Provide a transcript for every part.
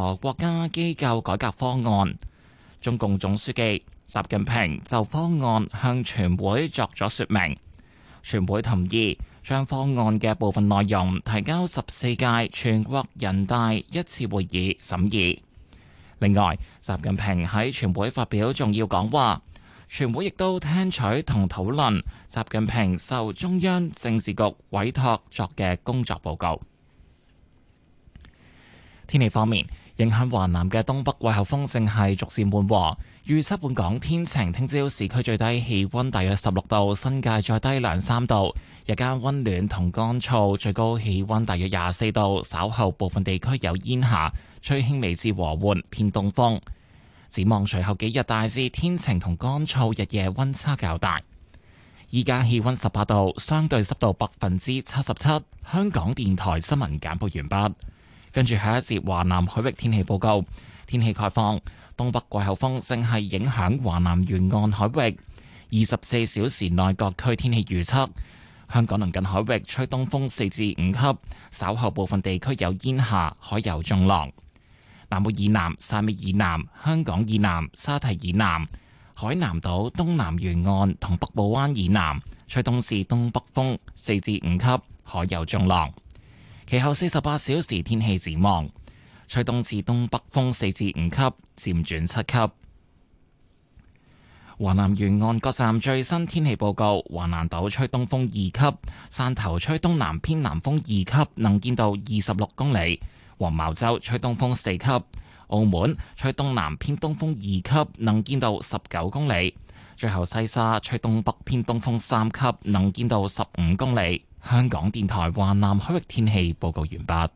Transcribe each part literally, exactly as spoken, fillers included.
羅國家機構改革方案。中共總書記習近平就方案向全會作咗說明，全會同意將方案嘅部分內容提交十四屆全國人大一次會議審議。另外，習近平喺全會發表重要講話，全會亦都聽取同討論習近平受中央政治局委託作嘅工作報告。天氣方面，影響華南嘅東北季候風正係逐漸緩和，預測本港天晴，聽朝市區最低氣溫大約十六度，新界再低兩三度，日間溫暖同乾燥，最高氣溫大約廿四度，稍後部分地區有煙霞，吹輕微至和緩偏東風。展望隨後幾日大致天晴同乾燥，日夜溫差較大。依家氣溫十八度，相對濕度百分之七十七。香港電台新聞簡報完畢。跟住下一節華南海域天氣報告，天氣概況，東北季候風正係影響華南沿岸海域。二十四小時內各區天氣預測：香港鄰近海域吹東風四至五級，稍後部分地區有煙霞，海有中浪。南澳以南、汕尾以南、香港以南、沙堤以南、海南島東南沿岸同北部灣以南吹東至東北風四至五級，海有中浪。其後四十八小時天氣展望，吹東至東北風四至五級，漸轉七級。華南沿岸各站最新天氣報告：華南島吹東風二級，汕頭吹東南偏南風二級，能見度二十六公里；黃茅洲吹東風四級，澳門吹東南偏東風二級，能見度十九公里。最後西沙吹東北偏東風三級，能見度十五公里。香港電台華南海域天氣報告完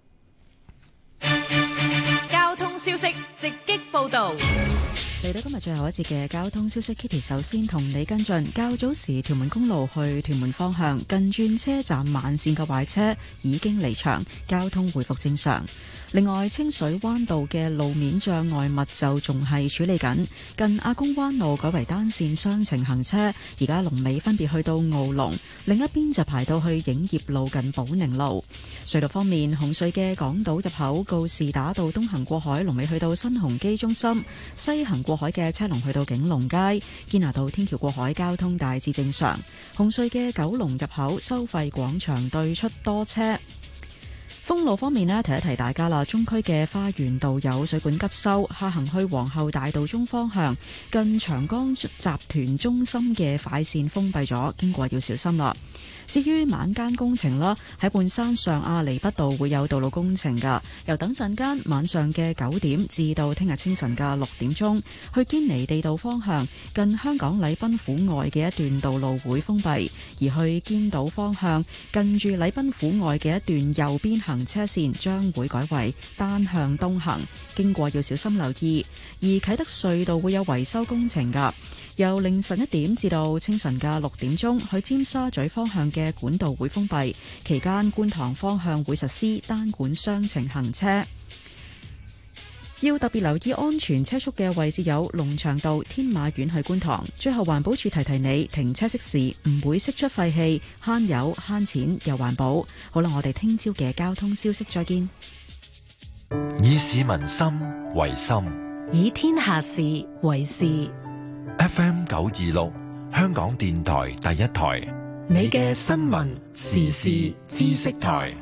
畢。交通消息直擊報道。 嚟到今日最後一節嘅交通消息 ，Kitty 首先同你跟進。較早時屯門公路去屯門方向近轉車站慢線嘅壞車已經離場，交通回復正常。另外，清水灣道嘅路面障礙物就仲係處理緊，近亞公灣路改為單線雙程行車，而家龍尾分別去到澳龍，另一邊就排到去影業路近寶寧路。隧道方面，紅隧嘅港島入口告士打道東行過海龍尾去到新鴻基中心，西行過海嘅車龍去到景隆街，堅拿道天橋過海交通大致正常。紅隧嘅九龍入口收費廣場對出多車。封路方面呢，提一提大家啦，中區嘅花園道有水管急修，下行去皇后大道中方向近長江集團中心嘅快線封閉咗，經過要小心啦。至於晚間工程啦，喺半山上亞厘畢道會有道路工程噶，由等陣間晚上嘅九點至到聽日清晨嘅六點鐘，去堅尼地道方向近香港禮賓府外嘅一段道路會封閉，而去堅島方向近住禮賓府外嘅一段右邊行車線將會改為單向東行，經過要小心留意。而啟德隧道會有維修工程噶，由凌晨一點至到清晨嘅六點鐘，去尖沙咀方向嘅管道會封閉，期間觀塘方向會實施單管雙程行車。要特別留意安全車速嘅位置有龍翔道、天馬苑去觀塘。最後環保署提提你，停車熄匙唔會釋出廢氣，慳油慳錢又環保。好啦，我哋聽朝嘅交通消息再見。 以市民心為心， 以天下事為事。 F M 九二六，香港電台第一台， 你嘅新聞時事知識台，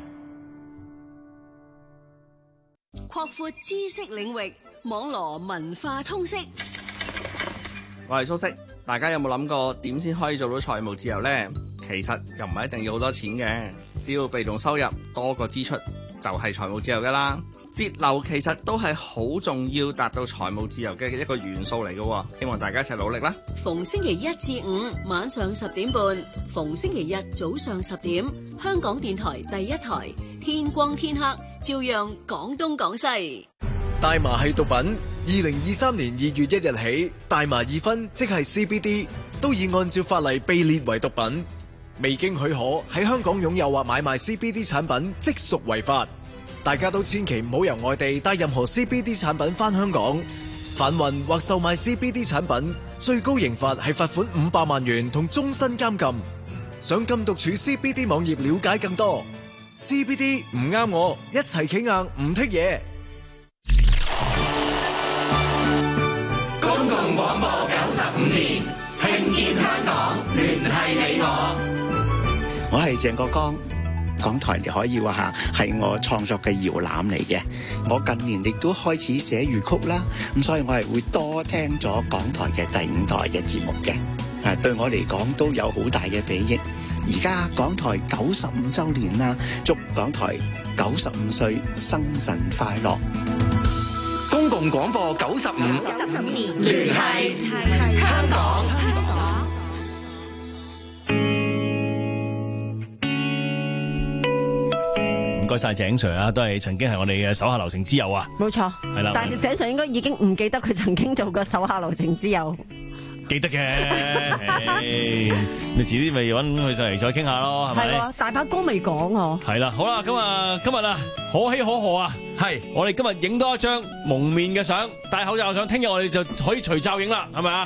擴闊知識領域，網羅文化通識。 我係蘇軾，大家有冇諗過點先可以做到財務自由呢？其實又唔係一定要好多錢嘅，只要被動收入多過支出，就係財務自由噶啦。節流其實都係好重要，達到財務自由嘅一個元素嚟嘅。希望大家一齊努力啦！ 逢星期一至五晚上十點半，逢星期日早上十點，香港電台第一台，天光天黑照樣講東講西。 大麻係毒品，二零二三年二月一日起，大麻二酚即係 C B D 都已按照法例被列為毒品，未經許可喺香港擁有或買賣 C B D 產品即屬違法。大家都千祈唔好由外地帶任何 C B D 產品返香港，販運或售賣 C B D 產品，最高刑罰係罰款五百萬元同終身監禁。上禁毒處 C B D 網頁了解更多。C B D 唔啱我，一齊企硬唔剔嘢。 鄭國江。港台你可以話下係我創作嘅搖籃嚟嘅。我近年亦都開始寫粵曲啦，咁所以我係會多聽咗港台嘅第五台嘅節目嘅。誒，對我嚟講都有好大嘅裨益。而家港台九十五週年啦，祝港台九十五歲生辰快樂！ 公共廣播九十五年，聯繫香港。 唔該晒鄭 Sir 啊，都係曾經係我哋嘅手下留情之友啊。 冇錯， 係啦。 但係鄭 Sir 應該已經唔記得佢曾經做過手下留情之友。 記得嘅，你遲啲咪揾佢上嚟再傾下咯，係咪？ 係喎，大把歌未講喎。 係啦，好啦，咁啊，今日啊，可喜可賀啊，係我哋今日影多一張蒙面嘅相，戴口罩相，聽日我哋就可以除罩影啦，係咪啊？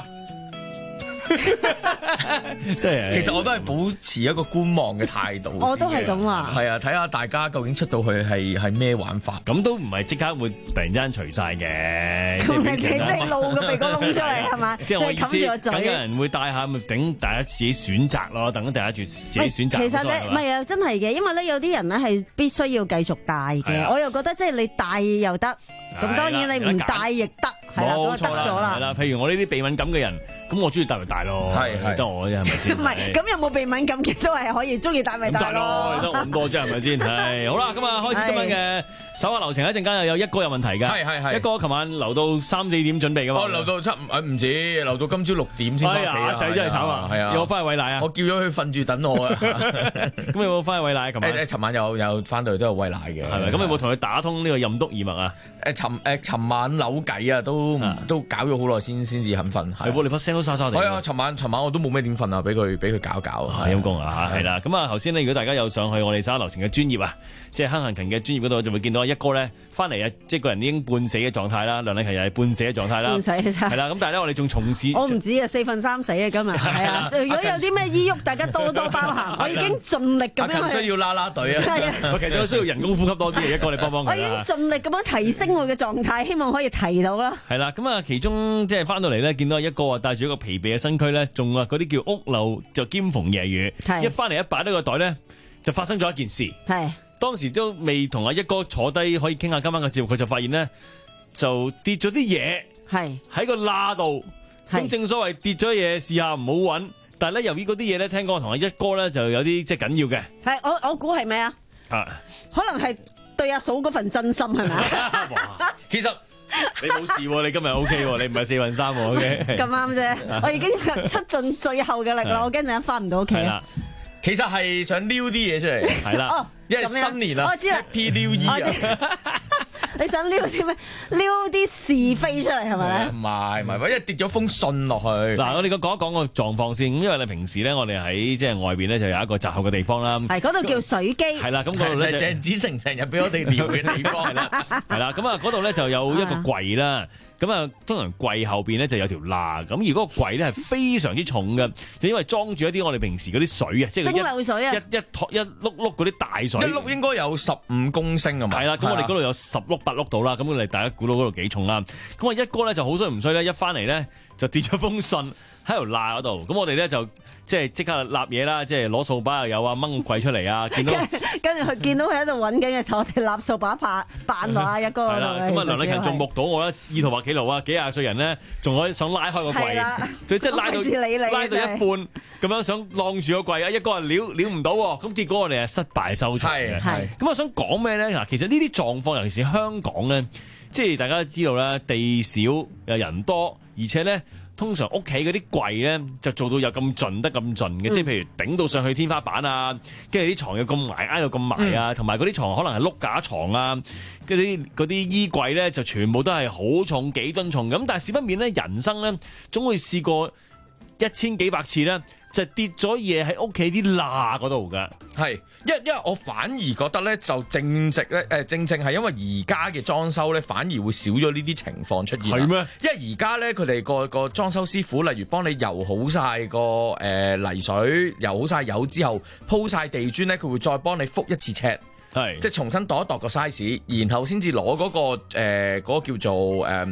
其實我都係保持一個觀望嘅態度。 我都係咁話。 係啊，睇下大家究竟出到去係係咩玩法。 咁都唔係即刻會突然之間除晒嘅。 咁你即係露個鼻哥窿出嚟係嘛？ 即係我意思， 冚住個嘴。 梗有人會戴下，咪頂大家自己選擇咯，等大家住自己選擇。 其實咧，唔係啊，真係嘅，因為咧有啲人咧係必須要繼續戴嘅。我又覺得即係你戴又得，咁當然你唔戴亦得。係啦，咁就得咗啦。 係啦，譬如我呢啲鼻敏感嘅人，咁我中意戴咪戴咯。係係，得我啫，係咪先？ 唔係，咁有冇鼻敏感嘅都係可以中意戴咪戴咯。 得我咁多啫，係咪先？係好啦，咁啊，開始今日嘅手下留情，一陣間又有一哥有問題㗎。係係係，一哥琴晚留到三四點準備㗎嘛。 哦，留到七誒唔止，留到今朝六點先翻屋企啊！ 仔真係慘啊！係啊，有冇翻去餵奶啊？ 我叫咗佢瞓住等我啊。 咁有冇翻去餵奶？琴晚誒誒，尋晚有有翻到去都有餵奶嘅。 係咪？咁有冇同佢打通呢個任督二脈啊？ 誒尋誒尋晚扭計啊，都都搞咗好耐先先至肯瞓。 係喎，你把聲都沙沙地。 係啊，尋晚尋晚我都冇咩點瞓啊，俾佢俾佢搞搞。 陰公啊嚇，係啦。咁啊頭先咧，如果大家有上去我哋手下留情嘅專頁啊，即係坑行勤嘅專頁嗰度，就會見到一哥咧翻嚟啊，即係個人已經半死嘅狀態啦。梁麗勤又係半死嘅狀態啦。 半死係啦。咁但係咧，我哋仲從事我唔止啊，四分三死啊，今日係啊。如果有啲咩醫鬱，大家多多包涵。我已經盡力咁樣。 阿勤需要啦啦隊啊。 係啊。 我其實我需要人工呼吸多啲嘅，一哥你幫幫佢。 我已經盡力咁樣提升我嘅狀態，希望可以提到啦。 係啦，咁啊，其中即係翻到嚟咧，見到一哥啊，帶住一個疲憊嘅身軀咧，仲啊嗰啲叫屋漏就兼逢夜雨。一翻嚟一擺呢個袋咧，就發生咗一件事。 係當時都未同阿一哥坐低可以傾下今晚嘅節目，佢就發現咧就跌咗啲嘢。 係喺個罅度。咁正所謂跌咗嘢試下唔好揾，但係咧由於嗰啲嘢咧，聽講同阿一哥咧就有啲即係緊要嘅。 係我我估係咩啊？啊，可能係對阿嫂嗰份真心係咪啊？ 其實。 你冇事喎，你今日 O K 喎，你唔係四分三喎 ，O K。 咁啱啫，我已經出盡最後嘅力啦，我驚陣間翻唔到屋企。 其實係想撩啲嘢出嚟，係啦。哦，因為新年啦， 我知啦 ，Happy New Year。 你想撩啲咩？撩啲是非出嚟係咪咧？ 唔係唔係，因為跌咗封信落去。 嗱，我哋講一講個狀況先，因為你平時咧，我哋喺即係外邊咧就有一個集合嘅地方啦。 係嗰度叫水機。 係啦，咁嗰度咧就鄭子誠成日俾我哋撩嘅地方係啦。 係啦，咁啊嗰度咧就有一個櫃啦。咁啊，通常櫃後邊咧就有條罅，咁而嗰個櫃咧係非常之重嘅，就因為裝住一啲我哋平時嗰啲水啊，即係蒸餾水啊， 一一托一碌碌嗰啲大水， 一碌應該有十五公升啊嘛。 係啦，咁我哋嗰度有十碌八碌到啦，咁你大家估到嗰度幾重啦？咁啊一哥咧就好衰唔衰咧，一翻嚟咧就跌咗封信喺條罅嗰度，咁我哋咧就即係即刻立嘢啦，即係攞掃把又有啊，掹個櫃出嚟啊，見到跟住佢見到佢喺度揾緊嘅時候，我哋立掃把扮扮落啊一哥。 係啦，咁啊梁麗勤仲目睹我咧，意圖或企圖啊，幾廿歲人咧，仲可以想拉開個櫃，就即係拉到拉到一半咁樣想晾住個櫃啊，一哥啊撩撩唔到，咁結果我哋係失敗收場嘅。係，咁我想講咩咧？嗱，其實呢啲狀況，尤其是香港咧，即係大家都知道啦，地少又人多，而且咧。通常屋企嗰啲櫃咧就做到有咁盡得咁盡嘅，即係譬如頂到上去天花板啊，跟住啲床又咁埋挨到咁埋啊，同埋嗰啲床可能係碌架床啊，嗰啲嗰啲衣櫃咧就全部都係好重幾噸重咁，但係少不免咧人生咧總會試過一千幾百次咧就跌咗嘢喺屋企啲罅嗰度㗎。 係，因因為我反而覺得咧，就正直咧，誒正正係因為而家嘅裝修咧，反而會少咗呢啲情況出現。係咩？因為而家咧，佢哋個個裝修師傅，例如幫你油好晒個誒泥水，油好晒油之後，鋪晒地磚咧，佢會再幫你覆一次尺，係即係重新度一度個 size，然後先至攞嗰個誒嗰個叫做誒。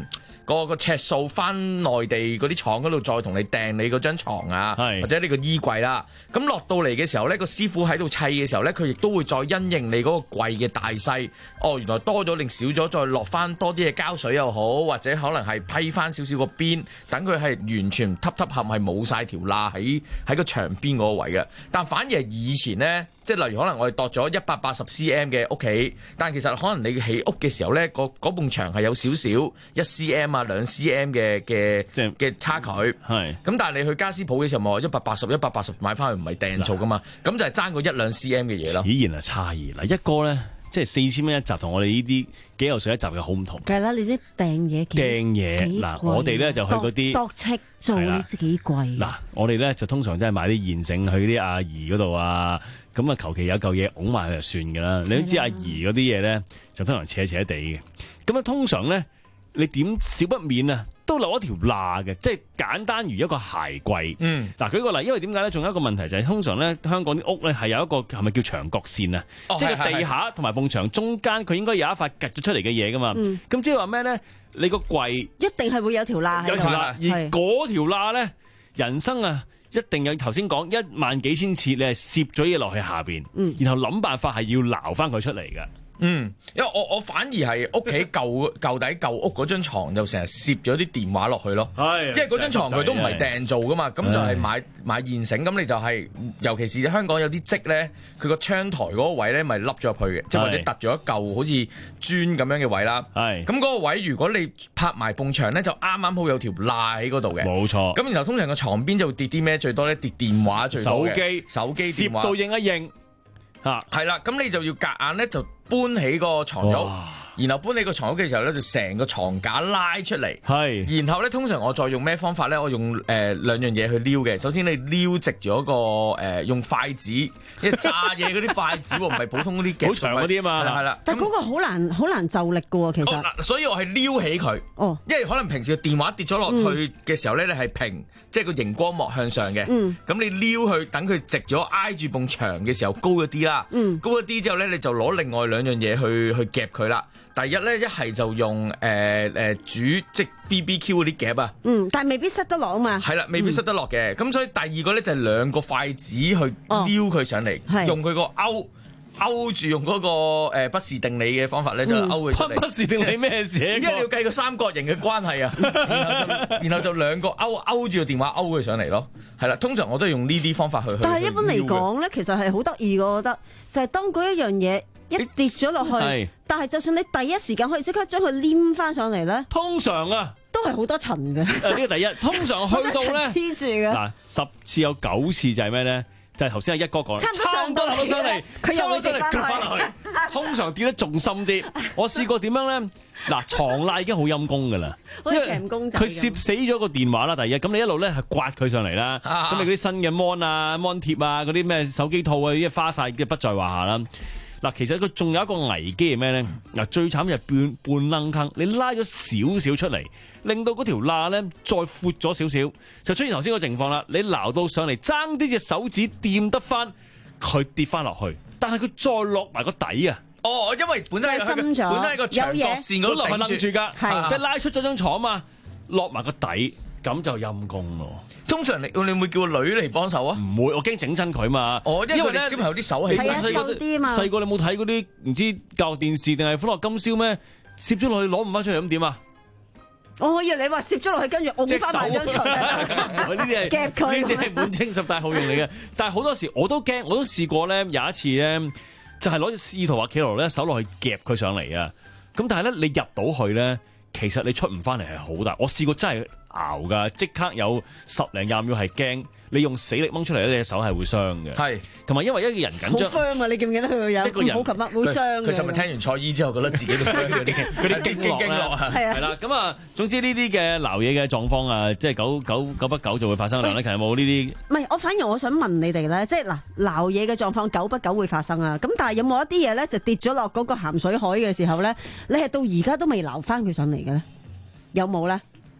個個尺數翻內地嗰啲廠嗰度再同你訂你嗰張床啊，或者呢個衣櫃啦。咁落到嚟嘅時候呢，個師傅喺度砌嘅時候呢，佢亦都會再因應你嗰個櫃嘅大細，哦原來多咗定少咗，再落翻多啲嘅膠水又好，或者可能係批翻少少個邊，等佢係完全揼揼合係冇晒條罅喺喺個牆邊嗰個位嘅。但反而係以前呢，即係例如可能我哋度咗一百八十 cm 嘅屋企，但其實可能你起屋嘅時候呢，個嗰埲牆係有少少一 cm 啊兩 cm 嘅嘅嘅差距。係咁，但係你去家私鋪嘅時候，咪一百八十一百八十買翻去唔係訂做噶嘛，咁就係爭個一兩 cm 嘅嘢咯。 依然係差異嗱，一哥咧即係四千蚊一集，同我哋呢啲幾游水一集嘅好唔同。 梗係啦，你啲訂嘢訂嘢嗱，我哋咧就去嗰啲度尺做呢啲幾貴。 嗱，我哋咧就通常都係買啲現成去啲阿姨嗰度啊，咁啊求其有嚿嘢拱埋佢就算㗎啦。你都知阿姨嗰啲嘢咧就通常斜斜地嘅，咁啊通常咧你點少不免啊都留一條罅嘅，即係簡單如一個鞋櫃。嗯，嗱舉個例，因為點解咧？仲有一個問題就係、是、通常咧香港啲屋咧係有一個係咪叫牆角線啊？哦、即係個地下同埋埲牆中間佢應該有一塊夾咗出嚟嘅嘢噶嘛。咁、嗯、即係話咩咧？你個櫃一定係會有條罅， 有條罅，而嗰條罅咧，人生啊一定有頭先講一萬幾千次，你係攝咗嘢落去下邊，嗯、然後諗辦法係要撈翻佢出嚟嘅。 嗯，因為我我反而係屋企舊舊底舊屋嗰張床就成日攝咗啲電話落去咯，因為嗰張床佢都唔係訂做噶嘛，咁就係買買現成，咁你就係、是、尤其是香港有啲積咧，佢個窗台嗰個位咧咪凹咗入去嘅，即係或者凸咗一嚿好似磚咁樣嘅位啦。係，咁嗰個位如果你拍埋埲牆咧，就啱啱好有條罅喺嗰度嘅。冇錯。咁然後通常個床邊就會跌啲咩最多咧？跌電話最多嘅。手機手機電話攝到應一應。 啊，係啦，咁你就要夾硬咧就搬起個床褥，然後搬起個床褥嘅時候咧就成個床架拉出嚟，係，然後咧通常我再用咩方法咧？我用誒、呃、兩樣嘢去撩嘅。首先你撩直咗個誒、呃、用筷子，因為炸嘢嗰啲筷子喎，唔係普通嗰啲好長嗰啲啊嘛， 係啦。 但係嗰個好難好難就力嘅喎，其實、 哦。所以我係撩起佢，哦，因為可能平時個電話跌咗落去嘅時候咧，嗯、你係平，即係個熒光幕向上嘅，咁、嗯、你撩佢，等佢直咗挨住埲牆嘅時候高一啲啦，嗯、高一啲之後咧，你就攞另外兩樣嘢去去夾佢啦。第一咧，一係就用誒誒、呃、煮即 B B Q 嗰啲夾啊，嗯， 但係未必塞得落啊嘛， 係啦，未必塞得落嘅，咁、嗯、所以第二個咧就係兩個筷子去撩佢上嚟，哦、用佢個勾。勾住用嗰個誒不是定理嘅方法咧，就勾佢出嚟。 不是定理咩事？ 因為要計個三角形嘅關係啊，然後就然後就兩個勾勾住個電話勾佢上嚟咯。係啦，通常我都係用呢啲方法去。 但係一般嚟講咧，其實係好得意嘅，我覺得就係當嗰一樣嘢一跌咗落去，但係就算你第一時間可以即刻將佢黏翻上嚟咧， 通常啊都係好多層嘅。 誒呢個第一，通常去到咧黐住嘅嗱十次有九次就係咩咧？就係頭先阿一哥講， 差唔多落上嚟， 佢又跌翻落去。通常跌得仲深啲。我試過點樣咧？嗱，床罅已經好陰功噶啦， 好似鉗公仔。 佢攝死咗個電話啦，第一。咁你一路咧係刮佢上嚟啦。咁、啊、你嗰啲新嘅 mon 啊、mon 貼啊、嗰啲咩手機套啊，啲花晒嘅不在話下啦。嗱，其實佢仲有一個危機係咩咧？嗱，最慘就係半半掕坑，你拉咗少少出嚟，令到嗰條罅咧再闊咗少少，就出現頭先個情況啦。你撈到上嚟，爭啲隻手指掂得翻，佢跌翻落去，但係佢再落埋個底啊！ 哦，因為本身係本身係個長角線嗰度落去掕住㗎， 係即係拉出咗張牀嘛，落埋個底，咁就陰功咯。 通常你你會叫個女嚟幫手啊？ 唔會，我驚整親佢嘛。 哦，因為咧小朋友啲手係細啲啊嘛。 細個你冇睇嗰啲唔知教育電視定係歡樂今宵咩？攝咗落去攞唔翻出嚟咁點啊？ 我以為你話攝咗落去跟住㧬翻埋張床。 呢啲係夾佢，呢啲係滿清十大酷刑嚟嘅。但係好多時我都驚，我都試過咧。有一次咧，就係攞隻試圖話企落嚟咧，手落去夾佢上嚟啊。咁但係咧，你入到去咧，其實你出唔翻嚟係好大。我試過真係熬噶，即刻有十零廿秒係驚，你用死力掹出嚟咧，你隻手係會傷嘅。係，同埋因為一個人緊張。 好傷啊！你記唔記得佢個樣？ 一個人好琴日會傷嘅。 佢尋日聽完蔡醫之後，覺得自己都傷嗰啲，嗰啲驚驚驚落啊！ 係啊， 係啦。咁啊，總之呢啲嘅撈嘢嘅狀況啊，即係久久久不久就會發生啦。梁禮勤有冇呢啲？ 唔係，我反而我想問你哋咧，即係嗱撈嘢嘅狀況久不久會發生啊。咁但係有冇一啲嘢咧，就跌咗落嗰個鹹水海嘅時候咧，你係到而家都未撈翻佢上嚟嘅咧？有冇咧？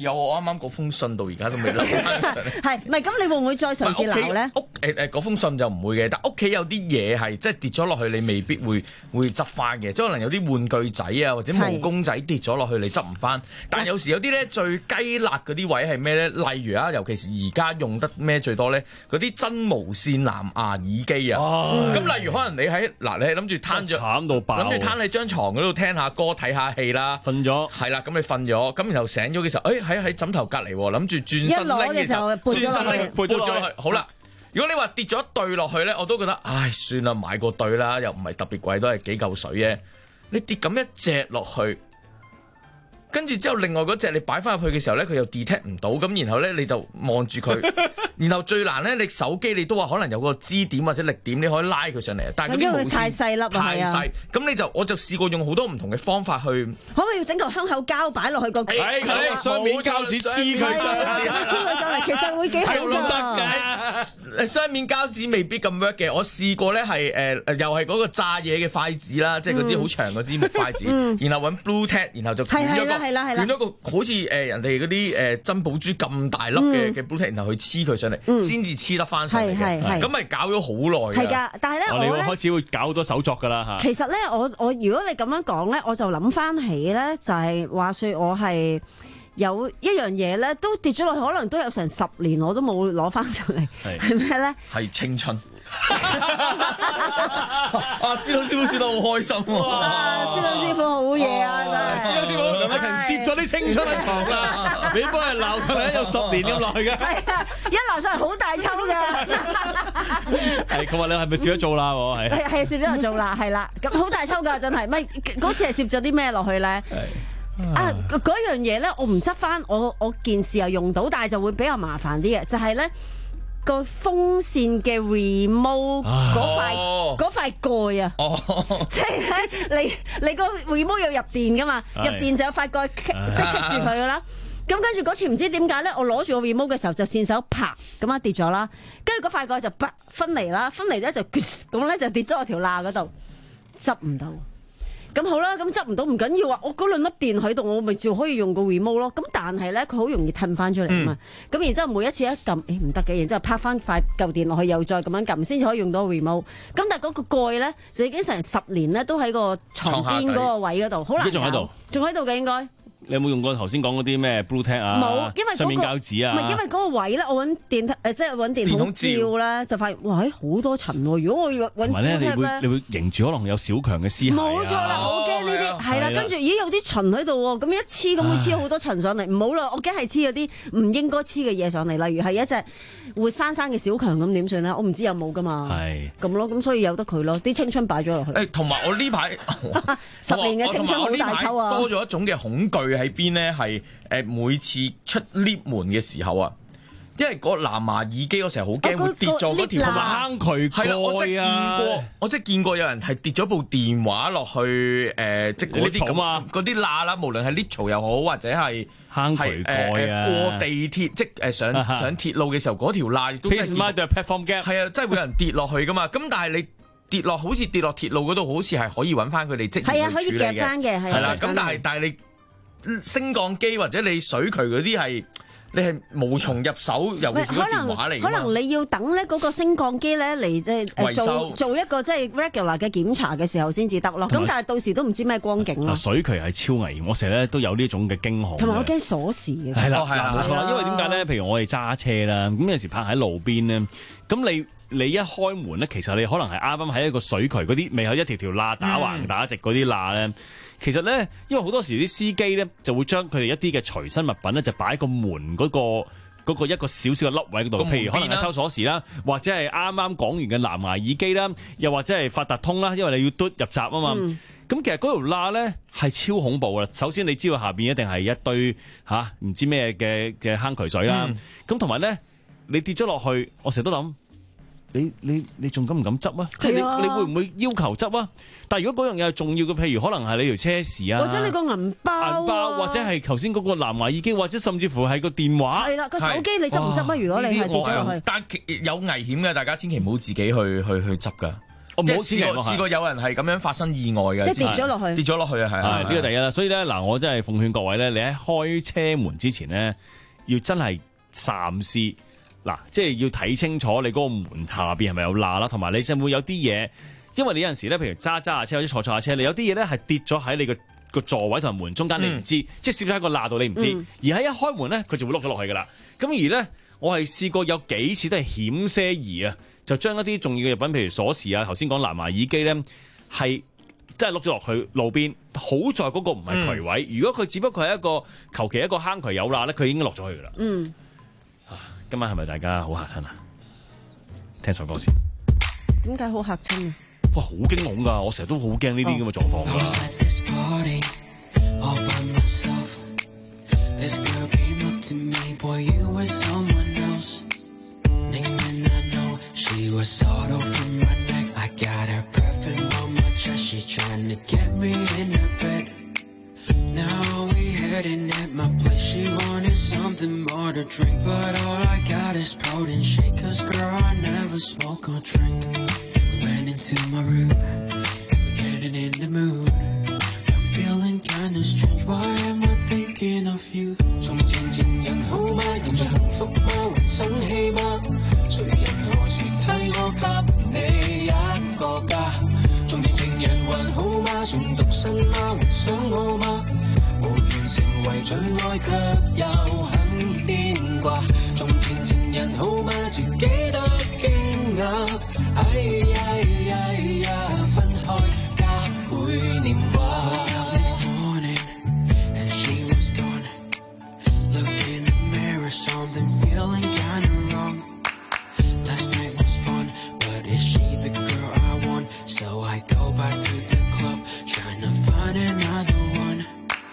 有我啱啱嗰封信到而家都未留翻上嚟。 係，唔係咁？你會唔會再嘗試鬧咧？ 屋誒誒嗰封信就唔會嘅，但屋企有啲嘢係即係跌咗落去，你未必會會執翻嘅。即係可能有啲玩具仔啊，或者毛公仔跌咗落去，你執唔翻。但係有時有啲咧最雞肋嗰啲位係咩咧？例如啊，尤其是而家用得咩最多咧？嗰啲真無線藍牙耳機啊。咁、嗯、例如可能你喺嗱，你係諗住攤著慘到爆， 諗住攤喺張床嗰度聽下歌、睇下戲啦， 瞓咗。 係啦，咁你瞓咗，咁然後醒咗嘅時候，誒喺喺枕頭隔離，諗住轉身拎嘅時候，轉身拎撥咗落去。好啦，如果你話跌咗一對落去咧，我都覺得，唉，算啦，買個對啦，又唔係特別貴，都係幾嚿水啫。你跌咁一隻落去，跟住之後另外嗰隻你擺翻入去嘅時候咧，佢又 detect 唔到，咁然後咧你就望住佢，然後最難咧，你手機你都話可能有個支點或者力點，你可以拉佢上嚟，但係嗰啲無線太細粒， 太細，咁你就我就試過用好多唔同嘅方法去， 可唔可以整嚿香口膠擺落去個？ 係係，雙面膠紙黐佢上嚟， 黐佢上嚟，其實會幾好㗎。雙面膠紙未必咁 work 嘅，我試過咧係誒又係嗰個炸嘢嘅筷子啦，即係嗰支好長嗰支木筷子，然後揾 Blue Tack，然後就捲咗個捲咗個好似誒人哋嗰啲誒珍寶珠咁大粒嘅嘅 Blue Tack，然後去黐佢上嚟，先至黐得翻上嚟嘅。咁咪搞咗好耐。 係㗎，但係咧我哋開始會搞好多手作㗎啦嚇。 其實咧，我我如果你咁樣講咧，我就諗翻起咧，就係話説我係。有一樣嘢咧，都跌咗落去，可能都有成十年，我都冇攞翻出嚟。係咩咧？ 係青春。啊，司徒師傅笑得好開心喎！ 哇，司徒師傅好嘢啊！真係。 司徒師傅，梁禮勤攝咗啲青春喺床啦，你幫人鬧上嚟有十年咁耐嘅。 係啊，一鬧上嚟好大抽㗎。 係，佢話你係咪攝咗做啦？係係係攝咗做啦，係啦，咁好大抽㗎，真係。咪嗰次係攝咗啲咩落去咧？啊！嗰樣嘢咧，我唔執翻，我我件事又用到，但係就會比較麻煩啲嘅，就係咧個風扇嘅 remote 嗰塊嗰塊蓋啊，即係咧你你個 remote 要入電噶嘛，入電就有塊蓋即係棘住佢噶啦。咁跟住嗰次唔知點解咧，我攞住個 remote 嘅時候就線手啪咁樣跌咗啦，跟住嗰塊蓋就不分離啦，分離咧就咁咧就跌咗我條罅嗰度，執唔到。咁好啦，咁執唔到唔緊要啊！我嗰兩粒電喺度，我咪照可以用個 remote 咯。咁但係咧，佢好容易褪翻出嚟啊嘛。咁、嗯、然之後每一次一撳，誒唔得嘅，然之後拍翻塊舊電落去，又再咁樣撳，先至可以用到個 remote。咁但係嗰個蓋咧，就已經成十年咧，都喺個床邊嗰個位嗰度，好難搞。仲喺度，仲喺度嘅應該。 你有冇用過頭先講嗰啲咩 Blue Tack 啊？ 冇，因為嗰、嗰個膠紙啊， 唔係因為嗰個位咧，我揾電誒即係揾電筒照咧，就發現哇，好多塵喎！如果我要揾 Blue Tack 咧， 你會你會迎住可能有小強嘅屍骸。 冇錯啦，好驚呢啲係啦，跟住咦有啲塵喺度喎，咁一黐咁會黐好多塵上嚟，唔好啦，我驚係黐咗啲唔應該黐嘅嘢上嚟，例如係一隻活生生嘅小強咁點算咧？我唔知有冇噶嘛，係咁咯，咁所以由得佢咯，啲青春擺咗落去。 誒，同埋我呢排十年嘅青春好大抽啊！ 多咗一種嘅恐懼喺邊咧，係。誒每次出 lift 門嘅時候啊，因為個藍牙耳機我成日好驚會跌咗嗰條坑渠蓋啊！係啦，我即係見過，我即係見過有人係跌咗部電話落去誒，即係嗰啲咁嗰啲罅啦，無論係 lift 槽又好，或者係坑渠蓋啊， 過地鐵即係誒上上鐵路嘅時候嗰條罅都真係見 platform gap 係啊，真係會有人跌落去噶嘛！咁但係你跌落好似跌落鐵路嗰度，好似係可以揾翻佢哋職員去處理嘅， 係啊，可以夾翻嘅， 係啦。咁但係但係你。升降機或者你水渠嗰啲係你係無從入手，尤其是個電話嚟。 可能你要等咧嗰個升降機咧嚟即係做做一個即係 regular 嘅檢查嘅時候先至得咯。咁但係到時都唔知咩光景咯。 水渠係超危險，我成日咧都有呢種嘅驚恐。 同埋我驚鎖匙嘅。 係啦，係啦，冇錯啦。因為點解咧？譬如我哋揸車啦，咁有時泊喺路邊咧，咁你。你一開門咧，其實你可能係啱啱喺一個水渠嗰啲，未有一條條罅打橫打直嗰啲罅咧。其實咧，因為好多時啲司機咧就會將佢哋一啲嘅隨身物品咧，就擺喺個門嗰個嗰個一個小小嘅凹位嗰度，譬如可能係抽鎖匙啦，或者係啱啱講完嘅藍牙耳機啦，又或者係八達通啦，因為你要嘟入閘啊嘛。咁、嗯、其實嗰條罅咧係超恐怖噶啦。首先你知道下邊一定係一堆嚇唔知咩嘅嘅坑渠水啦。咁同埋咧，你跌咗落去，我成日都諗。你你你仲敢唔敢執啊？即係你你會唔會要求執啊？但係如果嗰樣嘢係重要嘅，譬如可能係你條車匙啊， 或者你個銀包啊， 銀包或者係頭先嗰個藍牙耳機，或者甚至乎係個電話。 係啦，個手機你執唔執啊？如果你係跌咗落去， 但有危險嘅，大家千祈唔好自己去去去執㗎。 我冇試過試過有人係咁樣發生意外嘅， 即係跌咗落去， 跌咗落去啊！係係呢個第一啦。所以咧嗱，我真係奉勸各位咧，你喺開車門之前咧，要真係三思嗱，即係要睇清楚你嗰個門下邊係咪有罅啦，同埋你會唔會有啲嘢，因為你有陣時咧，譬如揸揸下車或者坐坐下車，你有啲嘢咧係跌咗喺你個個座位同埋門中間，你唔知，嗯、即係攝咗喺個罅度，你唔知，嗯、而喺一開門咧，佢就會碌咗落去噶啦。咁而咧，我係試過有幾次都係險些兒啊，就將一啲重要嘅物品，譬如鎖匙啊，頭先講藍牙耳機咧，係真係碌咗落去路邊。好在嗰個唔係渠位，嗯、如果佢只不過係一個求其一個坑渠有罅咧，佢已經落咗去噶啦。嗯。今晚係咪大家好嚇親啊？聽首歌先。 點解好嚇親啊？ 哇，好驚恐㗎！我成日都好驚呢啲咁嘅狀況㗎。 Heading at my place, she wanted something more to drink, but all I got is protein shakers. Girl, I never smoke or drink. We went into my room, we're getting in the mood. I'm feeling kinda strange, why am I thinking of you? 從前情人好嗎？仍在幸福嗎？還生氣嗎？誰人何時替我給你一個家？從前情人還好嗎？仲獨身嗎？還想我嗎？無緣成為最愛，卻又很牽掛。從前情人好嗎？自己都驚訝。哎呀呀呀，分開加倍年華。Next morning and she was gone. Look in the mirror, something feeling kinda wrong. Last night was fun, but is she the girl I want? So I go back to the club, trying to find another one.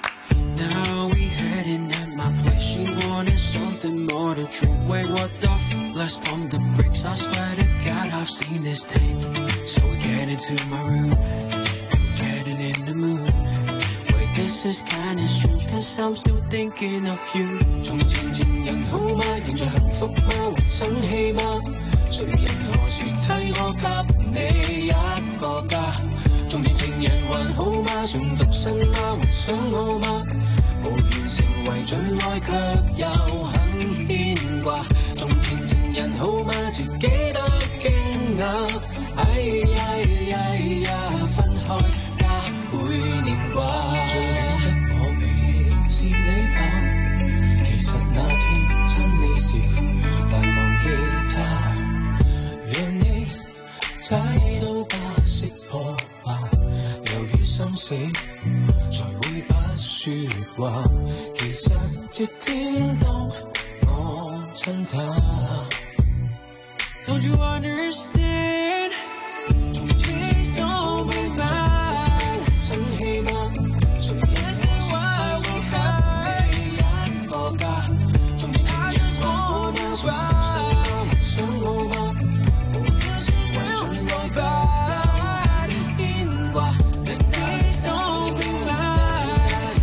Now we heading at my place, she wanted something more to drink. Wait, what the f***? Let's pump the brakes, I swear to God I've seen this tape. So we get into my room, and we're getting in the mood. Wait, this is kinda strange, cause I'm still thinking of you. 從前情人好嗎？仍在幸福嗎？還生氣嗎？誰人何時替我給你一個家？從前情人還好嗎？仲獨身嗎？還想我嗎？無緣成為最愛，卻又很牽掛。從前情人好嗎？自己都驚訝。哎呀呀呀，分開加倍年華。最好的我未是你吧？其實那天親你時難忘記他，讓你猜到不識破吧。猶如生死才會不説話，其實這天當我親他。Don't you understand? Please don't be mad. 生氣嗎？誰人何時替我給一個家？從前情人還好嗎？仲獨身嗎？還想我嗎？無緣成為最愛，卻又很牽掛。Please don't be mad.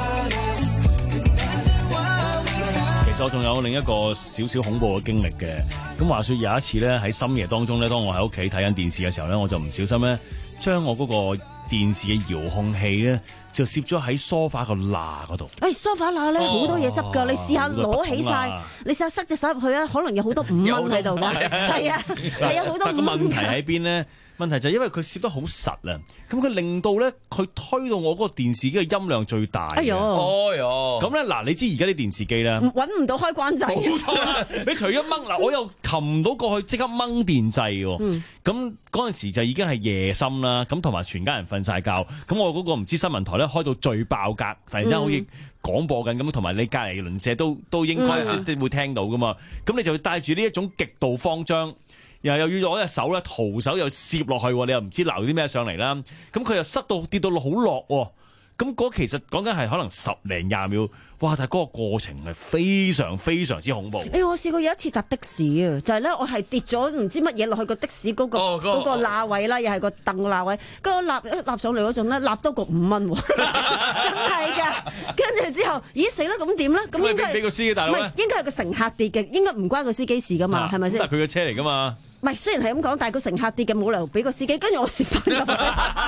其實我仲有另一個少少恐怖嘅經歷嘅。咁話說有一次咧，喺深夜當中咧，當我喺屋企睇緊電視嘅時候咧，我就唔小心咧，將我嗰個電視嘅遙控器咧，就攝咗喺梳化個罅嗰度。誒，梳化罅咧好多嘢執㗎，你試下攞起晒，你試下塞隻手入去啊，可能有好多五蚊喺度㗎。係啊，係啊，好多五蚊。個問題喺邊咧？問題就係因為佢攝得好實啊，咁佢令到咧佢推到我嗰個電視機嘅音量最大。哎呦，哎呦，咁咧嗱，你知而家啲電視機咧揾唔到開關掣， 冇錯啦！你除咗掹嗱，我又擒唔到過去，即刻掹電掣喎。咁嗰陣時就已經係夜深啦，咁同埋全家人瞓晒覺，咁我嗰個唔知新聞台咧開到最爆格，突然間好似廣播緊咁，同埋你隔離鄰舍都都應該即係會聽到噶嘛。咁你就會帶住呢一種極度慌張。又又要攞隻手咧，徒手又攝落去，你又唔知撈啲咩上嚟啦。咁佢又塞到跌到好落喎。咁嗰其實講緊係可能十零廿秒，哇！但係嗰個過程係非常非常之恐怖。 誒、欸，我試過有一次搭的士啊，就係、是、咧，我係跌咗唔知乜嘢落去個的士嗰、那個嗰、哦、個罅位啦，又係個凳罅位，跟住立一立上嚟嗰陣咧，立多個五蚊喎，真係㗎。跟住之後，咦死啦，咁點咧？咁應該俾個司機大佬咧，唔係應該係個乘客跌嘅，應該唔關個司機事㗎嘛，係咪先？ 但係佢嘅車嚟㗎嘛。 唔係，雖然係咁講，但係個乘客跌嘅冇理由俾個司機，跟住我攝翻入去，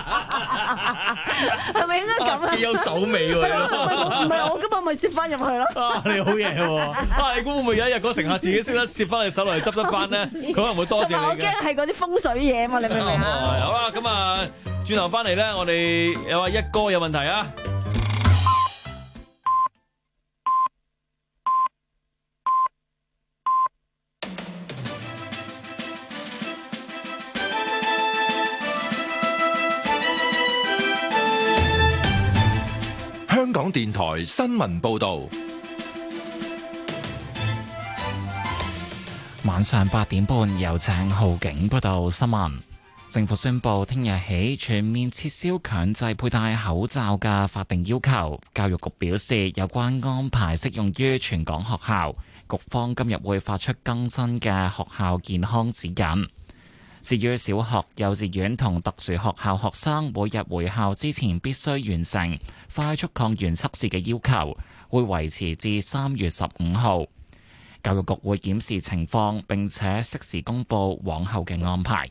係咪應該咁啊？ 幾有手尾喎！ 唔係我今日咪攝翻入去咯。 啊，你好嘢喎！啊，你估會唔會有一日個乘客自己識得攝翻你手落嚟執得翻咧？佢可能會多謝你嘅。 我驚係嗰啲風水嘢嘛，你明唔明啊？ 好啦，咁啊，轉頭翻嚟咧，我哋有話一哥有問題啊！ 香港電台新聞報道， 晚上八點半由鄭浩景報道新聞。政府宣布聽日起全面撤銷強制佩戴口罩嘅法定要求。教育局表示，有關安排適用於全港學校。局方今日會發出更新嘅學校健康指引。至於小學、幼稚園同特殊學校學生每日回校之前必須完成快速抗原測試嘅要求，會維持至三月十五號。教育局會檢視情況，並且適時公佈往後嘅安排。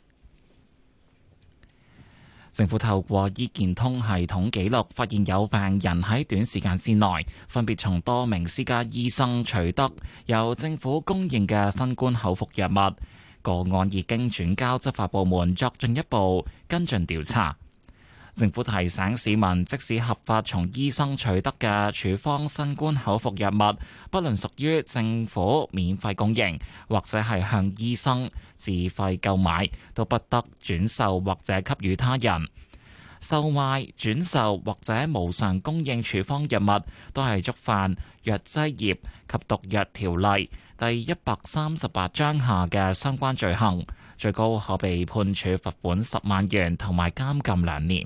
政府透過醫健通系統記錄，發現有病人喺短時間之內分別從多名私家醫生取得由政府供應嘅新冠口服藥物。個案已經轉交執法部門作進一步跟進調查。政府提醒市民，即使合法從醫生取得嘅處方新冠口服藥物，不論屬於政府免費供應，或者係向醫生自費購買，都不得轉售或者給予他人。售賣、轉售或者無償供應處方藥物，都係觸犯藥劑業及毒藥條例第一百三十八章下嘅相關罪行，最高可被判處罰款十萬元同埋監禁兩年。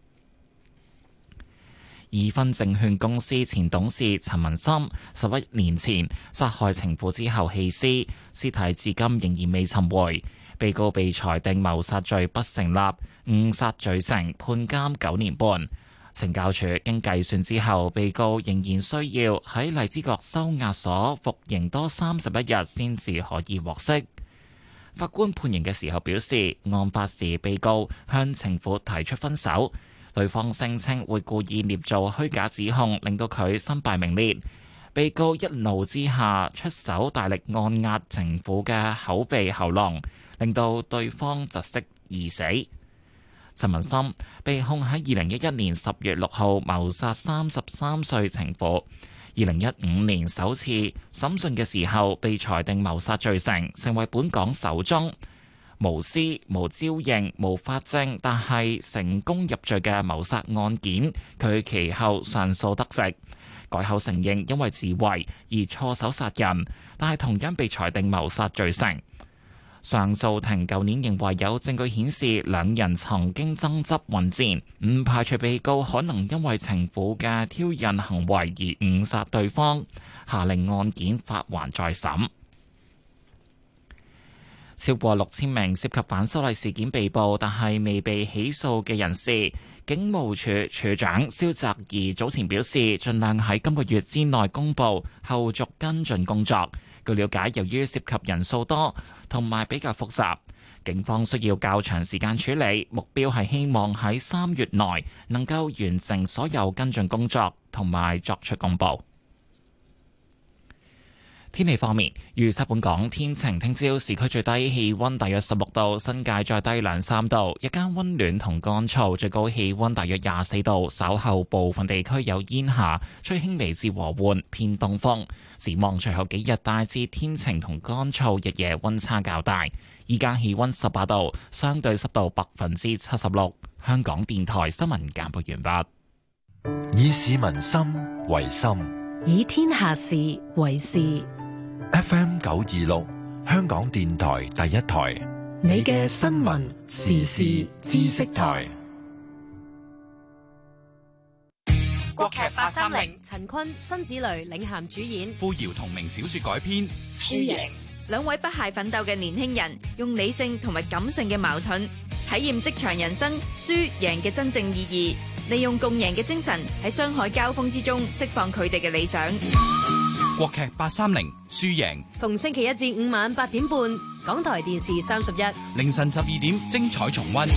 怡芬證券公司前董事陳文森十一年前殺害情婦之後棄屍，屍體至今仍然未尋回。被告被裁定謀殺罪不成立，誤殺罪成，判監九年半。懲教署經計算之後，被告仍然需要喺荔枝角收押所服刑多三十一日先至可以獲釋。法官判刑嘅時候表示，案發時被告向情婦提出分手，對方聲稱會故意捏造虛假指控，令到佢身敗名裂。被告一怒之下出手大力按壓情婦嘅口鼻喉嚨，令到對方窒息而死。陳文森被控喺二零一一年十月六號謀殺三十三歲情婦，二零一五年首次審訊嘅時候被裁定謀殺罪成，成為本港首宗無屍、無招認、無法證，但係成功入罪嘅謀殺案件。佢其後上訴得直，改口承認因為自衛而錯手殺人，但係同樣被裁定謀殺罪成。上訴庭舊年認為有證據顯示兩人曾經爭執混戰，唔排除被告可能因為情婦嘅挑釁行為而誤殺對方，下令案件發還再審。超過六千名涉及反修例事件被捕但係未被起訴嘅人士，警務處處長蕭澤頤早前表示，盡量喺今個月之內公佈後續跟進工作。據了解，由於涉及人數多同埋比較複雜，警方需要較長時間處理，目標係希望喺三月內能夠完成所有跟進工作同埋作出公佈。天氣方面，預測本港天晴，聽朝市區最低氣溫大約十六度，新界再低兩三度，日間溫暖同乾燥，最高氣溫大約廿四度。稍後部分地區有煙霞，吹輕微至和緩偏東風。展望隨後幾日大致天晴同乾燥，日夜溫差較大。依家氣溫十八度，相對濕度百分之七十六。香港電台新聞簡報完畢。 以市民心為心， 以天下事為事。 F M 九二六，香港電台第一台， 你嘅新聞時事知識台。 國劇八三零，陳坤、辛芷蕾領銜主演， 傅瑤同名小說改編。 輸贏，兩位不懈奮鬥嘅年輕人，用理性同埋感性嘅矛盾，體驗職場人生輸贏嘅真正意義，利用共贏嘅精神喺商海交鋒之中釋放佢哋嘅理想。 國劇八三零，輸贏， 逢星期一至五晚八點半， 港台電視三十一， 凌晨十二點精彩重溫。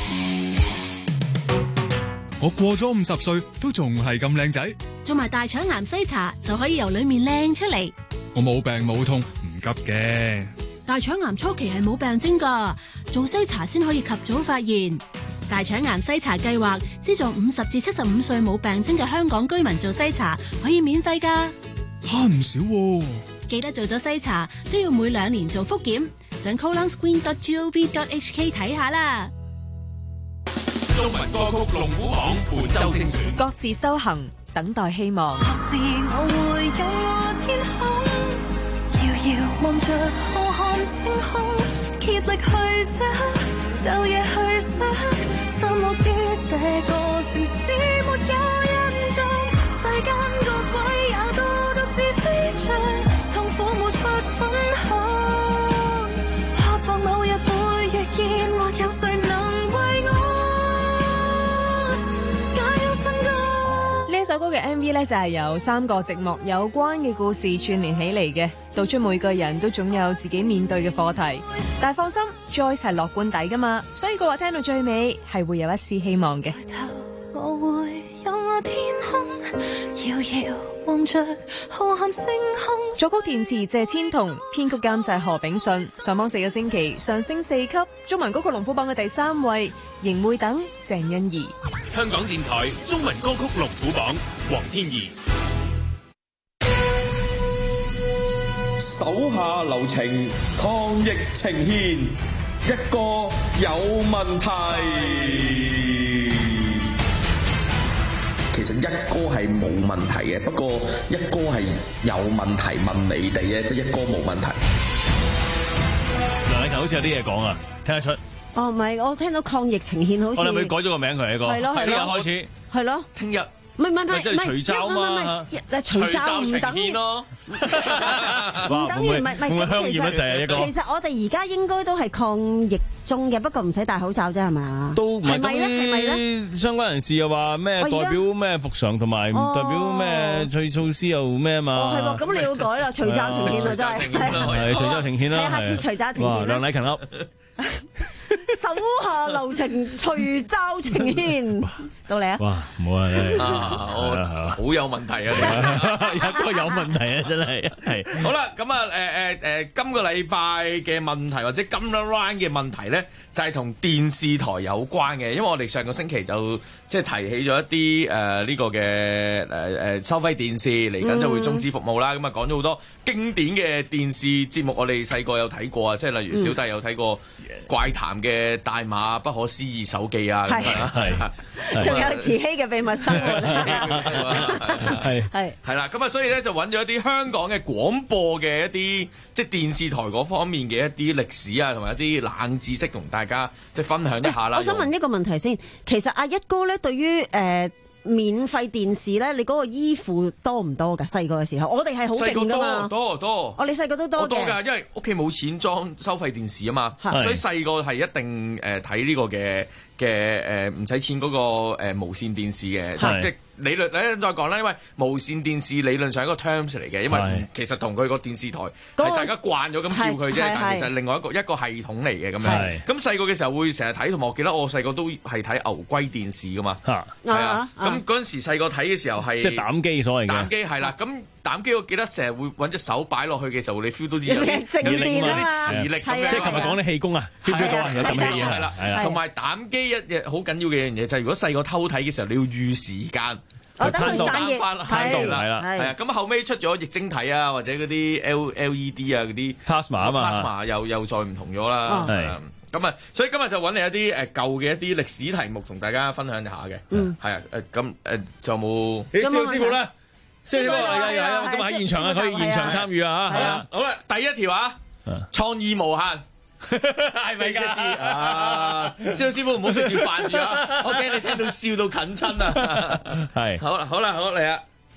我過咗五十歲都仲係咁靚仔， 做埋大腸癌篩查就可以由裏面靚出嚟。 我冇病冇痛，唔急嘅。 大腸癌初期係冇病徵㗎，做篩查先可以及早發現。大腸癌篩查計劃資助五十至七十五歲冇病徵嘅香港居民做篩查，可以免費㗎， 慳唔少喎。 記得做咗篩查都要每兩年做復檢，上 colon screen dot gov dot h k 睇下啦。 中文歌曲龍虎榜本周精選， 各自修行，等待希望。 何時我會有我天空，遙遙望着浩瀚星空，竭力去找，晝夜去想，散落於這個城市沒有印象，世間個鬼也都獨自飛翔，痛苦沒法分享，渴望某日會遇見，或有誰能為我。 呢首歌嘅 M V 咧就係由三個寂寞有關嘅故事串聯起嚟嘅，道出每個人都總有自己面對嘅課題。但係放心，Joyce係樂觀底噶嘛，所以佢話聽到最尾係會有一絲希望嘅。 我會有我天空，遙遙望着浩瀚星空。 作曲填詞謝千桐，編曲監製何炳信。上榜四個星期上升四級，中文歌曲龍虎榜嘅第三位，仍會等鄭欣宜。 香港電台中文歌曲龍虎榜，黃天怡。 手下留情，抗疫呈現，一個有問題。其實一哥係冇問題嘅，不過一哥係有問題問你哋嘅，即係一哥冇問題。 梁禮勤好似有啲嘢講啊，聽得出。 哦，唔係，我聽到抗疫呈現好似。 我哋咪改咗個名佢一個。 係咯係咯。 聽日開始。 係咯。 聽日。 唔係唔係唔係， 即係除罩嘛， 除罩唔等於咯， 唔等於唔係唔係。 香豔得滯啊！一個其實我哋而家應該都係抗疫中嘅，不過唔使戴口罩啫，係嘛？ 都唔係咪咧？係咪咧？ 相關人士又話咩代表咩復常，同埋唔代表咩措措施又咩嘛？ 哦，係喎，咁你要改啦，除罩呈現啊，真係係除罩呈現啦， 係下次除罩呈現。 哇，梁禮勤噏。 手下留情，除罩呈現，到你啊！ 哇，唔好啊， 啊，好有問題啊！ 一個有問題啊，真係係。 好啦，咁啊，誒誒誒，今個禮拜嘅問題或者今 round 嘅問題咧，就係同電視台有關嘅，因為我哋上個星期就即係提起咗一啲誒呢個嘅誒誒收費電視嚟緊就會終止服務啦。咁啊講咗好多經典嘅電視節目，我哋細個有睇過啊，即係例如小弟有睇過怪談嘅大馬不可思議手記啊， 係，仲有慈禧嘅秘密生活， 係係係啦，咁啊，所以咧就揾咗一啲香港嘅廣播嘅一啲即係電視台嗰方面嘅一啲歷史啊，同埋一啲冷知識，同大家即係分享一下啦。 我想問一個問題先，其實阿一哥咧對於誒。呃免費電視咧，你嗰個依附多唔多㗎？細個嘅時候，我哋係好勁㗎嘛。 多多多。 哦，你細個都多嘅。 多㗎，因為屋企冇錢裝收費電視啊嘛，所以細個係一定誒睇呢個嘅嘅誒唔使錢嗰個誒無線電視嘅，即係理論咧再講啦，因為無線電視理論上係一個 terms 嚟嘅，因為其實同佢個電視台係大家慣咗咁叫佢啫，但其實另外一個一個系統嚟嘅咁樣。咁細個嘅時候會成日睇，同埋我記得我細個都係睇牛龜電視噶嘛，係啊。咁嗰陣時細個睇嘅時候係即係膽機所謂嘅。 膽機係啦，咁膽機我記得成日會揾隻手擺落去嘅時候，你 feel 到啲有啲靜電啊嘛， 磁力咁樣。 即係琴日講啲氣功啊 feel 到啊，有咁嘅嘢係啦，同埋膽機一樣好緊要嘅一樣嘢就係如果細個偷睇嘅時候，你要預時間。 我等佢散熱， 係啦，係啊，咁後尾出咗液晶體啊，或者嗰啲 L L E D 啊嗰啲 plasma 啊嘛 ，plasma 又又再唔同咗啦。係咁啊，所以今日就揾嚟一啲誒舊嘅一啲歷史題目同大家分享一下嘅。嗯，係啊，誒咁誒仲有冇？蕭師傅咧，蕭師傅係啊係啊，今日喺現場啊，可以現場參與啊嚇。係啊，好啦，第一條啊，創意無限。係咪㗎？啊，蕭師傅唔好食住飯住啊！我驚你聽到笑到近親啊！係，好啦，好啦，好嚟啊！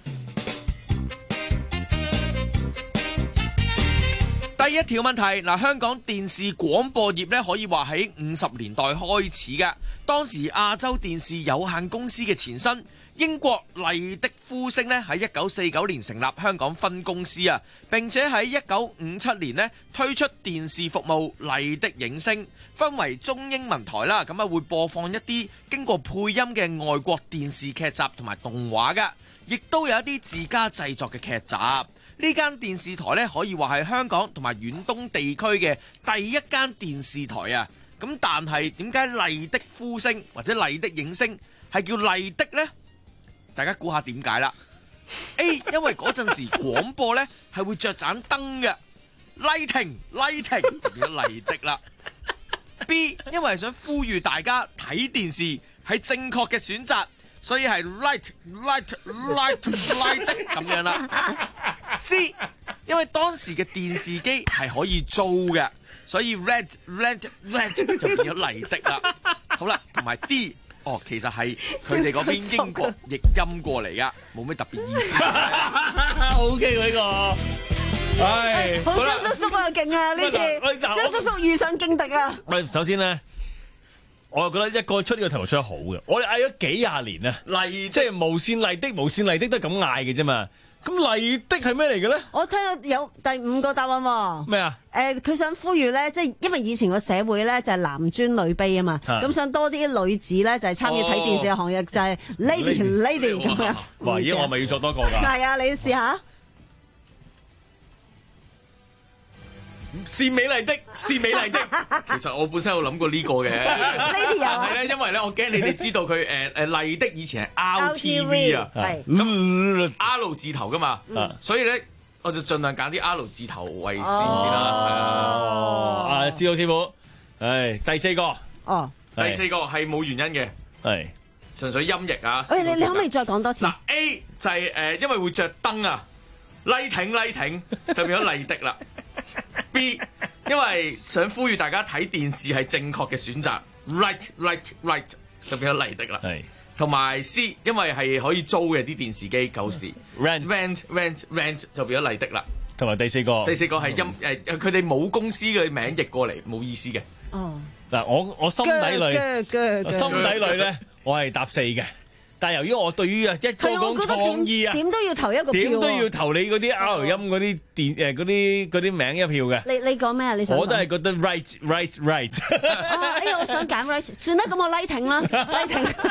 第一條問題嗱，香港電視廣播業咧可以話喺五十年代開始㗎，當時亞洲電視有限公司嘅前身。 英國麗的呼聲咧喺一九四九年成立香港分公司啊，並且喺一九五七年咧推出電視服務麗的映聲，分為中英文台啦，咁啊會播放一啲經過配音嘅外國電視劇集同埋動畫㗎，亦都有一啲自家製作嘅劇集。呢間電視台咧可以話係香港同埋遠東地區嘅第一間電視台啊。咁但係點解麗的呼聲或者麗的映聲係叫麗的呢？大家估下點解啦 ？A 因為嗰陣時廣播呢係會着盞燈嘅 ，lighting lighting 就變咗麗的啦。B 因為係想呼籲大家睇電視係正確嘅選擇，所以係 light light light light 的咁樣啦。C 因為當時嘅電視機係可以租嘅，所以 red red red 就變咗麗的啦。好啦，同埋 D。哦，其實係佢哋嗰邊英國譯音過嚟噶，冇咩特別意思。 O K 喎呢個，唉， 好蕭叔叔啊，勁啊呢次，蕭叔叔遇上勁敵啊！ 喂，首先咧，我又覺得一個出呢個題目出得好嘅，我哋嗌咗幾廿年啊，麗即係無線麗的，無線麗的都係咁嗌嘅啫嘛。咁麗的係咩嚟嘅咧？ 我聽到有第五個答案喎。 咩啊？ 誒，佢想呼籲咧，即係因為以前個社會咧就係男尊女卑啊嘛，咁想多啲女子咧就係參與睇電視嘅行業，就係 lady lady 咁樣。 哇！咦，我咪要作多個㗎？ 係啊，你試下。 是美麗的，是美麗的。 其實我本身有諗過呢個嘅， 呢啲有啊。 係咧，因為咧，我驚你哋知道佢誒誒麗的以前係 R T V 啊， 係咁 R 字頭噶嘛，所以咧我就盡量揀啲 R 字頭為先先啦。係啊， 啊，師傅師傅，唉，第四個， 哦， 第四個係冇原因嘅， 係純粹音譯啊。 喂，你你可唔可以再講多次？ 嗱 A 就係誒，因為會着燈啊，lighting lighting 就變咗麗的啦。B 因為想呼籲大家睇電視係正確嘅選擇 ，right right right 就變咗麗的啦。係，同埋 C 因為係可以租嘅啲電視機舊時 rent rent rent rent 就變咗麗的啦。 同埋第四個， 第四個係音誒，佢哋冇公司嘅名譯過嚟，冇意思嘅。 哦， 嗱，我我心底裏，心底裏咧，我係答四嘅。但係由於我對於啊一個講創意啊， 點都要投一個票， 點都要投你嗰啲 R 音嗰啲電誒嗰啲嗰啲名一票嘅。 你你講咩啊？你想我都係覺得 right right right。 哎呀，我想揀 right，算啦，咁我 lighting 啦 lighting。誒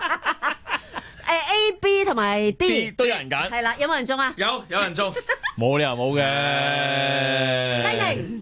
A、B 同埋 D 都有人揀， 係啦，有冇人中啊？ 有有人中， 冇理由冇嘅。 lighting。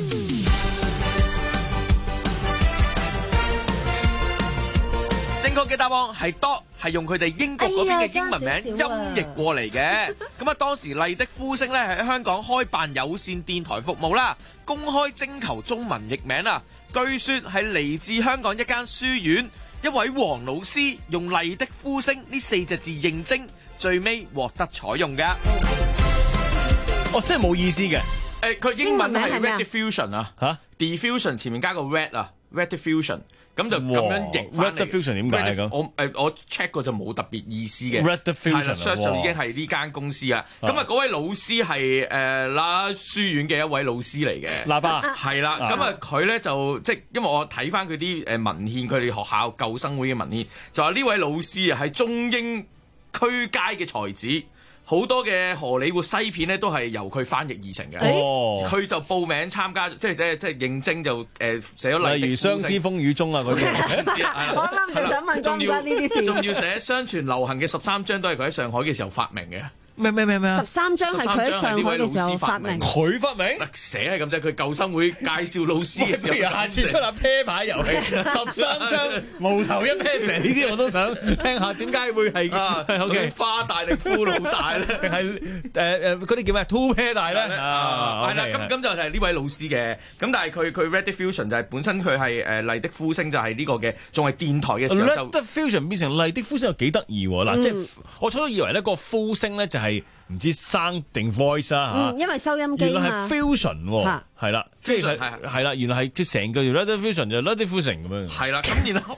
正確嘅答案係多，係用佢哋英國嗰邊嘅英文名音譯過嚟嘅。咁啊，當時麗的呼聲咧喺香港開辦有線電台服務啦，公開徵求中文譯名啊。據說係嚟自香港一間書院，一位黃老師用麗的呼聲呢四隻字應徵，最尾獲得採用㗎。 哦，即係冇意思嘅。 誒，佢英文係 Rediffusion 啊，嚇 diffusion 前面加個 red 啊 ，Rediffusion。咁就咁樣譯翻嚟。 Rediffusion 點解咁？ 我誒我 check 過就冇特別意思嘅。 Rediffusion 係啦 search 就已經係呢間公司啊。咁啊，嗰位老師係誒啦書院嘅一位老師嚟嘅。 喇叭係啦。咁啊，佢咧就即係因為我睇翻佢啲誒文獻，佢哋學校舊生會嘅文獻，就話呢位老師啊係中英區街嘅才子。好多嘅荷里活西片咧，都係由佢翻譯而成嘅。哦，佢就報名參加，即係即係即係應徵就誒寫咗例如《相思風雨中》啊嗰啲。 我啱就想問關唔關呢啲事？ 仲要寫相傳流行嘅十三張都係佢喺上海嘅時候發明嘅。 咩咩咩咩啊！ 十三張係佢喺上海嘅時候發明， 佢發明。 寫係咁啫，佢舊生會介紹老師嘅時候。 下次出下啤牌遊戲，十三張無頭一啤蛇呢啲我都想聽下，點解會係啊 ？OK，花大定骷髏大咧？ 定係誒誒嗰啲叫咩 two pair 大咧？ 啊，係啦，咁咁就係呢位老師嘅。咁但係佢佢 Rediffusion 就係本身佢係誒麗的呼聲就係呢個嘅，仲係電台嘅時候就 Rediffusion 變成麗的呼聲又幾得意喎！嗱，即係我初初以為咧個呼聲咧就係。唔知聲定 voice 啊嚇、 嗯，因為收音機原來係 fusion 喎，係啦，即係係係啦，原來係即係成個 Rediffusion 就 Rediffusion 咁樣。 係啦，咁然後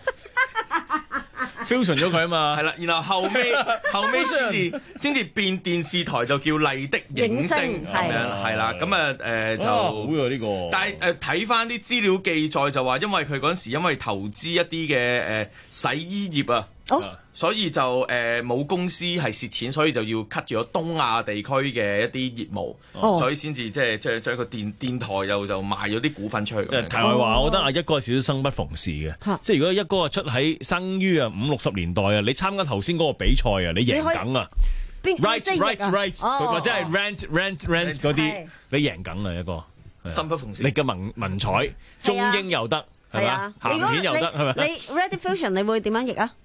fusion 咗佢啊嘛， 係啦，然後後尾後尾先至先至變電視台就叫麗的映聲咁樣，係啦，咁啊誒就好喎呢個。 但係誒睇翻啲資料記載就話，因為佢嗰陣時因為投資一啲嘅誒洗衣業啊。 哦， 所以就誒冇、呃、公司係蝕錢，所以就要 cut 咗東亞地區嘅一啲業務， 哦、 所以先至即係即係將個電電台又就賣咗啲股份出去。 即係題外話，我覺得阿一哥係少少生不逢時嘅， 哦、 即係如果一哥係出喺生於啊五六十年代啊，你參加頭先嗰個比賽啊，你贏梗啊！Right, right, right，、哦、或者係 rent, rent, rent 嗰啲，你贏緊啊一個， 生不逢時。 你嘅文文采，中英又得，係嘛？鹹片又得，係咪？ 你 Ready Fusion 你會點樣譯啊？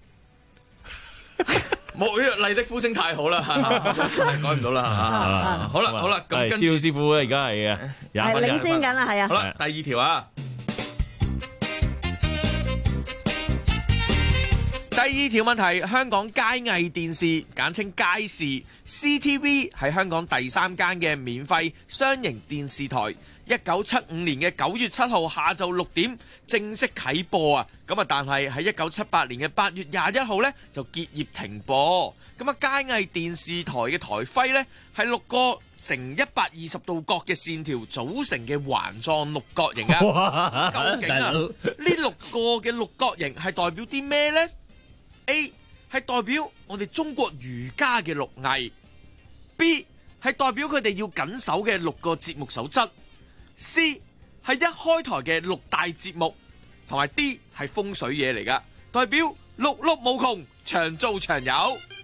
冇，麗的呼聲太好啦，改唔到啦。好啦好啦，咁跟住蕭師傅咧，而家係啊， 係領先緊啦，係啊。 好啦，第二條啊。第二條問題，香港佳藝電視簡稱佳視 C T V 係香港第三間嘅免費雙營電視台，一九七五年嘅九月七號下晝六點正式啟播啊！咁啊，但係喺一九七八年嘅八月廿一號呢就結業停播。咁啊，佳藝電視台嘅台徽呢係六個成一百二十度角嘅線條組成嘅環狀六角形啊！究竟啊，呢六個嘅六角形係代表啲咩呢？A 係代表我哋中國儒家嘅六藝 ，B 係代表佢哋要緊守嘅六個節目守則 ，C 係一開台嘅六大節目，同埋 D 係風水嘢嚟噶，代表六六無窮，長做長有。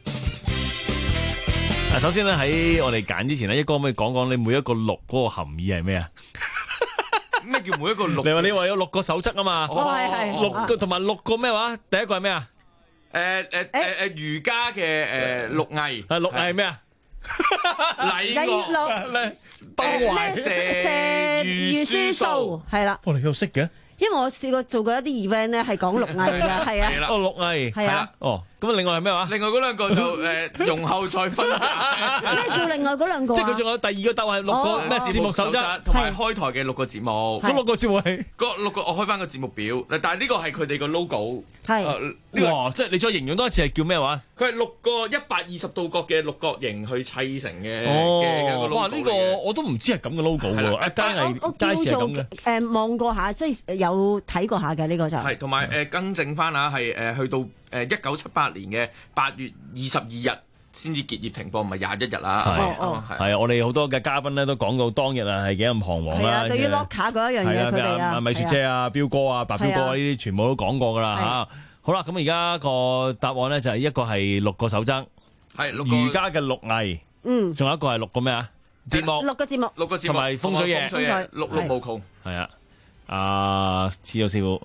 嗱，首先咧喺我哋揀之前咧，一哥可唔可以講講你每一個六嗰個含義係咩啊？ 咩叫每一個六？ 你話你話有六個守則啊嘛？ 哦，係係六個同埋六個咩話？第一個係咩啊？ 誒誒誒誒，儒家嘅誒六藝， 係六藝係咩啊？ 禮樂當懷射御書數， 係啦。 哦，你又識嘅？ 因為我試過做過一啲 event 咧，係講六藝㗎，係啊。 哦，六藝係啊。 哦，咁另外係咩話？ 另外嗰兩個就誒容後再分。 咩叫另外嗰兩個啊？ 即係佢仲有第二個鬥係六個咩節目守則， 同埋開台嘅六個節目。 嗰六個節目係嗰六個，我開翻個節目表。但係呢個係佢哋個 logo。 係。 哇！即係你再形容多一次係叫咩話？ 佢係六個一百二十度角嘅六角形去砌成嘅。 哦。哇！呢個我都唔知係咁嘅 logo 喎。一間係街市係咁嘅。 誒望過下，即係有睇過下嘅呢個就。 係同埋誒更正翻啊，係誒去到誒一九七八年嘅八月二十二日先至結業停播，唔係廿一日啊。 係係啊！我哋好多嘅嘉賓咧都講到當日啊係幾咁彷徨啦。 對於 lock 卡嗰一樣嘢，佢哋啊， 米雪姐啊、彪哥啊、白彪哥啊呢啲全部都講過㗎啦嚇。好啦，咁而家個答案咧就係一個係六個守則， 係儒家嘅六藝，嗯，仲有一個係六個咩啊？節目六個節目， 六個節目同埋風水嘢， 六六無窮， 係啊。阿黐咗師傅，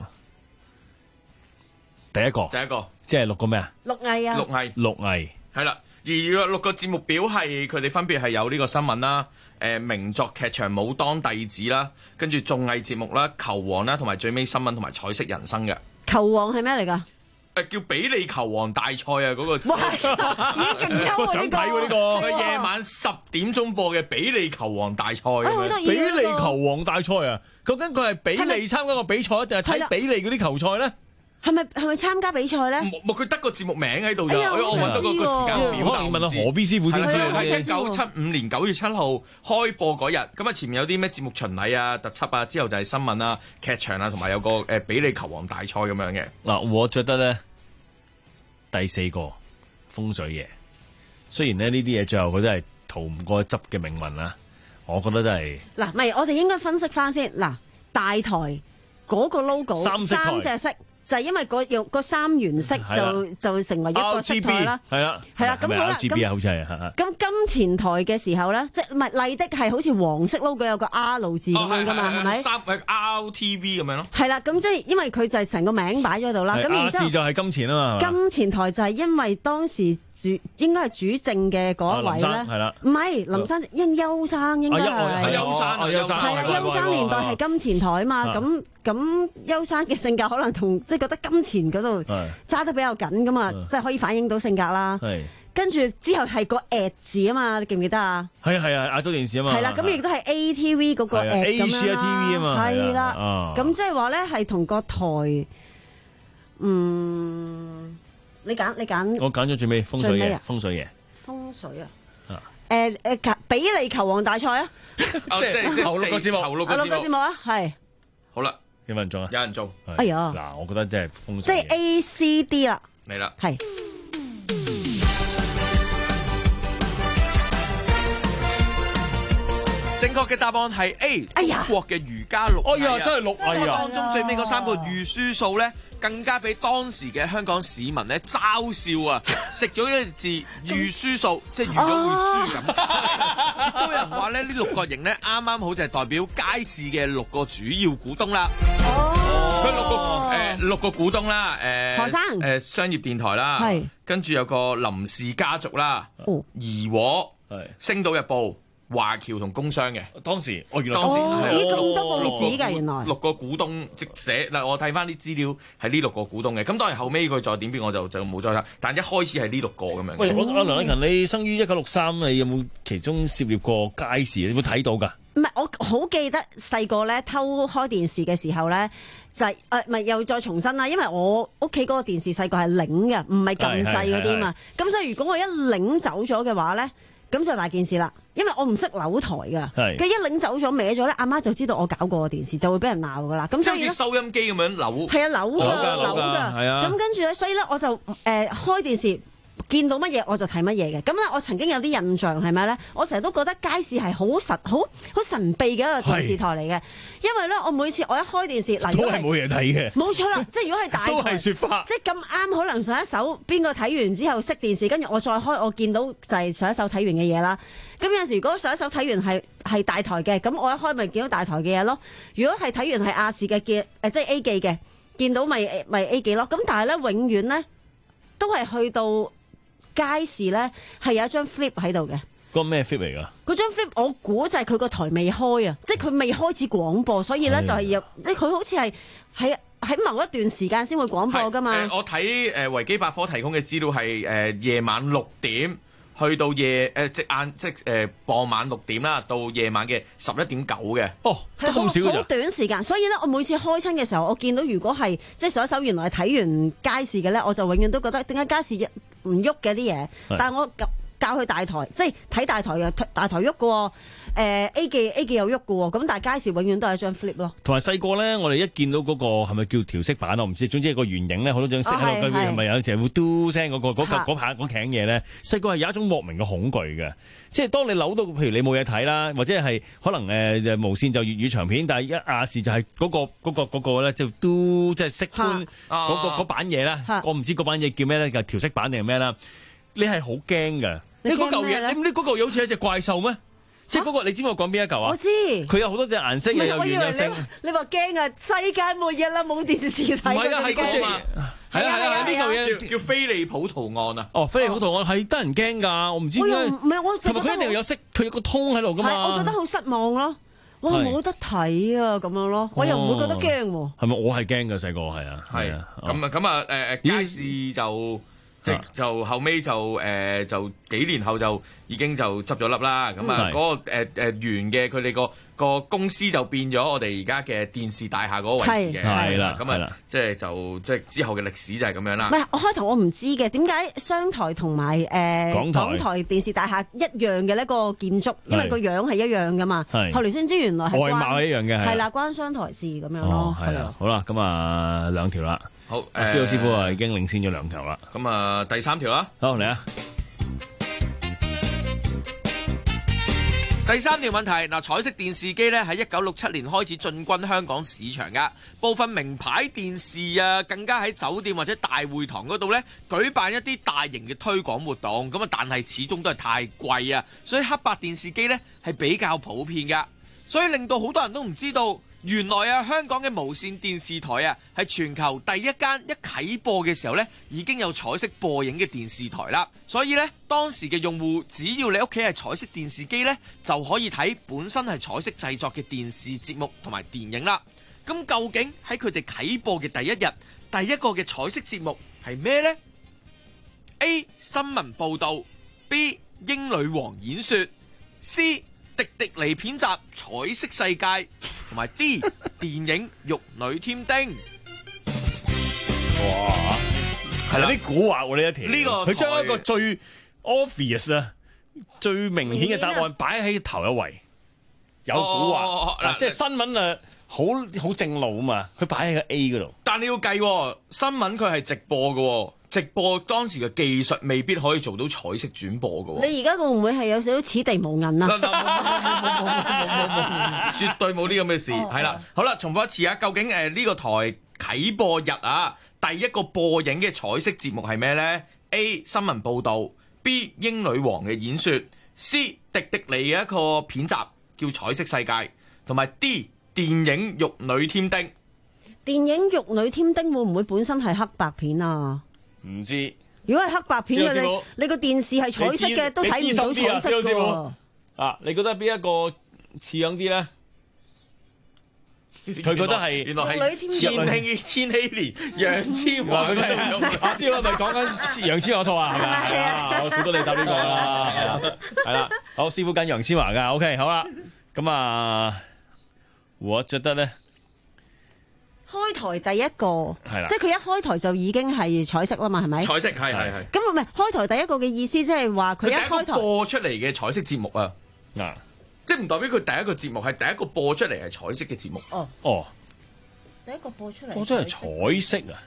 第一個， 第一個， 即係六個咩啊？ 六藝啊， 六藝， 六藝， 係啦。而六個節目表係佢哋分別係有呢個新聞啦、誒名作劇場武當弟子啦，跟住綜藝節目啦、球王啦，同埋最尾新聞同埋彩色人生嘅。 球王係咩嚟㗎？ 誒叫比利球王大賽啊！嗰個哇，已經勁抽啊！ 想睇喎呢個， 佢夜晚十點鐘播嘅比利球王大賽。 比利球王大賽啊！究竟佢係比利參加個比賽，定係睇比利嗰啲球賽咧？ 係咪係咪參加比賽咧？ 冇，佢得個節目名喺度咋。我揾到個個時間表， 可能問下何 B 師傅先知。 喺一九七五年九月七號開播嗰日，咁啊前面有啲咩節目巡禮啊、特輯啊，之後就係新聞啊、劇場啊，同埋有個誒比利球王大賽咁樣嘅。 嗱，我覺得咧第四個風水嘢，雖然咧呢啲嘢最後佢都係逃唔過執嘅命運啦，我覺得真係嗱，唔係我哋應該分析翻先嗱，大台嗰個 logo 三色三隻色。就係因為嗰用個三原色就就成為一個色台啦，係啦， 係啦，咁好啦，咁好似係咁金錢台嘅時候咧，即係唔係麗的係好似黃色 logo 有個 R 字咁樣噶嘛，係咪？ 三誒 R T V 咁樣咯。 係啦，咁即係因為佢就係成個名擺咗度啦，咁然之後就係金錢啊嘛。 金錢台就係因為當時主應該係主政嘅嗰一位咧， 係啦， 唔係林生，因邱生應該係邱生啊，邱生係啊，邱生年代係金錢台啊嘛，咁咁邱生嘅性格可能同即係覺得金錢嗰度揸得比較緊咁啊，即係可以反映到性格啦。跟住之後係個 at 字啊嘛，你記唔記得啊？ 係啊係啊，亞洲電視啊嘛。 係啦，咁亦都係 A T V 嗰個 at 咁樣啦。係啦，咁即係話咧係同個台，嗯。你揀你揀， 我揀咗最尾風水嘢，風水嘢， 風水啊！誒誒，比利球王大賽啊！ 即係即係頭六個節目，頭六個節目啊，係。 好啦， 有冇人中啊？ 有人中。 哎呀！ 嗱，我覺得真係風水。 即係 A C D 啦。 嚟啦， 係。 正確嘅答案係 A， 哎呀， 中國嘅儒家六藝啊， 哎呀真係六藝啊當中最尾嗰三個御書數咧，更加俾當時嘅香港市民咧嘲笑啊！食咗一個字御書數，即係預咗會輸咁。亦都有人話咧，呢六角形咧啱啱好就係代表街市嘅六個主要股東啦。 哦， 佢六個誒六個股東啦，誒何生誒商業電台啦， 係跟住有個林氏家族啦， 哦怡和係星島日報。華僑同工商嘅， 當時我原來當時哦咦咁多報紙㗎原來六個股東即寫嗱，我睇翻啲資料係呢六個股東嘅，咁當然後尾佢再點邊我就就冇再睇，但一開始係呢六個咁樣。 喂，我阿梁禮勤，你生於一九六三，你有冇其中涉獵過街市？你有冇睇到㗎？ 唔係，我好記得細個咧偷開電視嘅時候咧，就係誒唔係又再重新啦，因為我屋企嗰個電視細個係擰嘅，唔係撳掣嗰啲嘛，咁所以如果我一擰走咗嘅話咧，咁就大件事啦。因為我唔識扭台㗎，佢一擰走咗歪咗咧，阿媽就知道我搞過個電視，就會俾人鬧㗎啦。咁所以好似收音機咁樣扭， 係啊扭㗎扭㗎， 係啊。 咁跟住咧，所以咧我就誒、呃、開電視。見到乜嘢我就睇乜嘢嘅，咁咧我曾經有啲印象係咩咧？我成日都覺得街市係好神、好好神秘嘅一個電視台嚟嘅，因為咧我每次我一開電視，嗱都係冇嘢睇嘅， 冇錯啦，即係如果係大台， 都係説法， 即係咁啱，可能上一手邊個睇完之後熄電視，跟住我再開，我見到就係上一手睇完嘅嘢啦。咁有陣時如果上一手睇完係係大台嘅，咁我一開咪見到大台嘅嘢咯。如果係睇完係亞視嘅見誒，即係 A 記嘅，見到咪咪 A 記咯。咁但係咧永遠咧都係去到街市咧係有一張 flip 喺度嘅。 個咩 flip 嚟㗎？ 嗰張 flip 我估就係佢個台未開啊，即係佢未開始廣播，所以咧就係有即係佢好似係喺喺某一段時間先會廣播㗎嘛。 呃、我睇誒維基百科提供嘅資料係誒、呃、夜晚六點去到夜誒、呃、即晏即誒、呃、傍晚六點啦，到夜晚嘅十一點九嘅。 哦， 係好好短時間，所以咧我每次開親嘅時候，我見到如果係即係上一手原來係睇完街市嘅咧，我就永遠都覺得點解街市唔喐嘅啲嘢，但係我教佢大台，即係睇大台嘅大台喐嘅喎，誒 A 記 A 記有喐嘅喎，咁但係街市永遠都係一張 flip 咯。 同埋細個咧，我哋一見到嗰個係咪叫調色板，我唔知，總之係個圓形咧，好多張色喺度，係咪有時會嘟聲嗰個嗰嚿嗰排嗰頸嘢咧？細個係有一種莫名嘅恐懼嘅，即係當你扭到，譬如你冇嘢睇啦，或者係可能誒就無線就粵語長片，但係一亞視就係嗰個嗰個嗰個咧就嘟即係色寬嗰個嗰板嘢啦，我唔知嗰板嘢叫咩咧，就調色板定係咩啦？你係好驚㗎。你嗰嚿嘢，你唔知嗰嚿嘢好似係隻怪獸咩？即係嗰個，你知唔知我講邊一嚿啊？ 我知。佢有好多隻顏色，又有圓有聲。 你話驚啊！世界末日啦，冇電視睇。唔係啊，係嗰隻。係啊係啊，呢嚿嘢叫叫飛利浦圖案啊！ 哦，飛利浦圖案係得人驚㗎，我唔知點解。 唔係我。 同埋佢一定有色，佢有個通喺度㗎嘛。 我覺得好失望咯，哇冇得睇啊咁樣咯，我又唔會覺得驚喎。 係咪我係驚㗎細個係啊？ 係啊，咁啊咁啊誒誒街市就。即就後尾就誒、呃、就幾年後就已經就執咗笠啦，咁啊嗰個誒誒原嘅佢哋個個公司就變咗我哋而家嘅電視大廈嗰個位置嘅，係啦，咁啊即係就即係之後嘅歷史就係咁樣啦。 唔係我開頭我唔知嘅，點解商台同埋誒港台港台電視大廈一樣嘅呢個建築，因為個樣係一樣噶嘛。後嚟先知原來係外貌一樣嘅， 係啦，關商台事咁樣咯。 係啦，好啦，咁啊兩條啦。 好， 阿蕭師傅啊，已經領先咗兩球啦。 咁啊，第三條啦。 好嚟啊！ 第三條問題嗱，彩色電視機咧喺一九六七年開始進軍香港市場噶，部分名牌電視啊，更加喺酒店或者大會堂嗰度咧舉辦一啲大型嘅推廣活動。咁啊，但係始終都係太貴啊，所以黑白電視機咧係比較普遍噶，所以令到好多人都唔知道。原來啊，香港嘅無線電視台啊，係全球第一間一啟播嘅時候呢已經有彩色播映嘅電視台啦。所以呢，當時嘅用戶只要你屋企係彩色電視機呢，就可以睇本身係彩色製作嘅電視節目同埋電影啦。咁究竟喺佢哋啟播嘅第一日，第一個嘅彩色節目係咩呢？ A. 新聞報導 B. 英女王演說 C. 迪迪尼片集《彩色世界》同埋 D 電影《玉女添丁》。 哇，係啦，啲古惑喎呢一條。 呢個佢將一個最 obvious 啊、最明顯嘅答案擺喺頭一位，有古惑嗱，即係新聞啊，好好正路啊嘛，佢擺喺個 A 嗰度。 但你要計新聞佢係直播嘅， 直播當時嘅技術未必可以做到彩色轉播嘅喎。 你而家會唔會係有少少此地無銀啊？ 絕對冇呢咁嘅事，係啦、哦。好啦，重複一次啊！究竟誒呢個台啟播日啊，第一個播映嘅彩色節目係咩呢？ A 新聞報導 B 英女王嘅演說 C 迪迪尼嘅一個片集叫《彩色世界》，同埋 D 電影《玉女添丁》。 電影《玉女添丁》會唔會本身係黑白片啊？ 唔知。 如果係黑白片嘅，你你個電視係彩色嘅，都睇唔到彩色嘅。 啊，你覺得邊一個似樣啲咧？佢覺得係原來係千禧千禧年楊千嬅。阿師傅係咪講緊楊千嬅嗰套啊？係咪啊？我估到你答呢個啦，係啦。好，師傅跟楊千嬅噶 ，OK， 好啦。咁啊，我覺得咧。 開台第一個， 係啦， 即係佢一開台就已經係彩色啦嘛，係咪？ 彩色係係係。 咁唔係開台第一個嘅意思，即係話佢一開台播出嚟嘅彩色節目啊，嗱，即係唔代表佢第一個節目係第一個播出嚟係彩色嘅節目。 哦哦， 第一個播出嚟， 播出嚟彩色啊，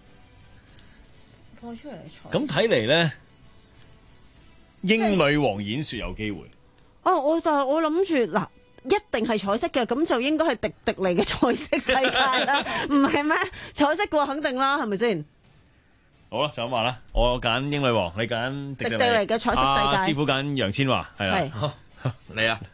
播出嚟彩。 咁睇嚟咧，英女王演說有機會。 哦，我就我諗住嗱。一定係彩色嘅，咁就應該係迪迪尼嘅彩色世界啦，唔係咩？彩色嘅話肯定啦，係咪先？ 好啦，就咁話啦，我揀英女王，你揀迪迪尼嘅彩色世界， 啊、師傅揀楊千嬅，係啦， 嚟啊！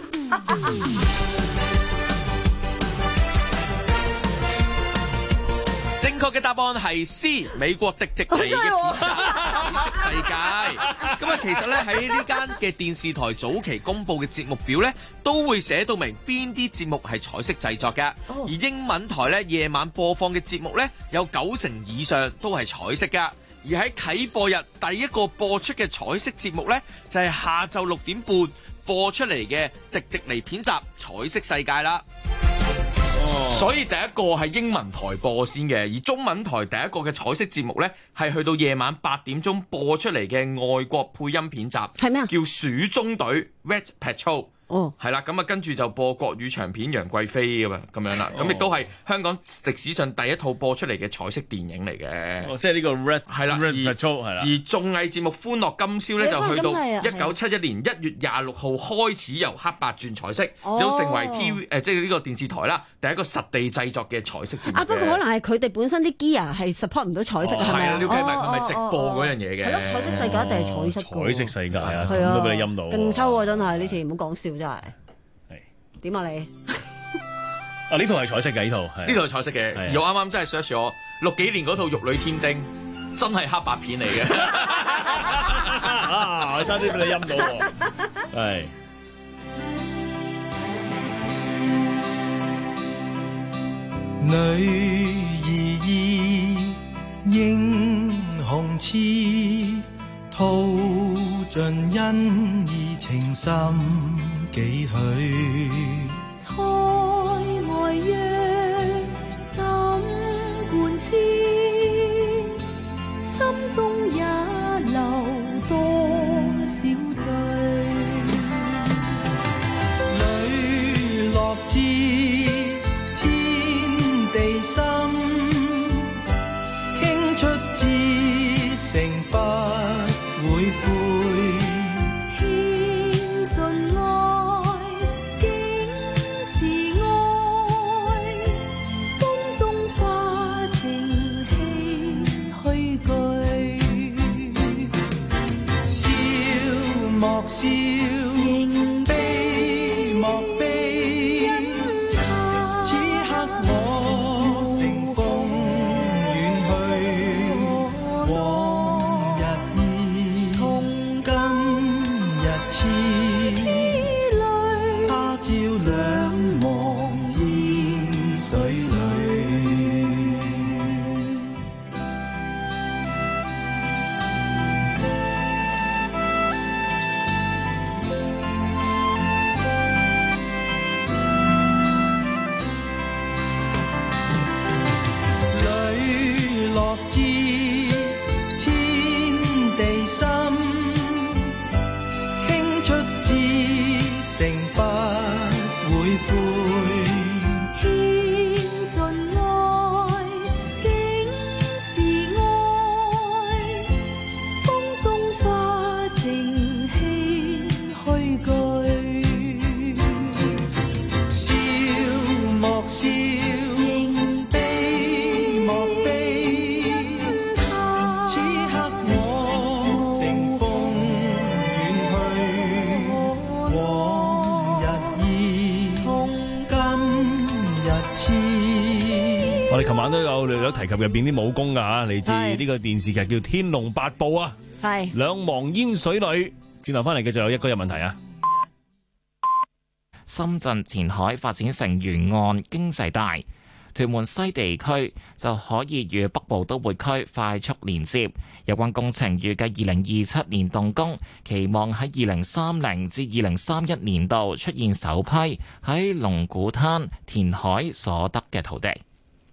正確嘅答案係 C， 美國迪迪尼嘅片集《彩色世界》。咁啊，其實咧喺呢間嘅電視台早期公佈嘅節目表咧，都會寫到明邊啲節目係彩色製作嘅。而英文台咧夜晚播放嘅節目咧，有九成以上都係彩色㗎。而喺啟播日第一個播出嘅彩色節目咧，就係下晝六點半播出嚟嘅迪迪尼片集《彩色世界》啦。所以第一個係英文台播先嘅，而中文台第一個嘅彩色節目呢，係去到夜晚八點鐘播出嚟嘅外國配音片集， 係咩啊？ 叫鼠中隊 Red Patrol。 哦， 係啦，咁啊跟住就播國語長片《楊貴妃》咁啊，咁樣啦，咁亦都係香港歷史上第一套播出嚟嘅彩色電影嚟嘅。 哦，即係呢個 Red 係啦 Red Patrol 係啦。 而綜藝節目《歡樂今宵》咧就去到一九七一年一月廿六號開始由黑白轉彩色，都成為 T V 誒即係呢個電視台啦第一個實地製作嘅彩色節目。 啊，不過可能係佢哋本身啲 gear 係 support 唔到彩色係咪啊？ 係啊，了解埋佢咪直播嗰樣嘢嘅。 係咯，彩色世界一定係彩色。 彩色世界啊，咁都俾你陰到。 勁抽啊！真係呢次唔好講笑真係。點啊你？ 啊呢套係彩色嘅，呢套呢套係彩色嘅。而我啱啱真係 search 咗六幾年嗰套《玉女添丁》，真係黑白片嚟嘅。 啊！我差啲俾你陰到喎。係。 女兒意英雄痴，吐盡恩義情深。幾許塞外約怎灌輸，心中也留多少醉。 磊落至天地心，傾出至誠不會悔。笑仍悲莫悲，此刻我乘風遠去，往日意從今日痴，他朝兩忘煙水裏。 我哋琴晚都有有提及入邊啲武功噶吓，嚟自呢個電視劇叫《天龍八部》啊， 係兩忘煙水裏。轉頭翻嚟嘅就有一個有問題啊。 深圳前海發展成沿岸經濟帶，屯門西地區就可以與北部都會區快速連接。有關工程預計二零二七年動工，期望喺二零三零至二零三一年度出現首批喺龍鼓灘填海所得嘅土地。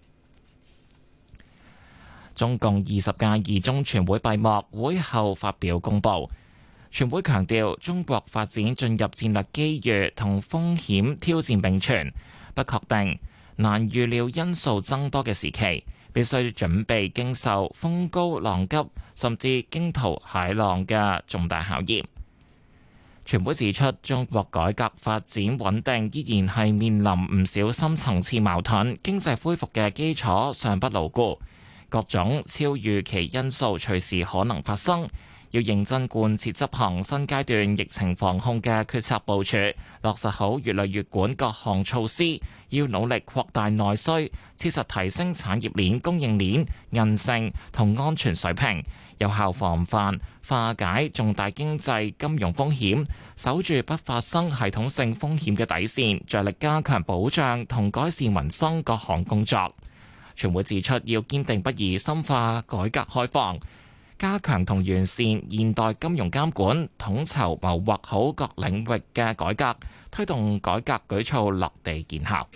中共二十屆二中全會閉幕，會後發表公報。全會強調，中國發展進入戰略機遇同風險挑戰並存，不確定、難預料因素增多嘅時期，必須準備經受風高浪急甚至驚濤駭浪嘅重大考驗。全會指出，中國改革發展穩定依然係面臨唔少深層次矛盾，經濟恢復嘅基礎尚不牢固。各種超預期因素隨時可能發生，要認真貫徹執行新階段疫情防控嘅決策部署，落實好越嚟越管各項措施，要努力擴大內需，切實提升產業鏈、供應鏈韌性同安全水平，有效防範化解重大經濟金融風險，守住不發生系統性風險嘅底線，着力加強保障同改善民生各項工作。全會指出，要堅定不移深化改革開放，加強同完善現代金融監管，統籌謀劃好各領域嘅改革，推動改革舉措落地見效。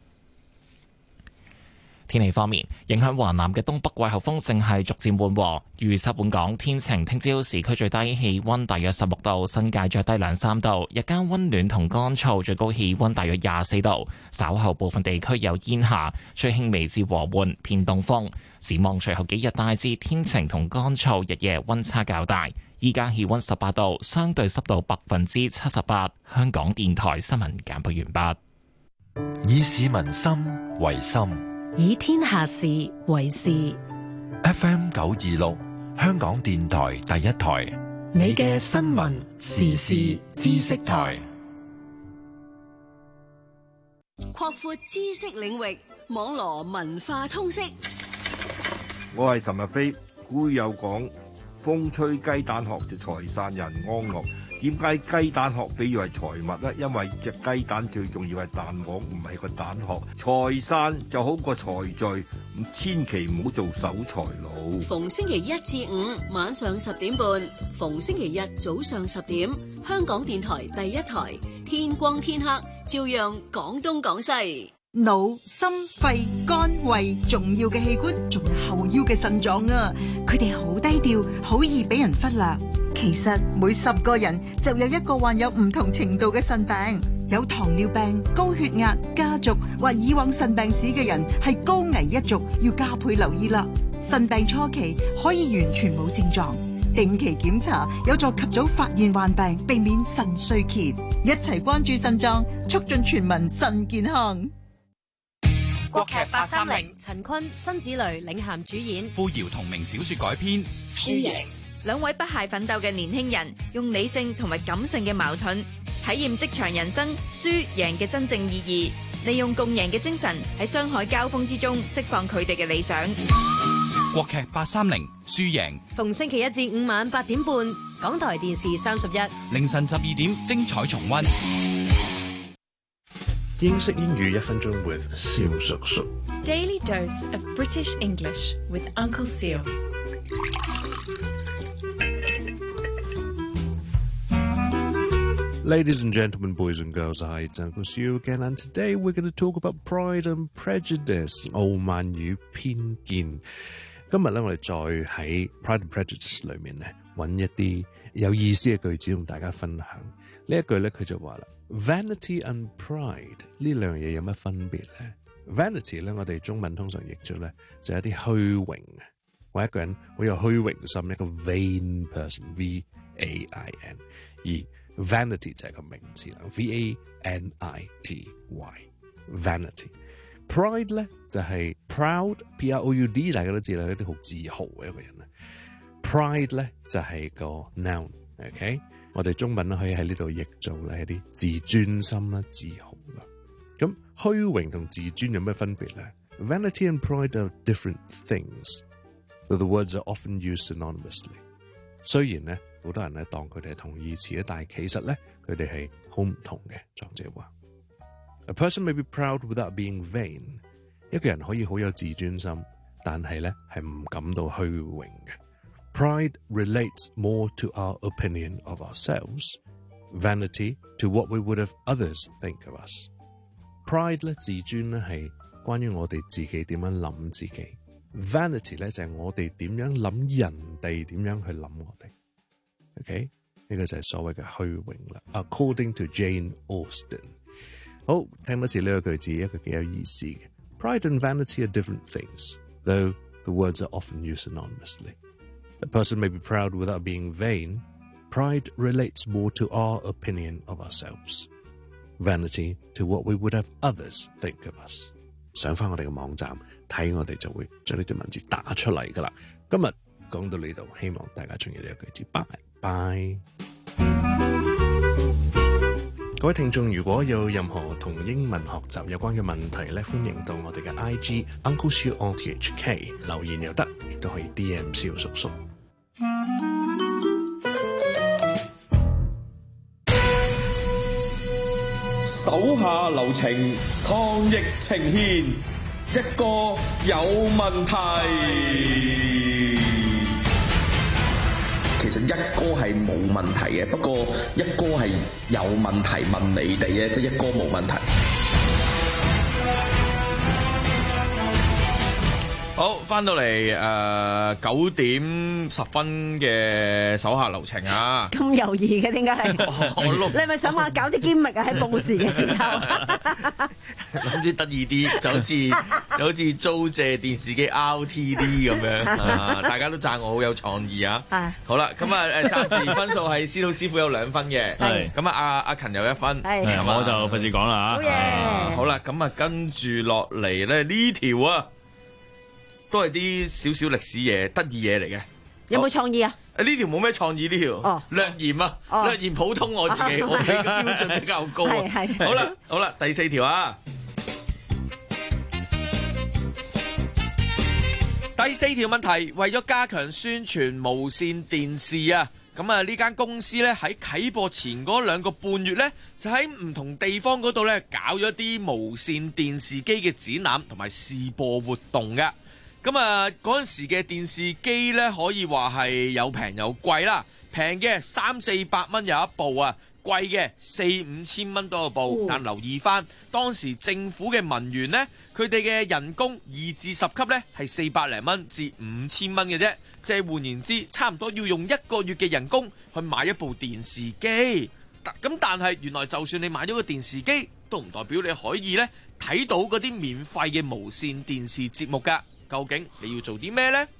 天氣方面，影響華南嘅東北季候風正係逐漸緩和，預測本港天晴，聽朝市區最低氣溫大約十六度，新界最低兩三度，日間溫暖同乾燥，最高氣溫大約廿四度。稍後部分地區有煙霞，吹輕微至和緩偏東風。展望隨後幾日大致天晴同乾燥，日夜溫差較大。依家氣溫十八度，相對濕度百分之七十八。香港電台新聞簡報完畢。 以市民心為心， 以天下事為事。 F M 九二六，香港電台第一台， 你嘅新聞時事知識台， 擴闊知識領域，網羅文化通識。 我係岑日飛，古語有講，風吹雞蛋殼就財散人安樂。點解雞蛋殼比喻為財物呢？因為隻雞蛋最重要係蛋黃，唔係個蛋殼。財散就好過財聚，咁千祈唔好做守財奴。 逢星期一至五晚上十點半，逢星期日早上十點，香港電台第一台，天光天黑，照樣講東講西。 腦、心、肺、肝、胃，重要嘅器官，仲有後腰嘅腎臟啊！佢哋好低調，好易俾人忽略。其實每十個人就有一個患有唔同程度嘅腎病，有糖尿病、高血壓、家族或以往腎病史嘅人係高危一族，要加倍留意啦。腎病初期可以完全冇症狀，定期檢查有助及早發現患病，避免腎衰竭。一齊關注腎臟，促進全民腎健康。 國劇八三零，陳坤、辛芷蕾領銜主演， 傅瑤同名小說改編。 輸贏，兩位不懈奮鬥嘅年輕人，用理性同埋感性嘅矛盾，體驗職場人生輸贏嘅真正意義，利用共贏嘅精神喺商海交鋒之中釋放佢哋嘅理想。 國劇八三零，輸贏， 逢星期一至五晚八點半，港台電視三十一， 凌晨十二點精彩重溫。 英式英語一分鐘 with 蕭叔叔。 Daily dose of British English with Uncle Seal. Ladies and gentlemen, boys and girls, hi, it's Uncle Seal again, and today we're going to talk about Pride and Prejudice, 傲慢與偏見。今日咧，我哋再喺 Pride and Prejudice 裏面咧，揾一啲有意思嘅句子同大家分享。呢一句咧，佢就話啦 ，Vanity and Pride 呢兩樣嘢有乜分別咧 ？Vanity 咧，我哋中文通常譯咗咧，就係一啲虛榮啊，或一個人好有虛榮心，一個 vain person，V A I N， 而 vanity 就係個名詞啦 ，V A N I T Y，vanity。Pride 咧就係 proud，P R O U D， 大家都知啦，一啲好自豪嘅一個人啦。Pride 咧就係個 noun，OK？ 我哋中文可以喺呢度譯做咧一啲自尊心啦、自豪啦。咁虛榮同自尊有咩分別咧 Vanity and pride are different things, though the words are often used synonymously. 雖然咧，好多人咧當佢哋係同義詞咧，但係其實咧佢哋係好唔同嘅。作者話 ：A person may be proud without being vain。一個人可以好有自尊心，但係咧係唔感到虛榮嘅。Pride relates more to our opinion of ourselves. Vanity to what we would have others think of us. Pride 咧自尊咧係關於我哋自己點樣諗自己。Vanity 咧就係我哋點樣諗人哋點樣去諗我哋。OK， 呢個就係所謂嘅虛榮啦。According to Jane Austen。好，聽多次呢個句子，一個幾有意思嘅。Pride and vanity are different things, though the words are often used synonymously. A person may be proud without being vain. Pride relates more to our opinion of ourselves. Vanity to what we would have others think of us. 上返我哋嘅網站睇，我哋就會將呢段文字打出嚟㗎喇。今日講到呢度，希望大家鍾意呢個句子。拜拜。各位聽眾，如果有任何同英文學習有關嘅問題咧，歡迎到我哋嘅 I G Uncle Siu O T H K 留言又得，亦都可以 D M 蕭叔叔。 手下留情，抗疫呈獻，一個有問題。其實一哥係冇問題嘅，不過一哥係有問題問你哋嘅，即係一哥冇問題。 好，翻到嚟誒九點十分嘅手下留情啊！ 咁猶豫嘅點解係？你係咪想話搞啲堅密啊？喺報時嘅時候， 諗住得意啲，就好似就好似租借電視機 R T D 咁樣啊！大家都讚我好有創意啊！好啦，咁啊誒暫時分數係司徒師傅有兩分嘅，咁啊阿阿勤有一分， 我就費事講啦嚇。 好好啦，咁啊跟住落嚟咧呢條啊。都係啲少少歷史嘢、得意嘢嚟嘅。 有冇創意啊？ 呢條冇咩創意，呢條、哦、略嫌啊，哦、略嫌普通我自己，我嘅標準比較高啊。好啦，好啦，第四條啊。第四條問題，為咗加強宣傳無線電視啊，咁啊呢間公司咧喺啟播前嗰兩個半月咧，就喺唔同地方嗰度咧搞咗啲無線電視機嘅展覽同埋試播活動嘅。咁啊，嗰陣時嘅電視機咧，可以話係有平有貴啦。平嘅三四百蚊有一部啊，貴嘅四五千蚊都有部。但留意翻當時政府嘅文員呢，佢哋嘅人工二至十級呢係四百零蚊至五千蚊嘅啫，即係換言之，差唔多要用一個月嘅人工去買一部電視機。咁但係原來就算你買咗個電視機，都唔代表你可以呢睇到嗰啲免費嘅無線電視節目㗎。究竟你要做啲咩呢？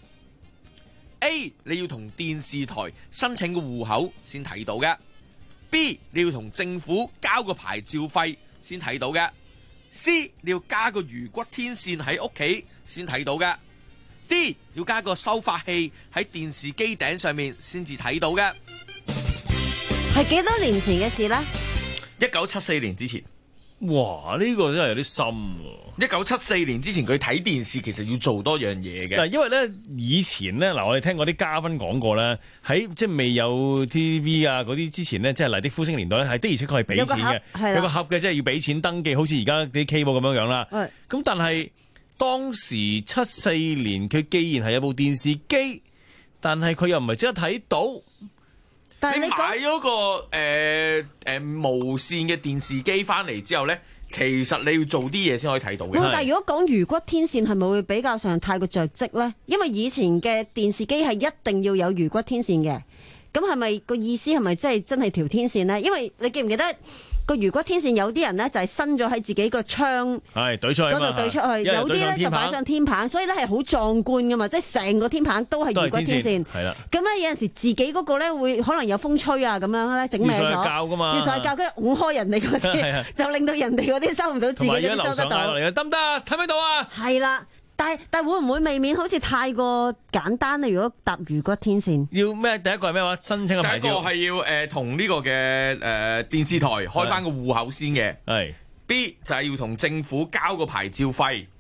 A 你要同電視台申請個戶口先睇到嘅。 B 你要同政府交個牌照費先睇到嘅。 C 你要加個魚骨天線喺屋企先睇到嘅。 D 要加個收發器喺電視機頂上面先至睇到嘅。 係幾多年前嘅事呢？ 一九七四年之前。 哇！呢、這個真係有啲深喎。 一九七四年之前佢睇電視其實要做多樣嘢嘅。 嗱，因為咧以前咧嗱，我哋聽過啲嘉賓講過咧，喺即係未有 T V B 啊嗰啲之前咧，即係麗的呼聲年代咧，係的而且確係俾錢嘅，有個盒嘅，即係要俾錢登記，好似而家啲 cable 咁樣樣啦。咁但係當時七四年佢既然係有部電視機，但係佢又唔係即刻睇到。 但係你買咗個誒誒、呃呃、無線嘅電視機翻嚟之後咧，其實你要做啲嘢先可以睇到嘅。 但係如果講魚骨天線係咪會比較上太過着跡咧？因為以前嘅電視機係一定要有魚骨天線嘅，咁係咪個意思係咪即係真係條天線咧？因為你記唔記得？個魚骨天線有啲人咧就係伸咗喺自己個窗嗰度對出去，有啲咧就擺上天棚，所以咧係好壯觀噶嘛，即係成個天棚都係魚骨天線。係啦，咁咧有陣時自己嗰個咧會可能有風吹啊咁樣咧整歪咗，要上教噶嘛，要上教跟住拱開人哋嗰啲，就令到人哋嗰啲收唔到，自己嗰啲收得到。 得唔得？睇唔睇到啊？ 係啦。但係但係會唔會未免好似太過簡單咧？如果搭魚骨天線， 要咩？第一個係咩話？申請個牌照。 第一個係要誒同呢個嘅誒、呃、電視台開翻個戶口先嘅。係。B 就係要同政府交個牌照費。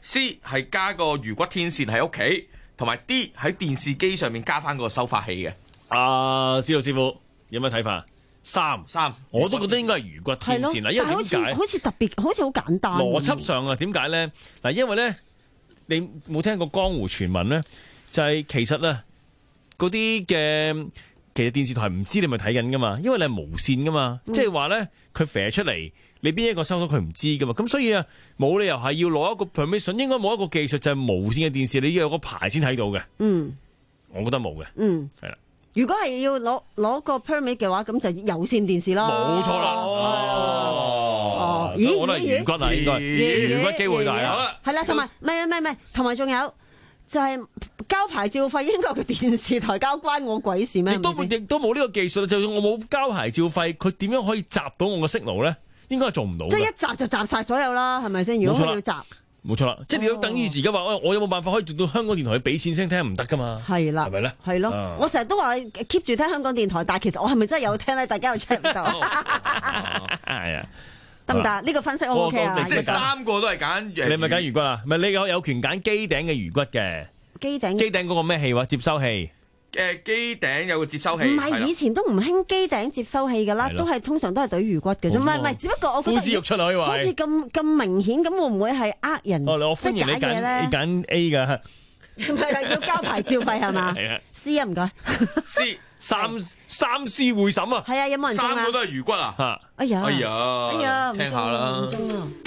C 係加個魚骨天線喺屋企，同埋 D 喺電視機上面加翻個收發器嘅。 啊，司徒師傅有咩睇法？三三， 我都覺得應該係魚骨天線啦，因為點解？ 好似特別，好似好簡單。 邏輯上啊，點解咧？嗱，因為咧，你冇聽過江湖傳聞咧，就係、是、其實咧，嗰啲嘅其實電視台唔知你咪睇緊噶嘛，因為你係無線噶嘛，即係話咧佢飛出嚟，你邊一個收到佢唔知噶嘛，咁所以啊，冇理由係要攞一個 permission， 應該冇一個技術就係、是、無線嘅電視，你要有個牌先睇到嘅。嗯，我覺得冇嘅。嗯，係啦。 如果係要攞攞個 permit 嘅話，咁就有線電視啦。 冇錯啦。哦，咦？我都係魚骨啊，應該魚骨機會大啊。 係啦，同埋唔係唔係唔係，同埋仲有就係交牌照費，應該個電視台交，關我鬼事咩？ 亦都亦都冇呢個技術，就算我冇交牌照費，佢點樣可以集到我個 signal 咧？應該係做唔到。 即係一集就集晒所有啦，係咪先？如果佢要集。 冇錯啦，即係你都等於而家話，我有冇辦法可以做到香港電台去俾錢聲聽唔得噶嘛？係啦，係咪咧？係咯，啊、我成日都話 keep 住聽香港電台，但係其實我係咪真係有聽咧？大家又 check 唔到。係啊，得唔得？呢個分析 O 唔 OK 啊？ 即係三個都係揀， 你係咪揀魚骨啊？唔係你有有權揀機頂嘅魚骨嘅。 機頂機頂嗰個咩器話接收器？ 誒，機頂有個接收器。 唔係以前都唔興機頂接收器噶啦，都係通常都係懟魚骨嘅啫。唔係唔係，只不過我覺得呼之欲出可以話， 好似咁咁明顯，咁會唔會係呃人？ 哦，我歡迎你揀你揀 A 噶。 唔係要交牌照費係嘛？係啊 ，C 啊唔該。 C 三三 C 會審啊。 係啊，有冇人中啊？ 三個都係魚骨啊！嚇！ 哎呀！ 哎呀！ 哎呀！ 聽下啦。 唔中啊！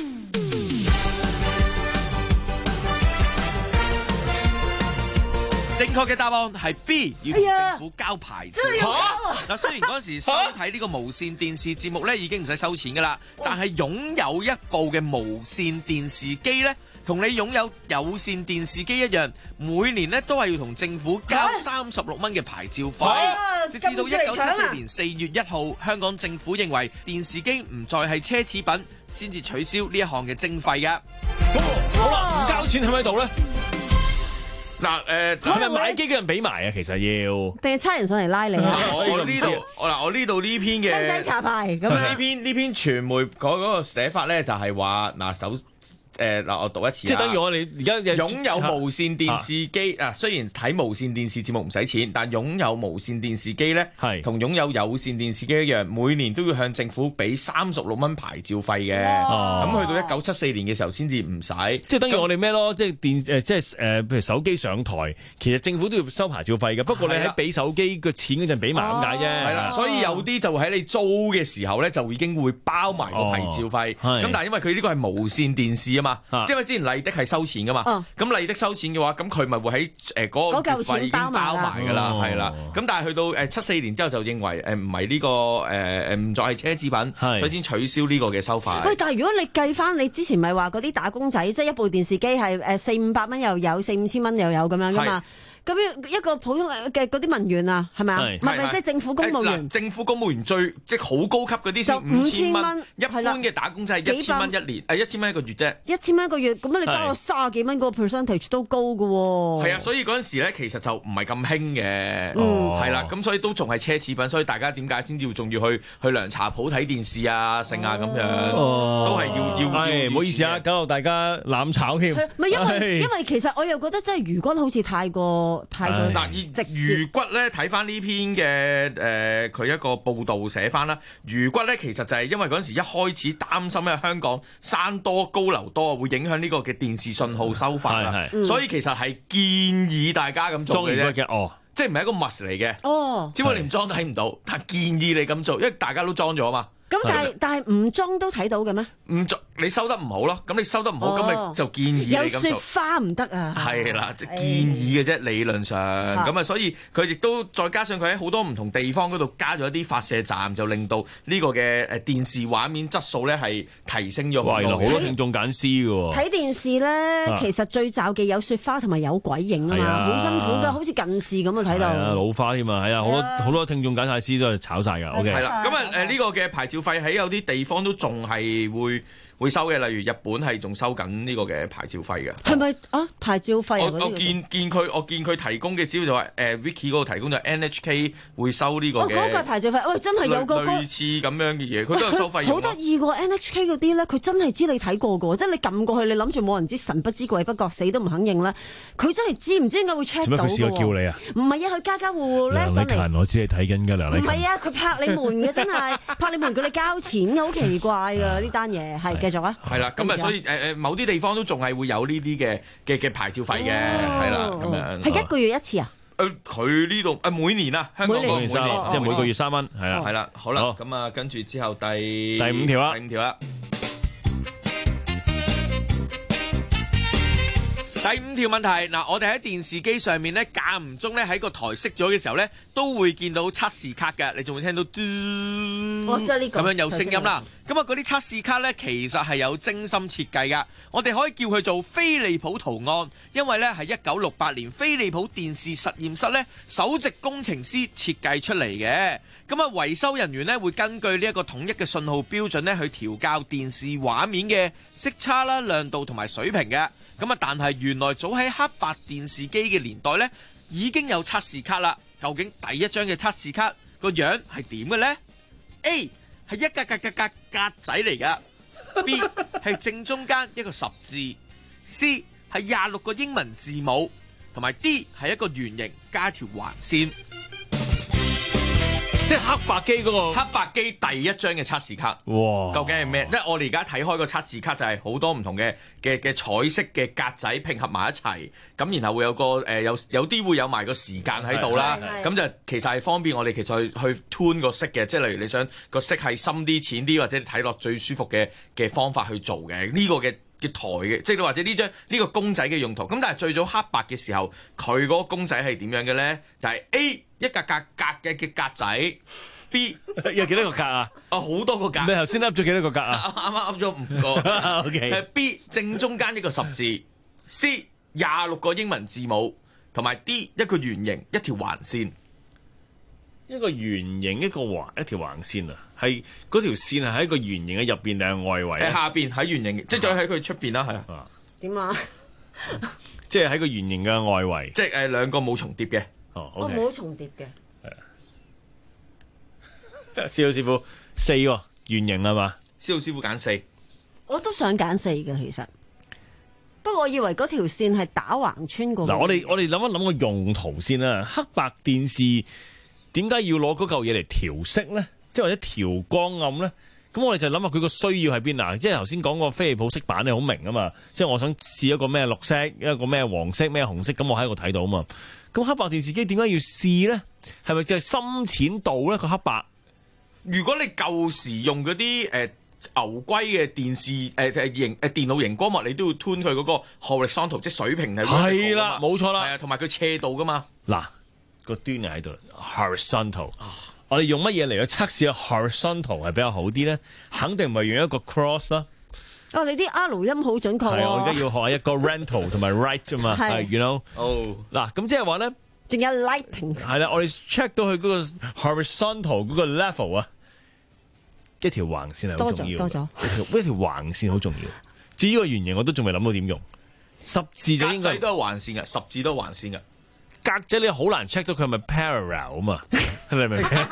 正確嘅答案係 B， 要同政府交牌照。嗱，雖然嗰陣時收睇呢個無線電視節目咧已經唔使收錢噶啦，但係擁有一部嘅無線電視機咧，同你擁有有線電視機一樣，每年咧都係要同政府交三十六蚊嘅牌照費。直至到一九七四年四月一號，香港政府認為電視機唔再係奢侈品，先至取消呢一項嘅徵費嘅。 好啦，唔交錢係咪喺度咧？嗱，誒，係咪誒買機嘅人俾埋啊？其實要定係差人上嚟拉你啊？ 我呢度，我嗱，我呢度呢篇嘅跟仔查牌咁樣。 呢篇呢篇傳媒嗰嗰個寫法咧，就係話嗱首。誒嗱，我讀一次即係等於我哋而家擁有無線電視機啊！雖然睇無線電視節目唔使錢，但擁有無線電視機咧，係同擁有有線電視機一樣，每年都要向政府俾三十六蚊牌照費嘅。咁去到一九七四年嘅時候先至唔使， 即係等於我哋咩咯？即係電誒，即係誒，譬如手機上台，其實政府都要收牌照費嘅。不過你喺俾手機嘅錢嗰陣俾埋咁解啫。 係啦，所以有啲就喺你租嘅時候咧，就已經會包埋個牌照費。咁但係因為佢呢個係無線電視啊嘛，即係之前麗的係收錢噶嘛，咁麗的收錢嘅話，咁佢咪會喺誒嗰個月費已經包埋噶啦，係啦。咁但係去到誒七四年之後就認為誒唔係呢個誒誒唔再係奢侈品，所以先取消呢個嘅收費。 喂，但係如果你計翻你之前咪話嗰啲打工仔，即係一部電視機係誒四五百蚊又有，四五千蚊又有咁樣噶嘛？咁一個普通嘅嗰啲文員啊，係咪啊？唔係咪即係政府公務員？ 政府公務員最即係好高級嗰啲先五千蚊，一般嘅打工仔係一千蚊一年，誒一千蚊一個月啫。 一千蚊一個月，咁你加個三十幾蚊個 percentage 都高㗎喎。 係啊，所以嗰陣時咧，其實就唔係咁興嘅，係啦，咁所以都仲係奢侈品，所以大家點解先至仲要去去涼茶鋪睇電視啊、剩啊咁樣，都係要要。 係唔好意思啊，搞到大家攬炒添。 唔係因為因為其實我又覺得真係魚骨好似太過。 嗱，而魚骨咧睇翻呢篇嘅誒佢一個報導寫翻啦，魚骨咧其實就係因為嗰陣時一開始擔心咧香港山多高樓多會影響呢個嘅電視信號收發啦，所以其實係建議大家咁做嘅啫，哦，即係唔係一個 must 嚟嘅，哦，只不過你唔裝睇唔到，但建議你咁做，因為大家都裝咗嘛。 咁但係但係唔裝都睇到嘅咩？ 唔裝你收得唔好咯，咁你收得唔好，咁咪、哦、就建議你咁做。 有雪花唔得啊！ 係啦，即係建議嘅啫，理論上咁啊，哎、所以佢亦都再加上佢喺好多唔同地方嗰度加咗一啲發射站，就令到呢個嘅誒電視畫面質素咧係提升咗好多。 好多聽眾揀 C 嘅喎。 睇電視咧，啊、其實最罩忌有雪花同埋有鬼影啊嘛，好、啊、辛苦㗎，好似近視咁啊睇到。 啊，老花添啊，係啊，好多好多聽眾揀晒 C 都係炒晒㗎。OK， 係啦，咁啊誒呢個嘅牌照費喺有啲地方都仲係會會會收嘅，例如日本係仲收緊呢個嘅牌照費嘅。 係咪啊？牌照費啊？ 我我見見佢，我見佢提供嘅資料就話誒 Wiki 嗰度提供就 N H K 會收呢個嘅。 哦，嗰個牌照費，喂，真係有個類似咁樣嘅嘢，佢都有收費用。 好得意喎 N H K 嗰啲咧，佢真係知你睇過嘅喎，即係你撳過去，你諗住冇人知，神不知鬼不覺，死都唔肯認啦。佢真係知，唔知點解會 check 到嘅喎。 做乜佢試過叫你啊？ 唔係啊，佢家家戶戶咧梁禮勤，我知你睇緊㗎，梁禮勤。 唔係啊，佢拍你門嘅真係拍你門，叫你交錢嘅，好奇怪㗎呢單嘢。係繼續啊。 係啦，咁啊，所以誒誒，某啲地方都仲係會有呢啲嘅嘅嘅牌照費嘅，係啦，咁樣。 係一個月一次啊？ 誒，佢呢度誒每年啊，香港每年三，即係每個月三蚊，係啦， 係啦，好啦，咁啊，跟住之後第第五條啦， 第五條啦。第五條問題嗱，我哋喺電視機上面咧，間唔中咧喺個台熄咗嘅時候咧，都會見到測試卡嘅，你仲會聽到嘟， 哦，即係呢個咁樣有聲音啦。咁啊，嗰啲測試卡咧，其實係有精心設計噶，我哋可以叫佢做飛利浦圖案，因為咧係一九六八年飛利浦電視實驗室咧首席工程師設計出嚟嘅。咁啊，維修人員咧會根據呢一個統一嘅信號標準咧去調校電視畫面嘅色差啦、亮度同埋水平嘅。咁啊，但係原來早喺黑白電視機嘅年代咧，已經有測試卡啦。究竟第一張嘅測試卡個樣係點嘅呢？ A 係一格格格格格仔嚟噶 ，B 係正中間一個十字 ，C 係廿六個英文字母，同埋 D 係一個圓形加條橫線。 即係黑白機嗰個黑白機第一張嘅測試卡，哇！究竟係咩？因為我哋而家睇開個測試卡就係好多唔同嘅嘅嘅彩色嘅格仔拼合埋一齊，咁然後會有個誒、呃、有有啲會有埋個時間喺度啦，咁就其實係方便我哋其實去去 tune 個色嘅，即係例如你想個色係深啲、淺啲，或者睇落最舒服嘅嘅方法去做嘅呢、這個嘅。嘅台嘅，即係或者呢張呢個公仔嘅用途。咁但係最早黑白嘅時候，佢嗰個公仔係點樣嘅咧？就係、是、A 一格格格嘅嘅格仔 ，B 有幾多個格啊？ 啊，好多個格。 你頭先噏咗幾多個格啊？ 啱啱噏咗五個。OK。B 正中間一個十字 ，C 廿六個英文字母，同埋 D 一個圓形一條橫線。 一個圓形一個橫一條橫線啊！係嗰條線係喺個圓形嘅入邊定係外圍？ 喺下邊喺圓形，即係再喺佢出邊啦，係啊。 點啊？ 即係喺個圓形嘅外圍。 即係誒兩個冇重疊嘅。 哦， 我冇重疊嘅。 係啊。司徒師傅四喎圓形係嘛？ 司徒師傅揀四。 我都想揀四嘅其實，不過我以為嗰條線係打橫穿過。 嗱，我哋我哋諗一諗個用途先啦。黑白電視點解要攞嗰嚿嘢嚟調色咧？即係或者調光暗咧？咁我哋就諗下佢個需要喺邊啊？即係頭先講個飛利浦色板你好明啊嘛。即係我想試一個咩綠色，一個咩黃色，咩紅色，咁我喺度睇到啊嘛。咁黑白電視機點解要試咧？係咪就係深淺度咧？個黑白？ 如果你舊時用嗰啲誒牛龜嘅電視誒誒熒誒電腦熒光幕，你都要 tune 佢嗰個 horizontal 即係水平係。 係啦，冇錯啦。 係啊，同埋佢斜度噶嘛。 嗱，個端係喺度 horizontal。我哋用乜嘢嚟去測試個 horizontal 係比較好啲咧？肯定唔係用一個 cross 啦。 哦，你啲 R 音好準確喎。 係啊，我而家要學一個 rental 同埋 right 啫嘛。係，you know。哦。嗱，咁即係話咧， 仲有 lighting。 係啦，我哋 check 到佢嗰個 horizontal 嗰個 level 啊，一條橫線係好重要。多咗，多咗。一條橫線好重要。至於個圓形，我都仲未諗到點用。十字就應該。 格仔都係橫線嘅，十字都係橫線嘅。 格仔你好難 check 到佢係咪 parallel 啊嘛？你明唔明先？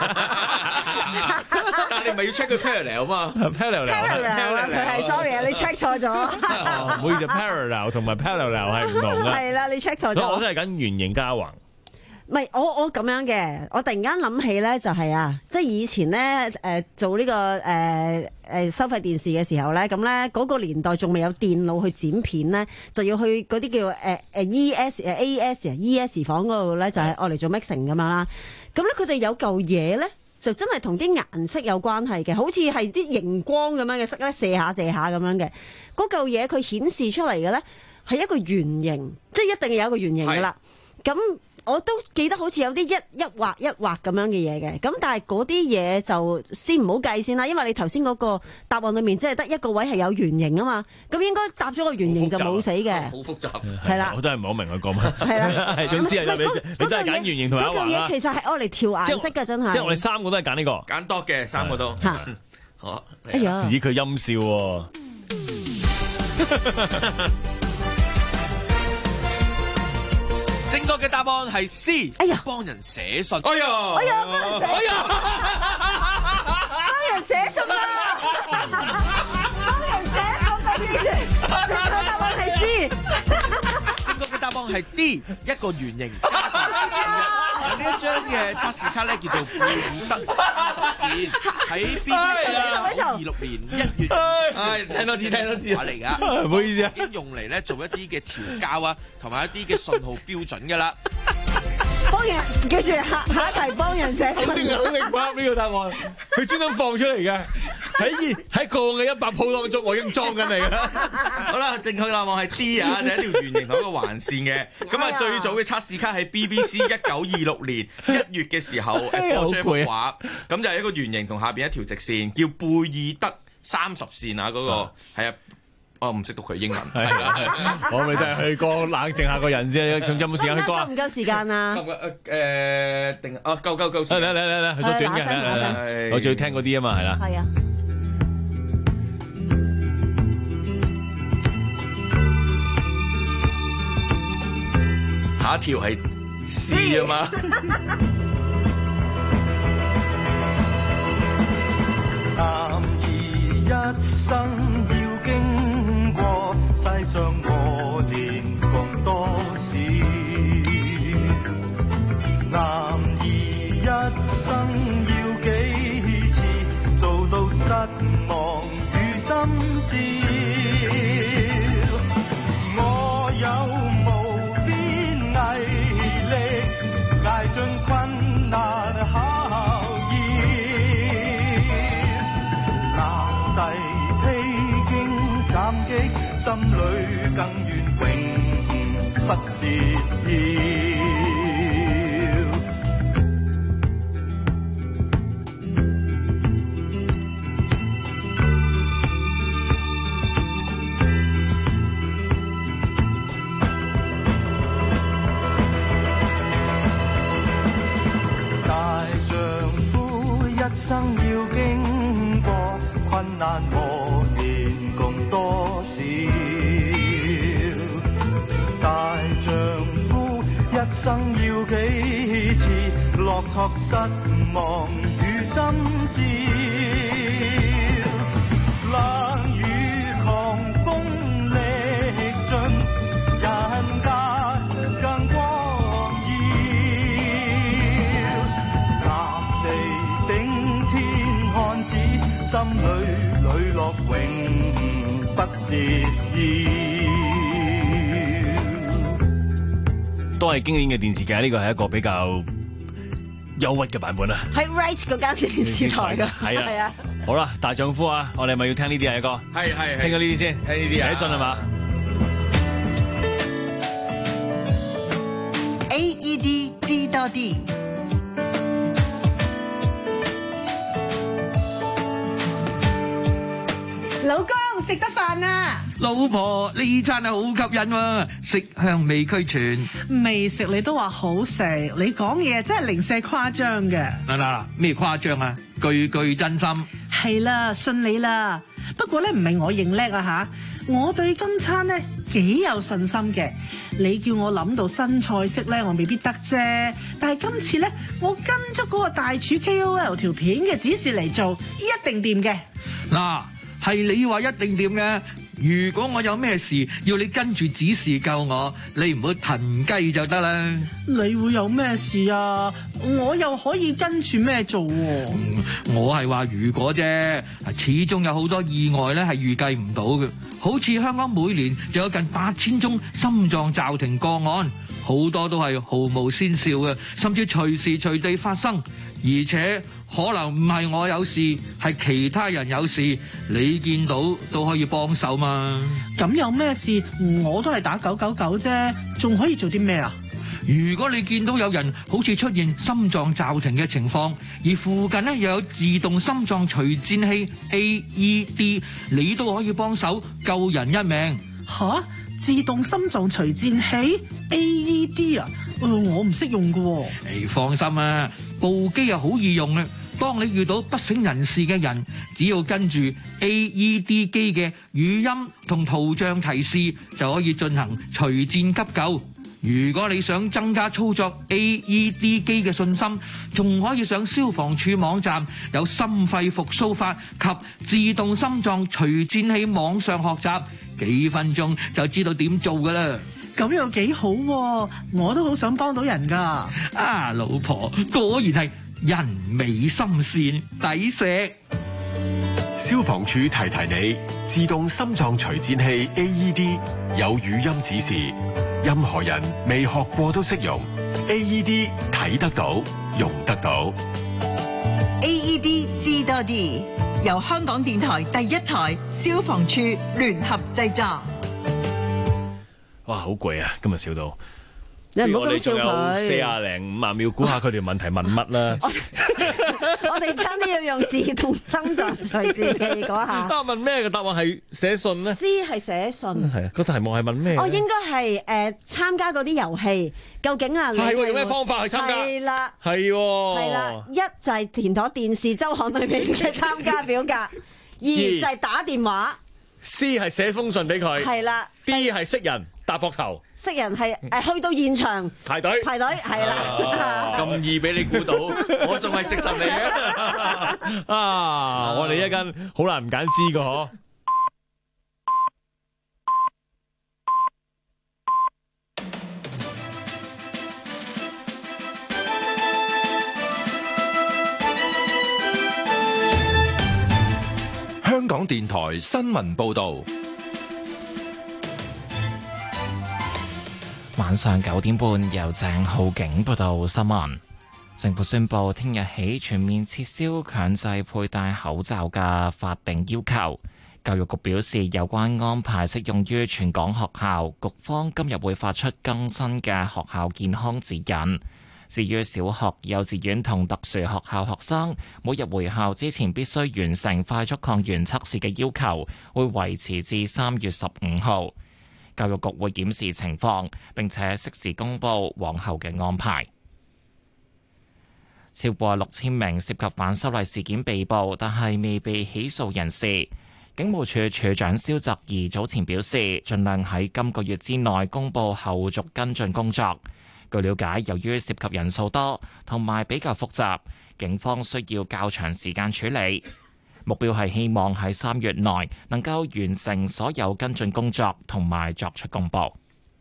你咪要 check 佢 parallel 啊嘛 ？parallel 佢係 sorry 啊，你 check 錯咗。 唔好意思 ，parallel 同埋 parallel 係唔同嘅。 係啦，你 check 錯咗。 我都係緊圓形加橫。 唔係，我我咁樣嘅，我突然間諗起咧，就係啊，即係以前咧，誒、呃、做呢、這個誒誒、呃呃、收費電視嘅時候咧，咁咧嗰個年代仲未有電腦去剪片咧，就要去嗰啲叫誒誒、呃、E S 誒 A S 啊 E S 房嗰度咧，就係愛嚟做 mixing 咁樣啦。咁咧佢哋有嚿嘢咧，就真係同啲顏色有關係嘅，好似係啲熒光咁樣嘅色咧，射下射下咁樣嘅。嗰嚿嘢佢顯示出嚟嘅咧係一個圓形，即係一定有一個圓形噶啦。咁我都記得好似有啲一一畫一畫咁樣嘅嘢嘅，咁但係嗰啲嘢就先唔好計先啦，因為你頭先嗰個答案裏面即係得一個位係有圓形啊嘛，咁應該答咗個圓形就冇死嘅。 好複雜， 係啦， 我都係唔係好明佢講乜。 係啦， 係總之係你你都係揀圓形同埋一橫啦。 嗰嚿嘢其實係愛嚟調顏色嘅，真係。 即係我哋三個都係揀呢個， 揀多嘅三個都。 嚇！ 好， 哎呀， 咦佢陰笑喎。 正確嘅答案係 C。 哎呀， 幫人寫信。 哎呀， 哎呀，幫人寫，哎呀，幫人寫信啊！幫人寫信就記住，正確答案係 C。 正確嘅答案係 D， 一個圓形。呢一張嘅測試卡咧叫做貝爾德三十線，喺 B B C 二零二六年一月， 唉，聽多次聽多次話嚟噶， 唔好意思啊， 已經用嚟咧做一啲嘅調校啊，同埋一啲嘅信號標準噶啦。 幫人記住下下一題幫人寫信， 肯定肯定啱呢個答案，佢專登放出嚟嘅，喺喺過往嘅一百鋪當中，我已經裝緊你啦。 好啦，正確答案係 D 啊，就係一條圓形同一個橫線嘅。咁啊，最早嘅測試卡喺 B B C 一九二六年一月嘅時候誒播出一幅畫，咁就係一個圓形同下邊一條直線，叫貝爾德三十線啊，嗰個係啊。我唔識讀佢英文，係啦， 我咪都係去過冷靜下個人啫，仲有冇時間去過啊？ 夠唔夠時間啊？ 夠唔夠？誒定啊，夠夠夠時間。 嚟嚟嚟嚟，去咗短嘅，嚟嚟嚟，我最要聽嗰啲啊嘛，係啦。 係啊。 下一條係 C 啊嘛。 男兒一生要經過世上磨練共多事，男兒一生要幾次做到失望與心照，我有無邊毅力捱盡困難考驗，南逝披荊斬棘，心裏更願永不折腰。大丈夫一生要經過困難磨練共多少，大丈夫一生要幾次落拓失望與心照，冷雨狂風歷盡人間更光耀，藍地頂天漢子，心裏磊落永不折腰。 都係經典嘅電視劇，呢個係一個比較憂鬱嘅版本啦。 喺 Right 嗰間電視台㗎， 係啊，係啊。好啦，大丈夫啊，我哋係咪要聽呢啲啊？一個係係聽咗呢啲先， 聽呢啲啊， 寫信係嘛 ？A E D 知多啲。 老公食得飯啊！ 老婆呢餐係好吸引喎，色香味俱全。 未食你都話好食，你講嘢真係零舍誇張嘅。 嗱嗱嗱，咩誇張啊？句句真心。 係啦，信你啦。不過咧唔係我認叻啊吓，我對今餐咧幾有信心嘅。你叫我諗到新菜式咧，我未必得啫。但係今次咧，我跟足嗰個大廚 K O L 條片嘅指示嚟做，一定掂嘅。 嗱。係你話一定掂嘅，如果我有咩事要你跟住指示救我，你唔好騰雞就得啦。 你會有咩事啊？我又可以跟住咩做喎？ 嗯，我係話如果啫，始終有好多意外咧係預計唔到嘅。好似香港每年就有近八千宗心臟驟停個案，好多都係毫無先兆嘅，甚至隨時隨地發生，而且可能唔係我有事，係其他人有事，你見到都可以幫手嘛。 咁有咩事我都係打九九九啫，仲可以做啲咩啊？ 如果你見到有人好似出現心臟驟停嘅情況，而附近呢又有自動心臟除顫器 A E D， 你都可以幫手救人一命。 吓？自動心臟除顫器 A E D 啊？呃、我唔識用㗎喎。 你放心啊，部機又好易用嘅。 當你遇到不省人事嘅人，只要跟住 A E D 機嘅語音同圖像提示，就可以進行隨戰急救。如果你想增加操作 A E D 機嘅信心，仲可以上消防處網站有心肺復甦法及自動心臟隨戰器網上學習，幾分鐘就知道點做㗎啦。 咁又幾好喎，我都好想幫到人㗎。 啊，老婆果然係人美心善，抵錫。 消防處提提你，自動心臟隨戰器 A E D 有語音指示，任何人未學過都識用。A E D 睇得到，用得到。 A E D 知多啲，由香港電台第一台消防處聯合製作。 哇，好攰啊！今日笑到。 你唔好我哋仲有咁笑佢四廿零五廿秒，估下佢條問題問乜啦？ 我哋差啲要用自動心臟隨戰器嗰下。 啊，問咩嘅答案係寫信咧 C 係寫信。 係啊，個題目係問咩？ 哦，應該係誒參加嗰啲遊戲，究竟啊你係喎用咩方法去參加？ 係啦， 係喎， 係啦，一就係填妥電視週刊裏面嘅參加表格，二就係打電話 ，C 係寫封信俾佢， 係啦 ，D 係識人搭膊頭。 識人係誒去到現場排隊排隊係啦， 咁易俾你估到，我仲係食神嚟嘅。 啊！我哋一間好難唔揀 C 噶嗬。 香港電台新聞報導。 晚上九點半，由鄭浩景報道新聞。政府宣布，聽日起全面撤銷強制佩戴口罩嘅法定要求。教育局表示，有關安排適用於全港學校。局方今日會發出更新嘅學校健康指引。至於小學、幼稚園同特殊學校學生，每日回校之前必須完成快速抗原測試嘅要求，會維持至三月十五號。教育局會檢視情況，並且適時公佈往後嘅安排。超過六千名涉及反修例事件被捕但係未被起訴人士，警務處處長蕭澤頤早前表示，盡量喺今個月之內公佈後續跟進工作。據了解，由於涉及人數多同埋比較複雜，警方需要較長時間處理。目標係希望喺三月內能夠完成所有跟進工作，同埋作出公佈。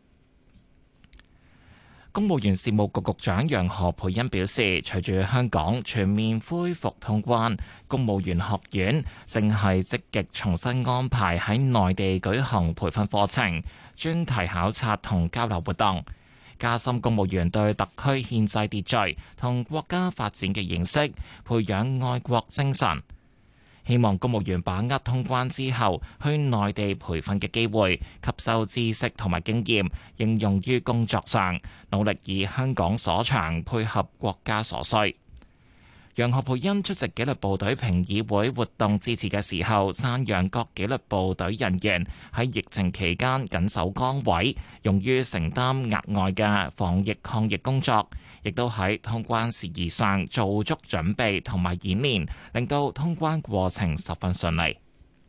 公務員事務局局長楊何蓓茵表示，隨住香港全面恢復通關，公務員學院正係積極重新安排喺內地舉行培訓課程、專題考察同交流活動，加深公務員對特區憲制秩序同國家發展嘅認識，培養愛國精神。希望公務員把握通關之後去內地培訓嘅機會，吸收知識同埋經驗，應用於工作上，努力以香港所長配合國家所需。楊何蓓茵出席紀律部隊評議會活動致辭嘅時候，讚揚各紀律部隊人員喺疫情期間緊守崗位，用於承擔額外嘅防疫抗疫工作，亦都喺通關事宜上做足準備同埋演練，令到通關過程十分順利。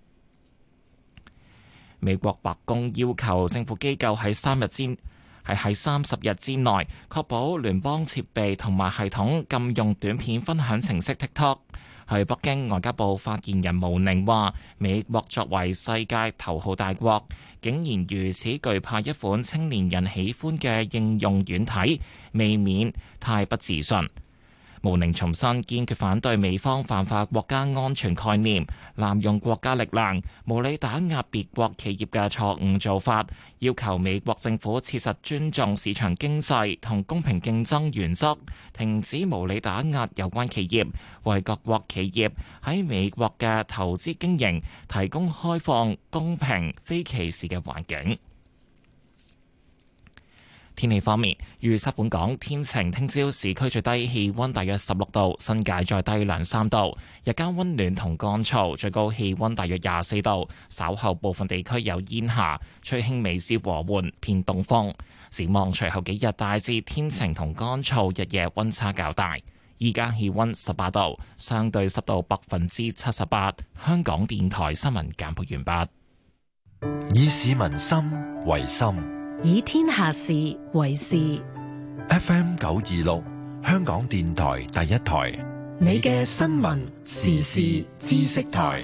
美國白宮要求政府機構喺三日之係喺三十日之內確保聯邦設備同埋系統禁用短片分享程式 TikTok。喺北京，外交部發言人毛寧話：美國作為世界頭號大國，竟然如此懼怕一款青年人喜歡嘅應用軟體，未免太不自信。毛寧重申堅決反對美方泛化國家安全概念、濫用國家力量、無理打壓別國企業嘅錯誤做法，要求美國政府切實尊重市場經濟同公平競爭原則，停止無理打壓有關企業，為各國企業喺美國嘅投資經營提供開放、公平、非歧視嘅環境。天氣方面，預測本港天晴，聽朝市區最低氣溫大約十六度，新界再低兩三度。日間溫暖同乾燥，最高氣溫大約廿四度。稍後部分地區有煙霞，吹輕微至和緩偏東風。展望隨後幾日大致天晴同乾燥，日夜溫差較大。 依家氣溫十八度，相對濕度百分之七十八。香港電台新聞簡報完畢。 以市民心為心， 以天下事為事。 F M 九二六，香港電台第一台， 你嘅新聞時事知識台。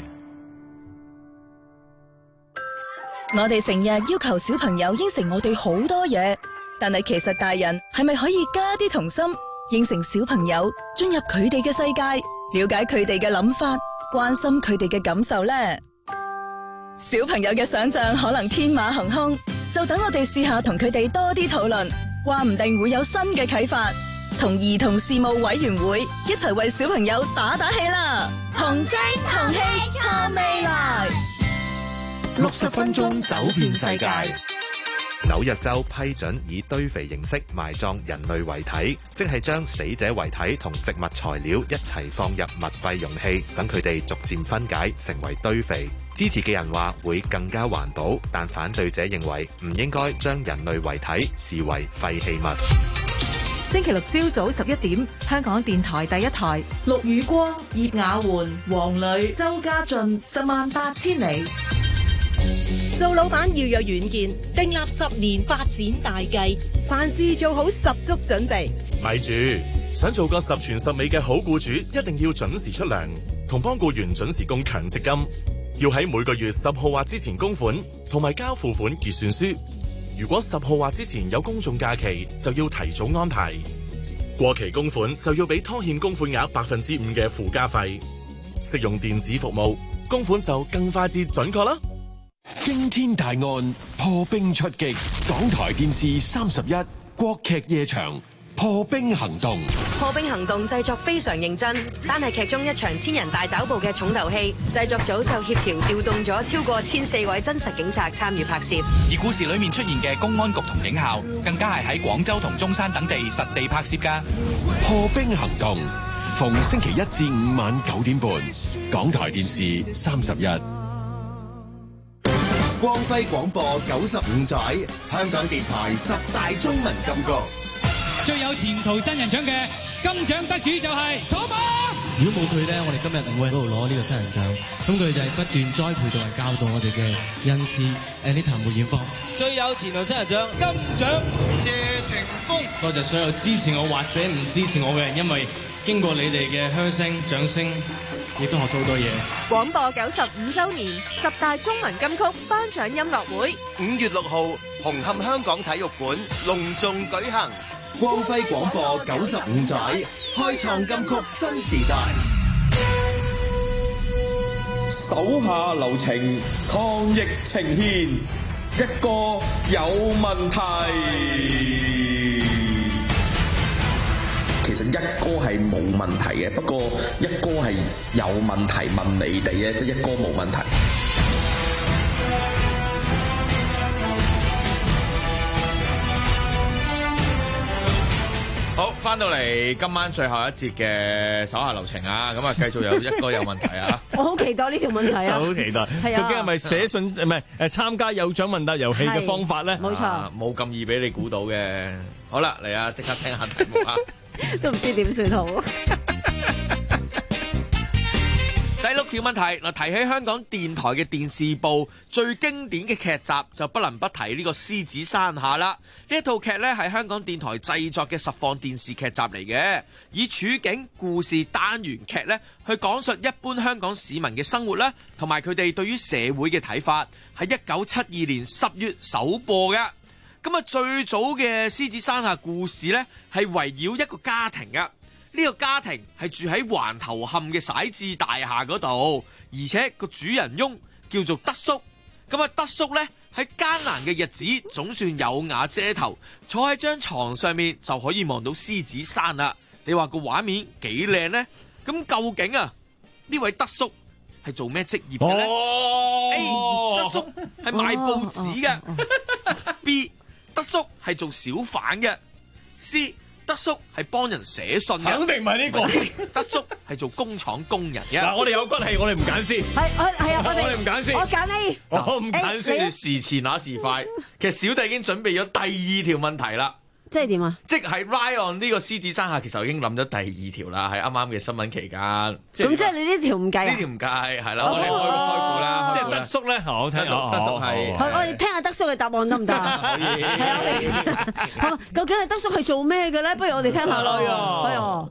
我哋成日要求小朋友應承我哋好多嘢，但係其實大人係咪可以加啲童心，應承小朋友進入佢哋嘅世界，了解佢哋嘅諗法，關心佢哋嘅感受呢？小朋友嘅想象可能天馬行空，就等我哋試下同佢哋多啲討論，話唔定會有新嘅啟發。同兒童事務委員會一齊為小朋友打打氣啦！同聲同氣撐未來。 六十分鐘走遍世界。紐約州批准以堆肥形式埋葬人類遺體，即係將死者遺體同植物材料一齊放入密閉容器，等佢哋逐漸分解成為堆肥。支持嘅人話會更加環保，但反對者認為唔應該將人類遺體視為廢棄物。 星期六朝早十一點，香港電台第一台，陸宇光、葉雅媛、黃磊、周家俊，十萬八千里。 做老闆要有遠見，訂立十年發展大計，凡事做好十足準備。 咪住，想做個十全十美嘅好僱主，一定要準時出糧，同幫僱員準時供強積金，要喺每個月十號或之前供款，同埋交付款結算書。如果十號或之前有公眾假期，就要提早安排。過期供款就要俾拖欠供款額百分之五嘅附加費。適用電子服務，供款就更快捷準確啦。 驚天大案破冰出擊，港台電視三十一國劇夜場破冰行動。 破冰行動製作非常認真，單係劇中一場千人大抓捕嘅重頭戲，製作組就協調調動咗超過千四位真實警察參與拍攝。 而故事裏面出現嘅公安局同警校，更加係喺廣州同中山等地實地拍攝㗎。 破冰行動逢星期一至五晚九點半，港台電視三十一。 光輝廣播九十五載，香港電台十大中文金曲， 最有前途新人獎嘅金獎得主就係楚寶。 如果冇佢咧，我哋今日唔會喺嗰度攞呢個新人獎。咁佢就係不斷栽培同埋教導我哋嘅恩師 Anita 梅艷芳。 最有前途新人獎金獎謝霆鋒。多謝所有支持我或者唔支持我嘅人，因為經過你哋嘅噓聲掌聲，亦都學到好多嘢。 廣播九十五週年十大中文金曲頒獎音樂會，五月六號紅磡香港體育館隆重舉行。光輝廣播九十五載，開創金曲新時代。 手下留情，抗疫呈現，一個有問題。 其實一哥係冇問題嘅，不過一哥係有問題問你哋嘅，即係一哥冇問題。 好，翻到嚟今晚最後一節嘅手下留情啊！咁啊，繼續有一哥有問題啊！ 我好期待呢條問題啊！ 好期待， 係啊！ 究竟係咪寫信唔係誒參加有獎問答遊戲嘅方法咧？ 冇錯， 冇咁易俾你估到嘅。好啦，嚟啊！即刻聽下題目啊！ 都唔知點算好。 第六條問題嗱，提起香港電台嘅電視部最經典嘅劇集，就不能不提呢個《獅子山下》啦。呢一套劇呢係香港電台製作嘅實況電視劇集嚟嘅，以處境、故事、單元劇呢去講述一般香港市民嘅生活啦，同埋佢哋對於社會嘅睇法。喺一九七二年十月首播嘅。咁啊，最早嘅《獅子山下》故事呢係圍繞一個家庭啊。呢個家庭係住喺環頭磡嘅徙置大廈嗰度，而且個主人翁叫做德叔。咁啊，德叔呢喺艱難嘅日子總算有瓦遮頭，坐喺張床上面就可以望到獅子山啦。你話個畫面幾靚呢？咁究竟啊呢位德叔係做咩職業嘅呢？ 哦 A 德叔係賣報紙嘅。B 德叔係做小販嘅。C德叔係幫人寫信嘅， 肯定唔係呢個。 德叔係做工廠工人嘅。 嗱，我哋有骨氣，我哋唔揀先。 係我係啊，我哋我哋唔揀先。 我揀 A， 我唔揀先。 時遲那時快，其實小弟已經準備咗第二條問題啦。 即係點啊？ 即係 Ride on 呢個獅子山下，其實已經諗咗第二條啦，喺啱啱嘅新聞期間。 咁即係你呢條唔計啊？ 呢條唔計，係啦，我哋開開估啦。 即係德叔咧，我聽下德叔係。 我哋聽下德叔嘅答案得唔得啊？可以。係啊，我哋好，究竟係德叔係做咩嘅咧？不如我哋聽下咯。係啊。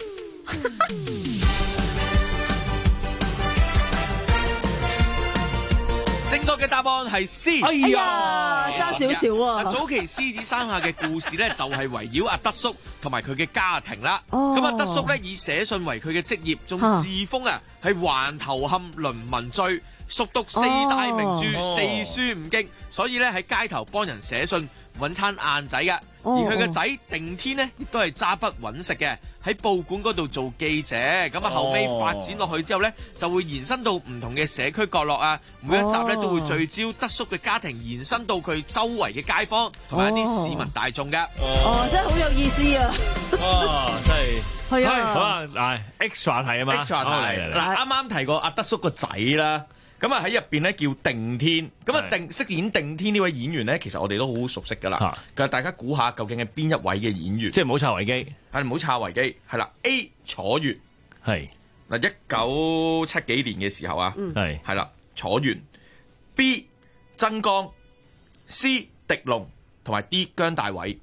正確嘅答案係 C。 哎呀，爭少少喎。 早期獅子山下嘅故事咧，就係圍繞阿德叔同埋佢嘅家庭啦。咁啊，德叔咧以寫信為佢嘅職業，仲自封啊係環頭冚倫文最，熟讀四大名著、四書五經，所以咧喺街頭幫人寫信揾餐晏仔嘅。而佢嘅仔定天呢，亦都係揸筆揾食嘅，喺報館嗰度做記者。咁啊後尾發展落去之後呢，就會延伸到唔同嘅社區角落啊。每一集呢，都會聚焦德叔嘅家庭，延伸到佢周圍嘅街坊同埋一啲市民大眾嘅。 哦，真係好有意思啊！ 哦，真係係啊！ 好啊，嗱 ，X 話題啊嘛 ，X 話題嗱，啱啱提過阿德叔個仔啦。咁啊喺入邊咧叫定天，咁啊定飾演定天呢位演員咧，其實我哋都好熟悉噶啦。咁大家估下究竟係邊一位嘅演員？ 即係唔好插維基， 係唔好插維基，係啦。A 楚原係嗱，一九七幾年嘅時候啊， 係係啦，楚原。B 曾江，C 狄龍同埋 D 姜大偉。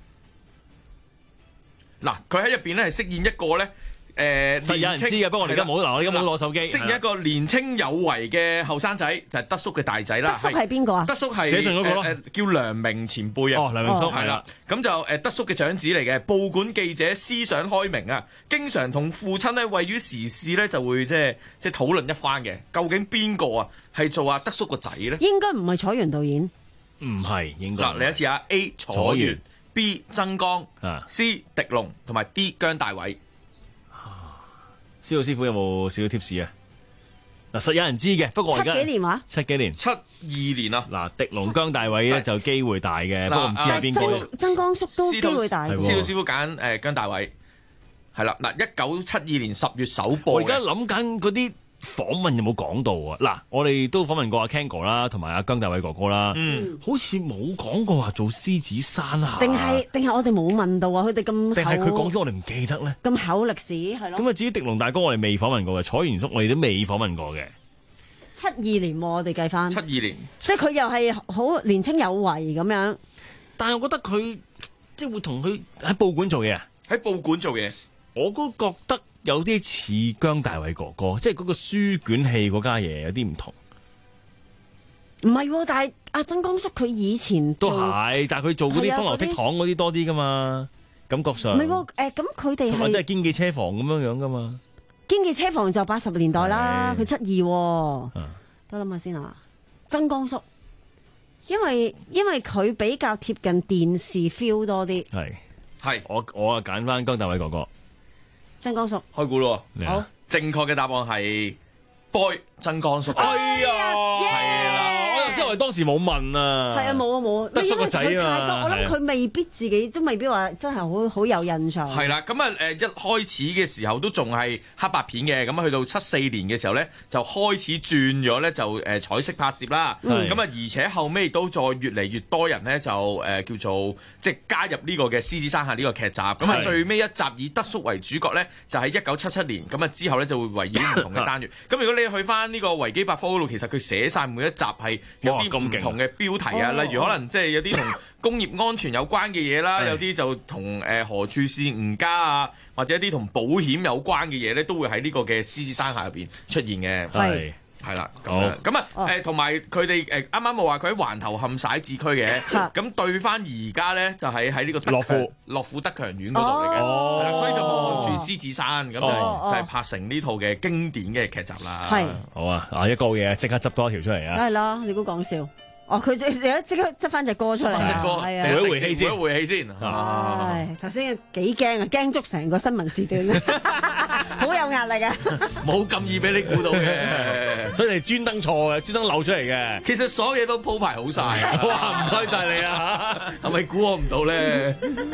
嗱，佢喺入邊咧係飾演一個咧。誒， 實有人知嘅，不過我哋而家冇，嗱，我而家冇攞手機。 飾演一個年青有為嘅後生仔，就係德叔嘅大仔啦。 德叔係邊個啊？ 德叔係寫信嗰個咯， 叫梁明前輩啊。 哦，梁明叔係啦。 咁就誒德叔嘅長子嚟嘅，報館記者，思想開明啊，經常同父親咧為於時事咧就會即係即係討論一番嘅。究竟邊個啊係做阿德叔個仔咧？ 應該唔係楚原導演。 唔係，應該。 嗱，嚟一次啊 ，A 楚原 ，B 曾江，C 狄龍同埋 D 姜大偉。 司徒師傅有冇少少 tips 啊？嗱，實有人知嘅，不過而家七幾年話？ 七幾年， 七二年啊！ 嗱，狄龍姜大偉咧就機會大嘅，不過唔知係邊個。 曾江叔都機會大。 司徒師傅揀誒姜大偉，係啦，嗱，一九七二年十月首播。 我而家諗緊嗰啲訪問有冇講到啊？嗱，我哋都訪問過阿 Ken 哥啦，同埋阿姜大偉哥哥啦，嗯，好似冇講過話做獅子山下， 定係定係我哋冇問到啊？佢哋咁， 定係佢講咗我哋唔記得咧？ 咁厚歷史係咯。 咁啊，至於狄龍大哥，我哋未訪問過嘅，楚原叔我哋都未訪問過嘅。 七二年我哋計翻， 七二年， 即係佢又係好年青有為咁樣。 但係我覺得佢即係會同佢喺報館做嘢啊， 喺報館做嘢， 我都覺得。有啲似姜大偉哥哥，即係嗰個書卷氣嗰家嘢有啲唔同。 唔係，但係阿曾江叔佢以前都係，但係佢做嗰啲風流倜儻嗰啲多啲噶嘛，感覺上。 唔係喎，誒咁佢哋係或者係堅記車房咁樣樣噶嘛。 堅記車房就八十年代啦，佢七二、哦，得諗下先啊。曾江叔，因為因為佢比較貼近電視 feel 多啲。 係係， 我我啊揀翻姜大偉哥哥。 曾江叔開估咯， 好， 正確嘅答案係 boy 曾江叔。 哎呀， 係啦，我就知我哋當時冇問啊。 係啊，冇啊冇啊， 德叔個仔啊， 因為佢太多，我諗佢未必自己都未必話真係好好有印象。 係啦，咁啊誒一開始嘅時候都仲係黑白片嘅，咁啊去到七四年嘅時候咧就開始轉咗咧就誒彩色拍攝啦。咁啊而且後尾都再越嚟越多人咧就誒叫做即係加入呢個嘅獅子山下呢個劇集。咁啊最尾一集以德叔為主角咧就喺一九七七年，咁啊之後咧就會圍繞唔同嘅單元。咁如果你去翻呢個維基百科嗰度，其實佢寫晒每一集係有啲唔同嘅標題啊，例如可能即係有啲同工業安全有關嘅嘢啦，有啲就同誒何處是吾家啊，或者一啲同保險有關嘅嘢咧，都會喺呢個嘅獅子山下入邊出現嘅。係係啦，咁咁啊誒，同埋佢哋誒啱啱冇話佢喺環頭磡徙置區嘅，咁對翻而家咧就係喺呢個樂富樂富德強苑嗰度嚟嘅，係啦，所以就望住獅子山咁就就係拍成呢套嘅經典嘅劇集啦。 係好啊，啊一個嘢即刻執多一條出嚟啊！ 梗係啦，你估講笑？哦，佢即係即刻執翻隻歌出嚟， 隻歌係啊， 回一回氣先， 回一回氣先。 唉，頭先幾驚啊，驚足成個新聞時段，好有壓力啊！ 冇咁易俾你估到嘅， 所以你專登錯嘅，專登漏出嚟嘅。 其實所有嘢都鋪排好晒。 哇，唔該晒你啊！ 係咪估我唔到咧？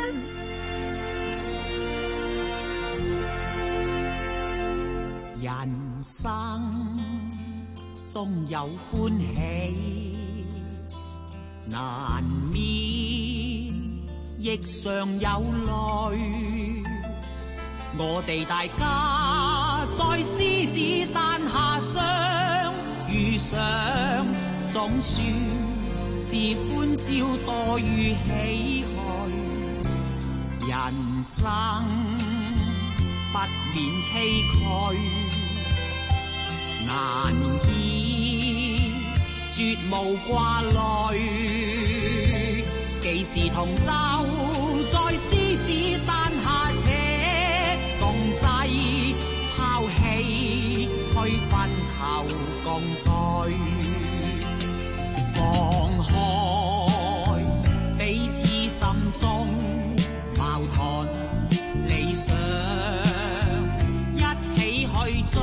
人生縱有歡喜，難免亦常有淚。我哋大家在獅子山下相遇上，總算是歡笑多於唏噓。人生不免崎嶇，難以絕無掛慮。幾時同舟在獅子山下，且共濟拋棄區分後共對。放開彼此心中矛盾理想，一起去追。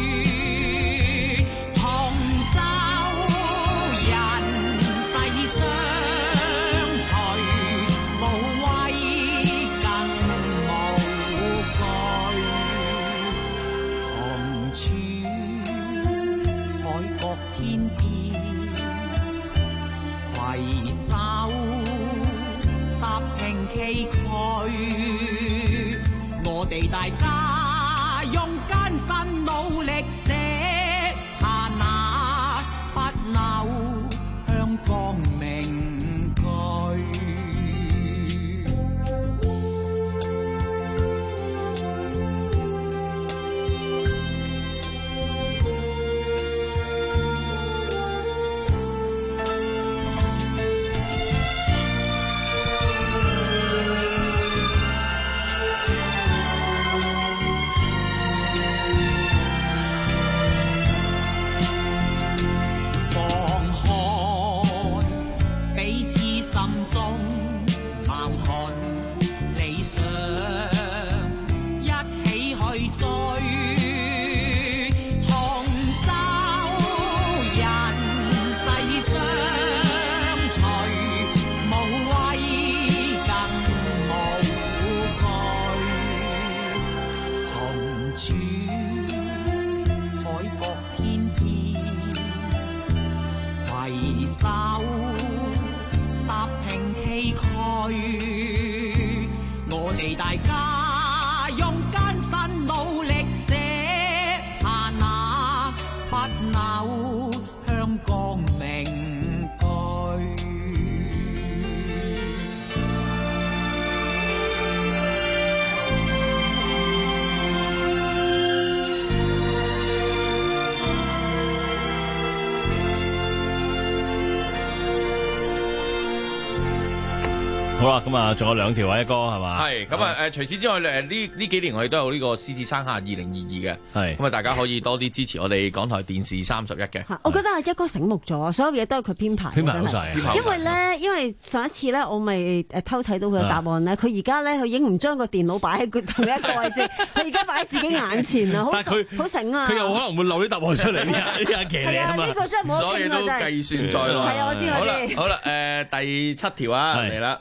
我哋大家用艱辛努力寫下那不朽香港名句。我哋大家用艱辛努力寫下那不朽香港名句。 好啦，咁啊，仲有兩條啊，一哥係嘛？ 係咁啊，誒，除此之外，誒呢呢幾年我哋都有呢個獅子山下二零二二嘅，係咁啊，大家可以多啲支持我哋港台電視三十一嘅。 我覺得阿一哥醒目咗，所有嘢都係佢編排， 編排好晒。 因為咧，因為上一次咧，我咪誒偷睇到佢嘅答案咧，佢而家咧，佢已經唔將個電腦擺喺佢同一個位置，佢而家擺喺自己眼前啊，好好醒啊！ 佢又可能會漏啲答案出嚟，呢下呢下騎呢啊嘛。 呢個真係冇得傾啊！ 所以都計算在內。 係啊，我知我知。好啦，誒第七條啊，嚟啦。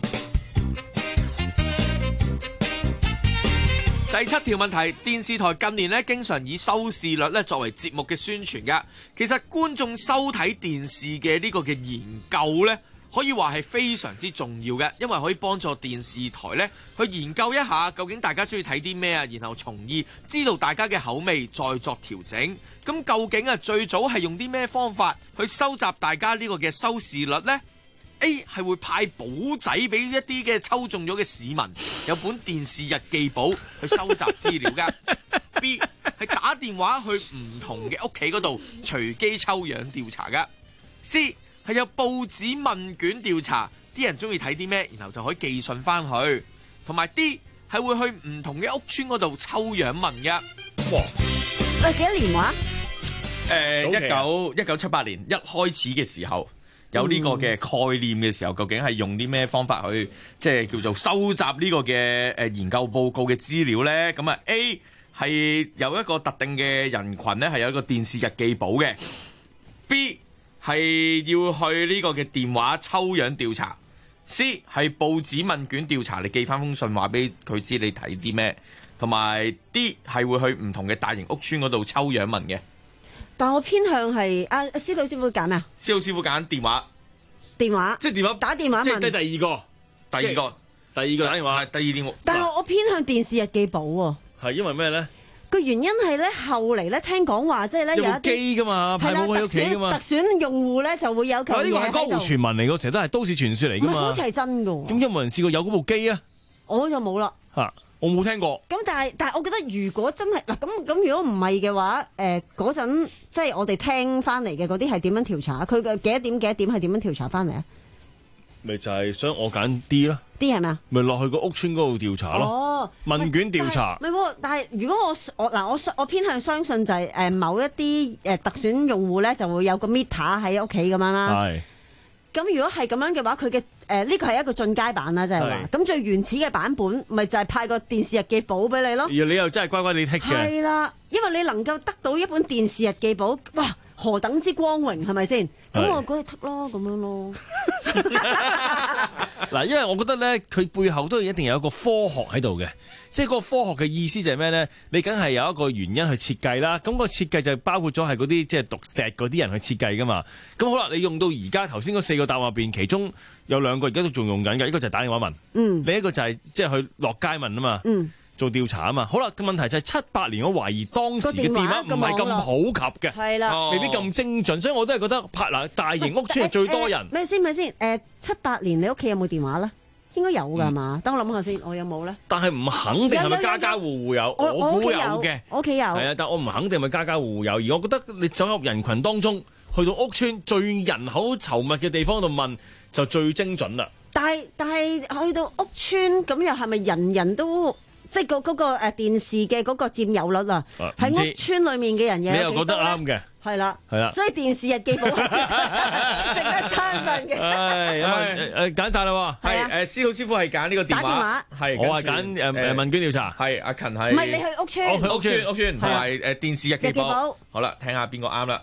第七條問題，電視台近年咧經常以收視率咧作為節目嘅宣傳㗎。其實觀眾收睇電視嘅呢個嘅研究咧，可以話係非常之重要嘅，因為可以幫助電視台咧去研究一下究竟大家中意睇啲咩啊，然後從而知道大家嘅口味，再作調整。咁究竟啊最早係用啲咩方法去收集大家呢個嘅收視率呢？A 係會派簿仔俾一啲嘅抽中咗嘅市民，有本電視日記簿去收集資料㗎。B 係打電話去唔同嘅屋企嗰度隨機抽樣調查㗎。C 係有報紙問卷調查，啲人中意睇啲咩，然後就可以寄信翻去。同埋 D 係會去唔同嘅屋邨嗰度抽樣問㗎。 哇！ 誒幾多年話？ 誒一九一九七八年一開始嘅時候。有呢個嘅概念嘅時候，究竟係用啲咩方法去即係叫做收集呢個嘅誒研究報告嘅資料呢？咁啊 A 係有一個特定嘅人群呢，係有一個電視日記簿嘅。B 係要去呢個嘅電話抽樣調查。C 係報紙問卷調查，你寄翻封信話俾佢知你睇啲咩。同埋 D 係會去唔同嘅大型屋邨嗰度抽樣問嘅。 但我偏向係阿阿司徒師傅揀咩啊？ 司徒師傅揀電話， 電話， 即係電話打電話問， 即係第二個，第二個， 第二個打電話， 第二電話。 但係我偏向電視日記簿喎。 係因為咩咧？ 個原因係咧，後嚟咧聽講話，即係咧有一啲機噶嘛，派冇喺屋企噶嘛。 特選用戶咧就會有嚿嘢喺度。 呢個係江湖傳聞嚟嘅，成日都係都市傳說嚟噶嘛。 好似係真㗎。 咁有冇人試過有嗰部機啊？ 我就冇啦。 嚇！我冇聽過。 咁但係但係，我覺得如果真係嗱咁咁，如果唔係嘅話，誒嗰陣即係我哋聽翻嚟嘅嗰啲係點樣調查？佢嘅幾多點幾多點係點樣調查翻嚟啊？ 咪就係想我揀 D 咯 ，D 係咪啊？ 咪落去個屋村嗰度調查咯。哦，問卷調查。 唔係喎，但係如果我我嗱我我偏向相信就係誒某一啲誒特選用戶咧就會有個 meter 喺屋企咁樣啦。係。咁如果係咁樣嘅話，佢嘅誒呢個係一個進階版啦，即係話。咁最原始嘅版本，咪就係派個電視日記簿俾你咯。而你又真係乖乖地剔嘅。 係啦，因為你能夠得到一本電視日記簿，哇！何等之光榮係咪先？咁我嗰日剔咯，咁樣咯。 嗱，因為我覺得咧，佢背後都一定有一個科學喺度嘅，即係嗰個科學嘅意思就係咩咧？你梗係有一個原因去設計啦。咁個設計就包括咗係嗰啲即係讀 stat 嗰啲人去設計噶嘛。咁好啦，你用到而家頭先嗰四個答案入邊，其中有兩個而家都仲用緊嘅，一個就係打電話問，嗯，另一個就係即係去落街問啊嘛，嗯。做調查啊嘛，好啦，個問題就係七八年，我懷疑當時嘅電話唔係咁普及嘅，係啦，未必咁精準，所以我都係覺得拍嗱大型屋邨係最多人。 咩先？咩先？誒，七八年你屋企有冇電話咧？應該有㗎係嘛？等我諗下先，我有冇咧？ 但係唔肯定係咪家家戶戶有，我估有嘅， 我屋企有。 係啊，但我唔肯定係咪家家戶戶有，而我覺得你走入人群當中，去到屋邨最人口稠密嘅地方度問，就最精準啦。 但係但係去到屋邨咁，又係咪人人都？即係個嗰個誒電視嘅嗰個佔有率啊，喺屋村裏面嘅人嘅， 你又覺得啱嘅， 係啦， 係啦， 所以電視日記簿係值得相信嘅。 誒誒揀曬啦喎， 係誒司徒師傅係揀呢個電話， 打電話係我係揀誒誒問卷調查， 係阿勤係， 唔係你去屋村， 我去屋村屋村同埋誒電視日記簿，好啦，聽下邊個啱啦。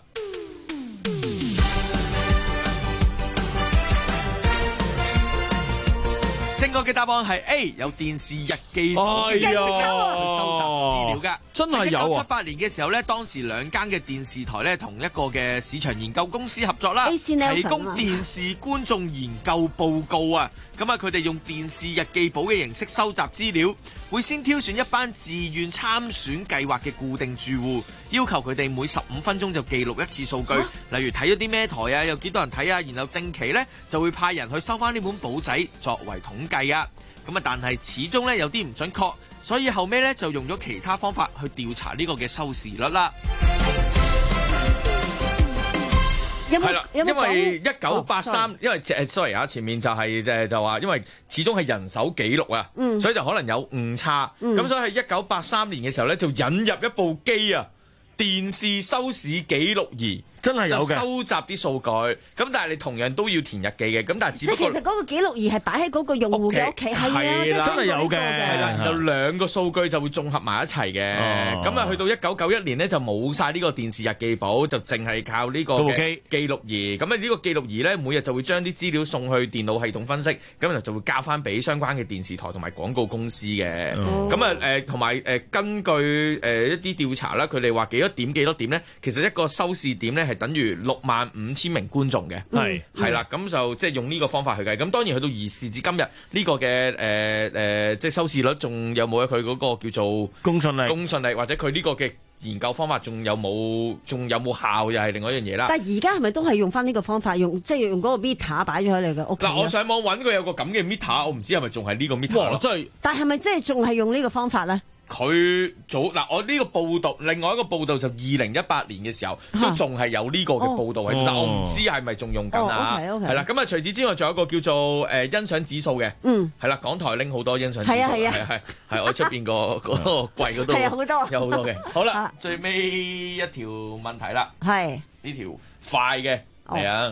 正確嘅答案係 A， 有電視日記簿嘅形式去收集資料㗎。 真係有啊！ 一九七八年嘅時候咧，當時兩間嘅電視台咧同一個嘅市場研究公司合作啦，提供電視觀眾研究報告啊。咁啊，佢哋用電視日記簿嘅形式收集資料，會先挑選一班自願參選計劃嘅固定住戶，要求佢哋每十五分鐘就記錄一次數據，啊、例如睇咗啲咩台啊，有幾多人睇啊，然後定期咧就會派人去收翻呢本簿仔作為統計啊。咁啊，但係始終咧有啲唔準確，所以後尾咧就用咗其他方法去調查呢個嘅收視率啦。 係啦，因為一九八三，因為誒 sorry 啊，前面就係誒就話，因為始終係人手記錄啊，嗯、所以就可能有誤差。咁、嗯、所以喺一九八三年嘅時候咧，就引入一部機啊，電視收視記錄儀。真係有嘅，收集啲數據，咁但係你同樣都要填日記嘅，咁但係只不過即係其實嗰個記錄儀係擺喺嗰個用戶嘅屋企，係啊， 真係有嘅， 係啦，有兩個數據就會綜合埋一齊嘅，咁啊去到一九九一年咧就冇晒呢個電視日記簿，就淨係靠呢個嘅記錄儀，咁啊呢個記錄儀咧每日就會將啲資料送去電腦系統分析，咁就就會交翻俾相關嘅電視台同埋廣告公司嘅，咁啊誒同埋誒根據誒一啲調查啦，佢哋話幾多點幾多點咧，其實一個收視點咧係等於六萬五千名觀眾嘅，係係啦，咁就即係用呢個方法去計。咁當然去到而時至今日呢個嘅誒誒，即係收視率仲有冇佢嗰個叫做公信力、 公信力，或者佢呢個嘅研究方法仲有冇仲有冇效，又係另外一樣嘢啦。 但係而家係咪都係用翻呢個方法，用即係用嗰個 meter 擺咗喺你嘅屋企？ 嗱，我上網揾佢有個咁嘅 meter，我唔知係咪仲係呢個 meter 咯。 真係， 但係咪即係仲係用呢個方法咧？ 佢早嗱，我呢個報道，另外一個報道就二零一八年嘅時候，都仲係有呢個嘅報道喺度，但我唔知係咪仲用緊啊？係啦，咁啊，除此之外，仲有一個叫做誒欣賞指數嘅，嗯，係啦，港台拎好多欣賞指數，係啊係啊，係係我出邊個嗰個櫃嗰度， 係好多， 有好多嘅。好啦，最尾一條問題啦， 係呢條快嘅，係啊。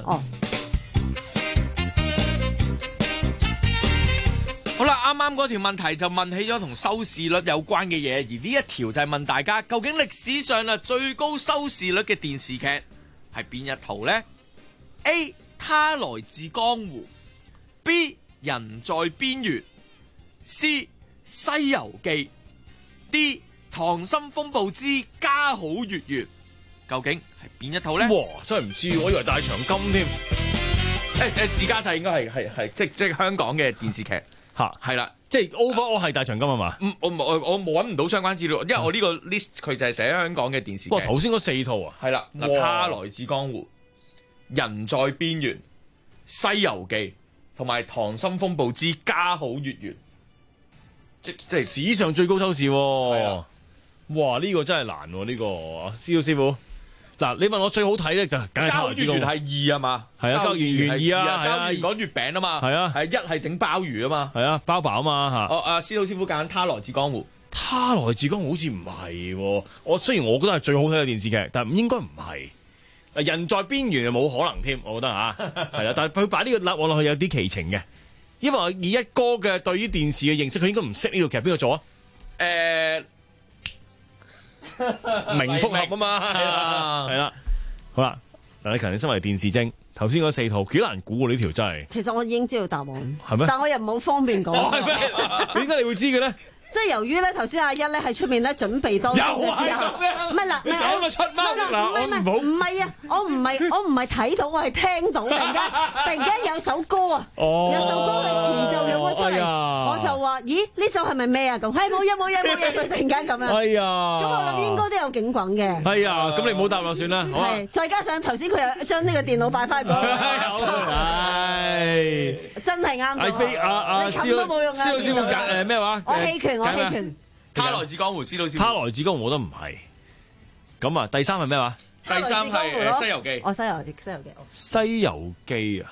好啦，啱啱嗰條問題就問起咗同收視率有關嘅嘢，而呢一條就係問大家究竟歷史上啊最高收視率嘅電視劇係邊一套呢？ A. 他來自江湖， B. 人在邊緣， C. 西遊記， D. 溏心風暴之家好月圓，究竟係邊一套呢？ 哇，真係唔知，我以為大長今添。 誒誒，自家製應該係係係即即香港嘅電視劇。 嚇， 係啦， 即係 overall 係大長今啊嘛？ 嗯，我我我冇揾唔到相關資料，因為我呢個 list 佢就係寫香港嘅電視劇。 哇，頭先嗰四套啊， 係啦，嗱，《他來自江湖》、《人在邊緣》、《西遊記》同埋《溏心風暴之家好月圓》，即即係史上最高收視喎。哇！呢、這個真係難喎、啊，呢、這個師傅師傅。嗱，你問我最好睇咧，就梗係《他來自江湖》 係二啊嘛， 係啊，交月圓二啊，係啊， 講月餅啊嘛， 係啊， 係一係整鮑魚啊嘛， 係啊，包包啊嘛嚇。 哦，阿司徒師傅揀《他來自江湖》，《 他來自江湖》好似唔係喎。我雖然我覺得係最好睇嘅電視劇，但係應該唔係。嗱，人在邊緣就冇可能添，我覺得嚇，係啊。但係佢擺呢個立我落去有啲奇情嘅，因為以一哥嘅對於電視嘅認識，佢應該唔識呢套劇，邊個做啊？誒、欸。明複合啊嘛，係啦，係啦，好啦，嗱，李強，你身為電視精，頭先嗰四套幾難估喎，呢條真係。 其實我已經知道答案， 係咩？ 但我又唔好方便講。 係咩？點解你會知嘅咧？ 即係由於咧，頭先阿一咧喺出面咧準備當中嘅時候，唔係嗱， 你成日咪出貓嗱，我唔好， 唔係啊，我唔係我唔係睇到，我係聽到，突然間突然間有首歌啊，有首歌嘅前奏有咗出嚟，我就話：咦，呢首係咪咩啊？咁係冇嘢冇嘢冇嘢，佢突然間咁樣。 哎呀！ 咁我諗應該都有警棍嘅。 哎呀，咁你唔好答我算啦。 係，再加上頭先佢又將呢個電腦擺翻過去。係，真係啱咗。 阿飛阿阿你冚都冇用啊！ 司徒師傅揀誒咩話？ 我棄權，我棄權。 他來自江湖，司徒師傅。 他來自江湖，我覺得唔係。咁啊，第三係咩話？ 第三係《西遊記》。 哦，《西遊記》，《西遊記》。《 西遊記》啊，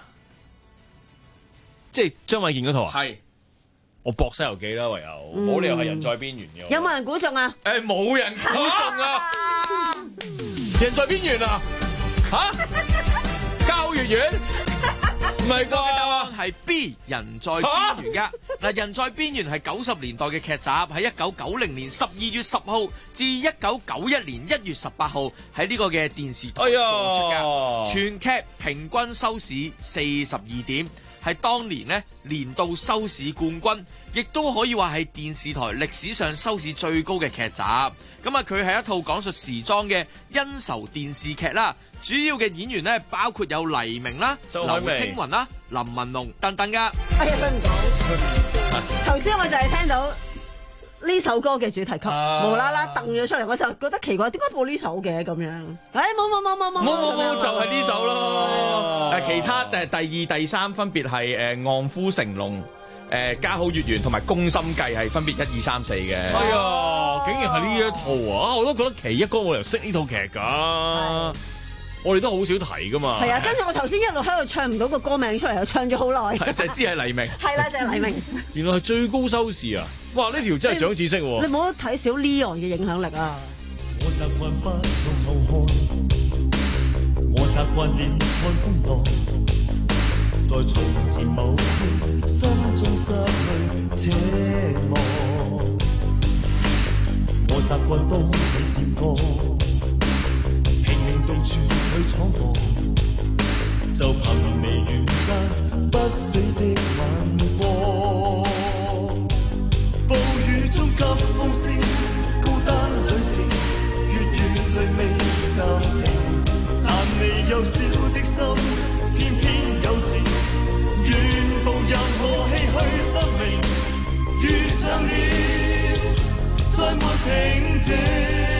即係張衛健嗰套啊？ 係。 我搏《西遊記》啦，唯有冇理由係人在邊緣嘅。 有冇人估中啊？ 誒，冇人估中啊！ 人在邊緣啊？嚇？交月圓？ 唔係啩？答案係 B， 人在邊緣㗎。嗱，人在邊緣係九十年代嘅劇集，喺一九九零年十二月十號至一九九一年一月十八號喺呢個嘅電視台播出㗎。全劇平均收視四十二點，係當年呢年度收視冠軍，亦都可以話係電視台歷史上收視最高嘅劇集。咁啊，佢係一套講述時裝嘅恩仇電視劇啦。主要嘅演員咧，包括有黎明啦、劉青雲啦、林文龍等等噶。 哎呀，對唔到，頭先我就係聽到呢首歌嘅主題曲，啊、無啦啦掟咗出嚟，我就覺得奇怪，點解播呢首嘅咁樣？哎，冇冇冇冇冇冇冇冇，就係呢首咯。誒，其他誒第二、第三分別係誒《望夫成龍》、誒《家好月圓》同埋《宮心計》係分別一二三四嘅。 哎呀，竟然係呢一套啊！我都覺得奇一哥我又識呢套劇㗎。我哋都好少提噶嘛。 係啊，跟住我頭先一路喺度唱唔到個歌名出嚟，又唱咗好耐。 就係知係黎明。 係啦，就係黎明。 原來係最高收視啊！哇，呢條真係長知識喎。 你唔好睇小 Leon 嘅影響力啊！ 我習慣不用後看，我習慣熱看風浪，在從前某天心中失去奢望，我習慣當你漸過。到處去闖蕩，就憑微緣間不死的眼光。暴雨中急風聲，孤單旅程，月圓淚未暫停，但未有笑的心，偏偏有情。願步任何唏噓生命，遇上了，再沒平靜。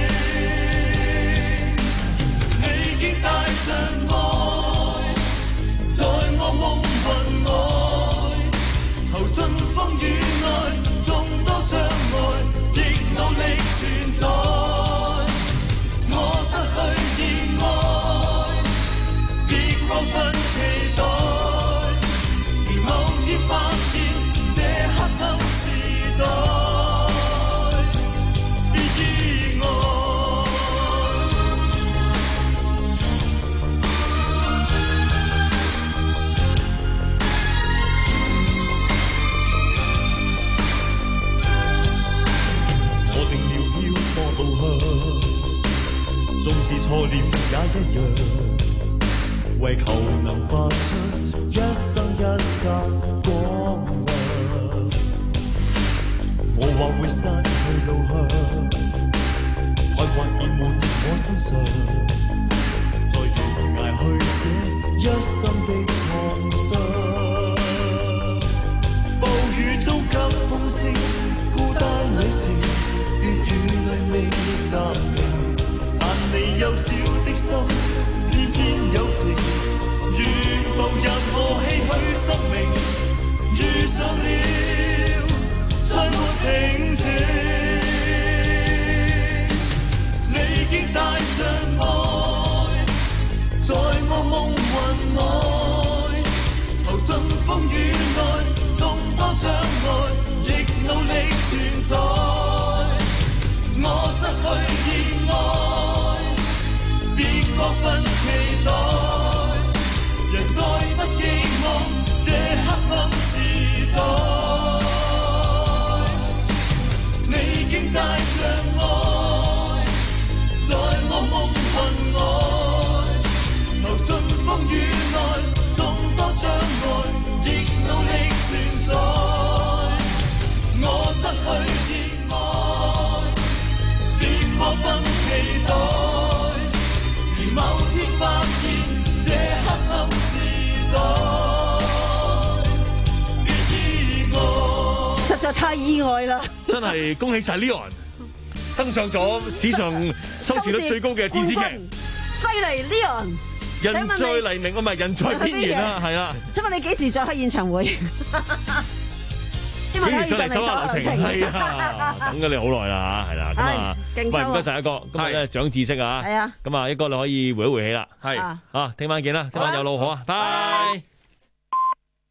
帶着愛，在我夢魂外，投進風雨內，眾多障礙，亦努力存在。我失去熱愛，別過分期待，某天發現這黑暗時代。縱是錯念也一樣，為求能發出一生一剎光亮。我或會失去路向，愛或已滿我身上，在懸崖去寫一生的創傷。暴雨中暫停，但你幼小的心偏偏有情，願步入我唏噓生命，遇上了再沒停止，你竟帶着愛在我夢魂內，投進風雨內，眾多障礙亦努力存在，我失去熱愛，別過分期待，人再不寄望這黑暗時代，你竟帶着愛在我夢魂外，投進風雨內，眾多障礙亦努力存在，我失去熱愛，別過分期待，如某天發現這黑暗時代嘅意外， 實在太意外啦！ 真係恭喜晒 Leon 登上咗史上收視率最高嘅電視劇， 犀利 Leon！ 人在黎明，唔係人在邊緣啦，係啦。 請問你幾時再開演唱會？ 幾時上嚟搜下流程？係啊，等咗你好耐啦嚇，係啦。咁啊，喂，唔該晒一哥，今日咧長知識啊， 係啊。 咁啊，一哥你可以回一回氣啦，係啊，聽晚見啦，聽晚有路好啊，拜。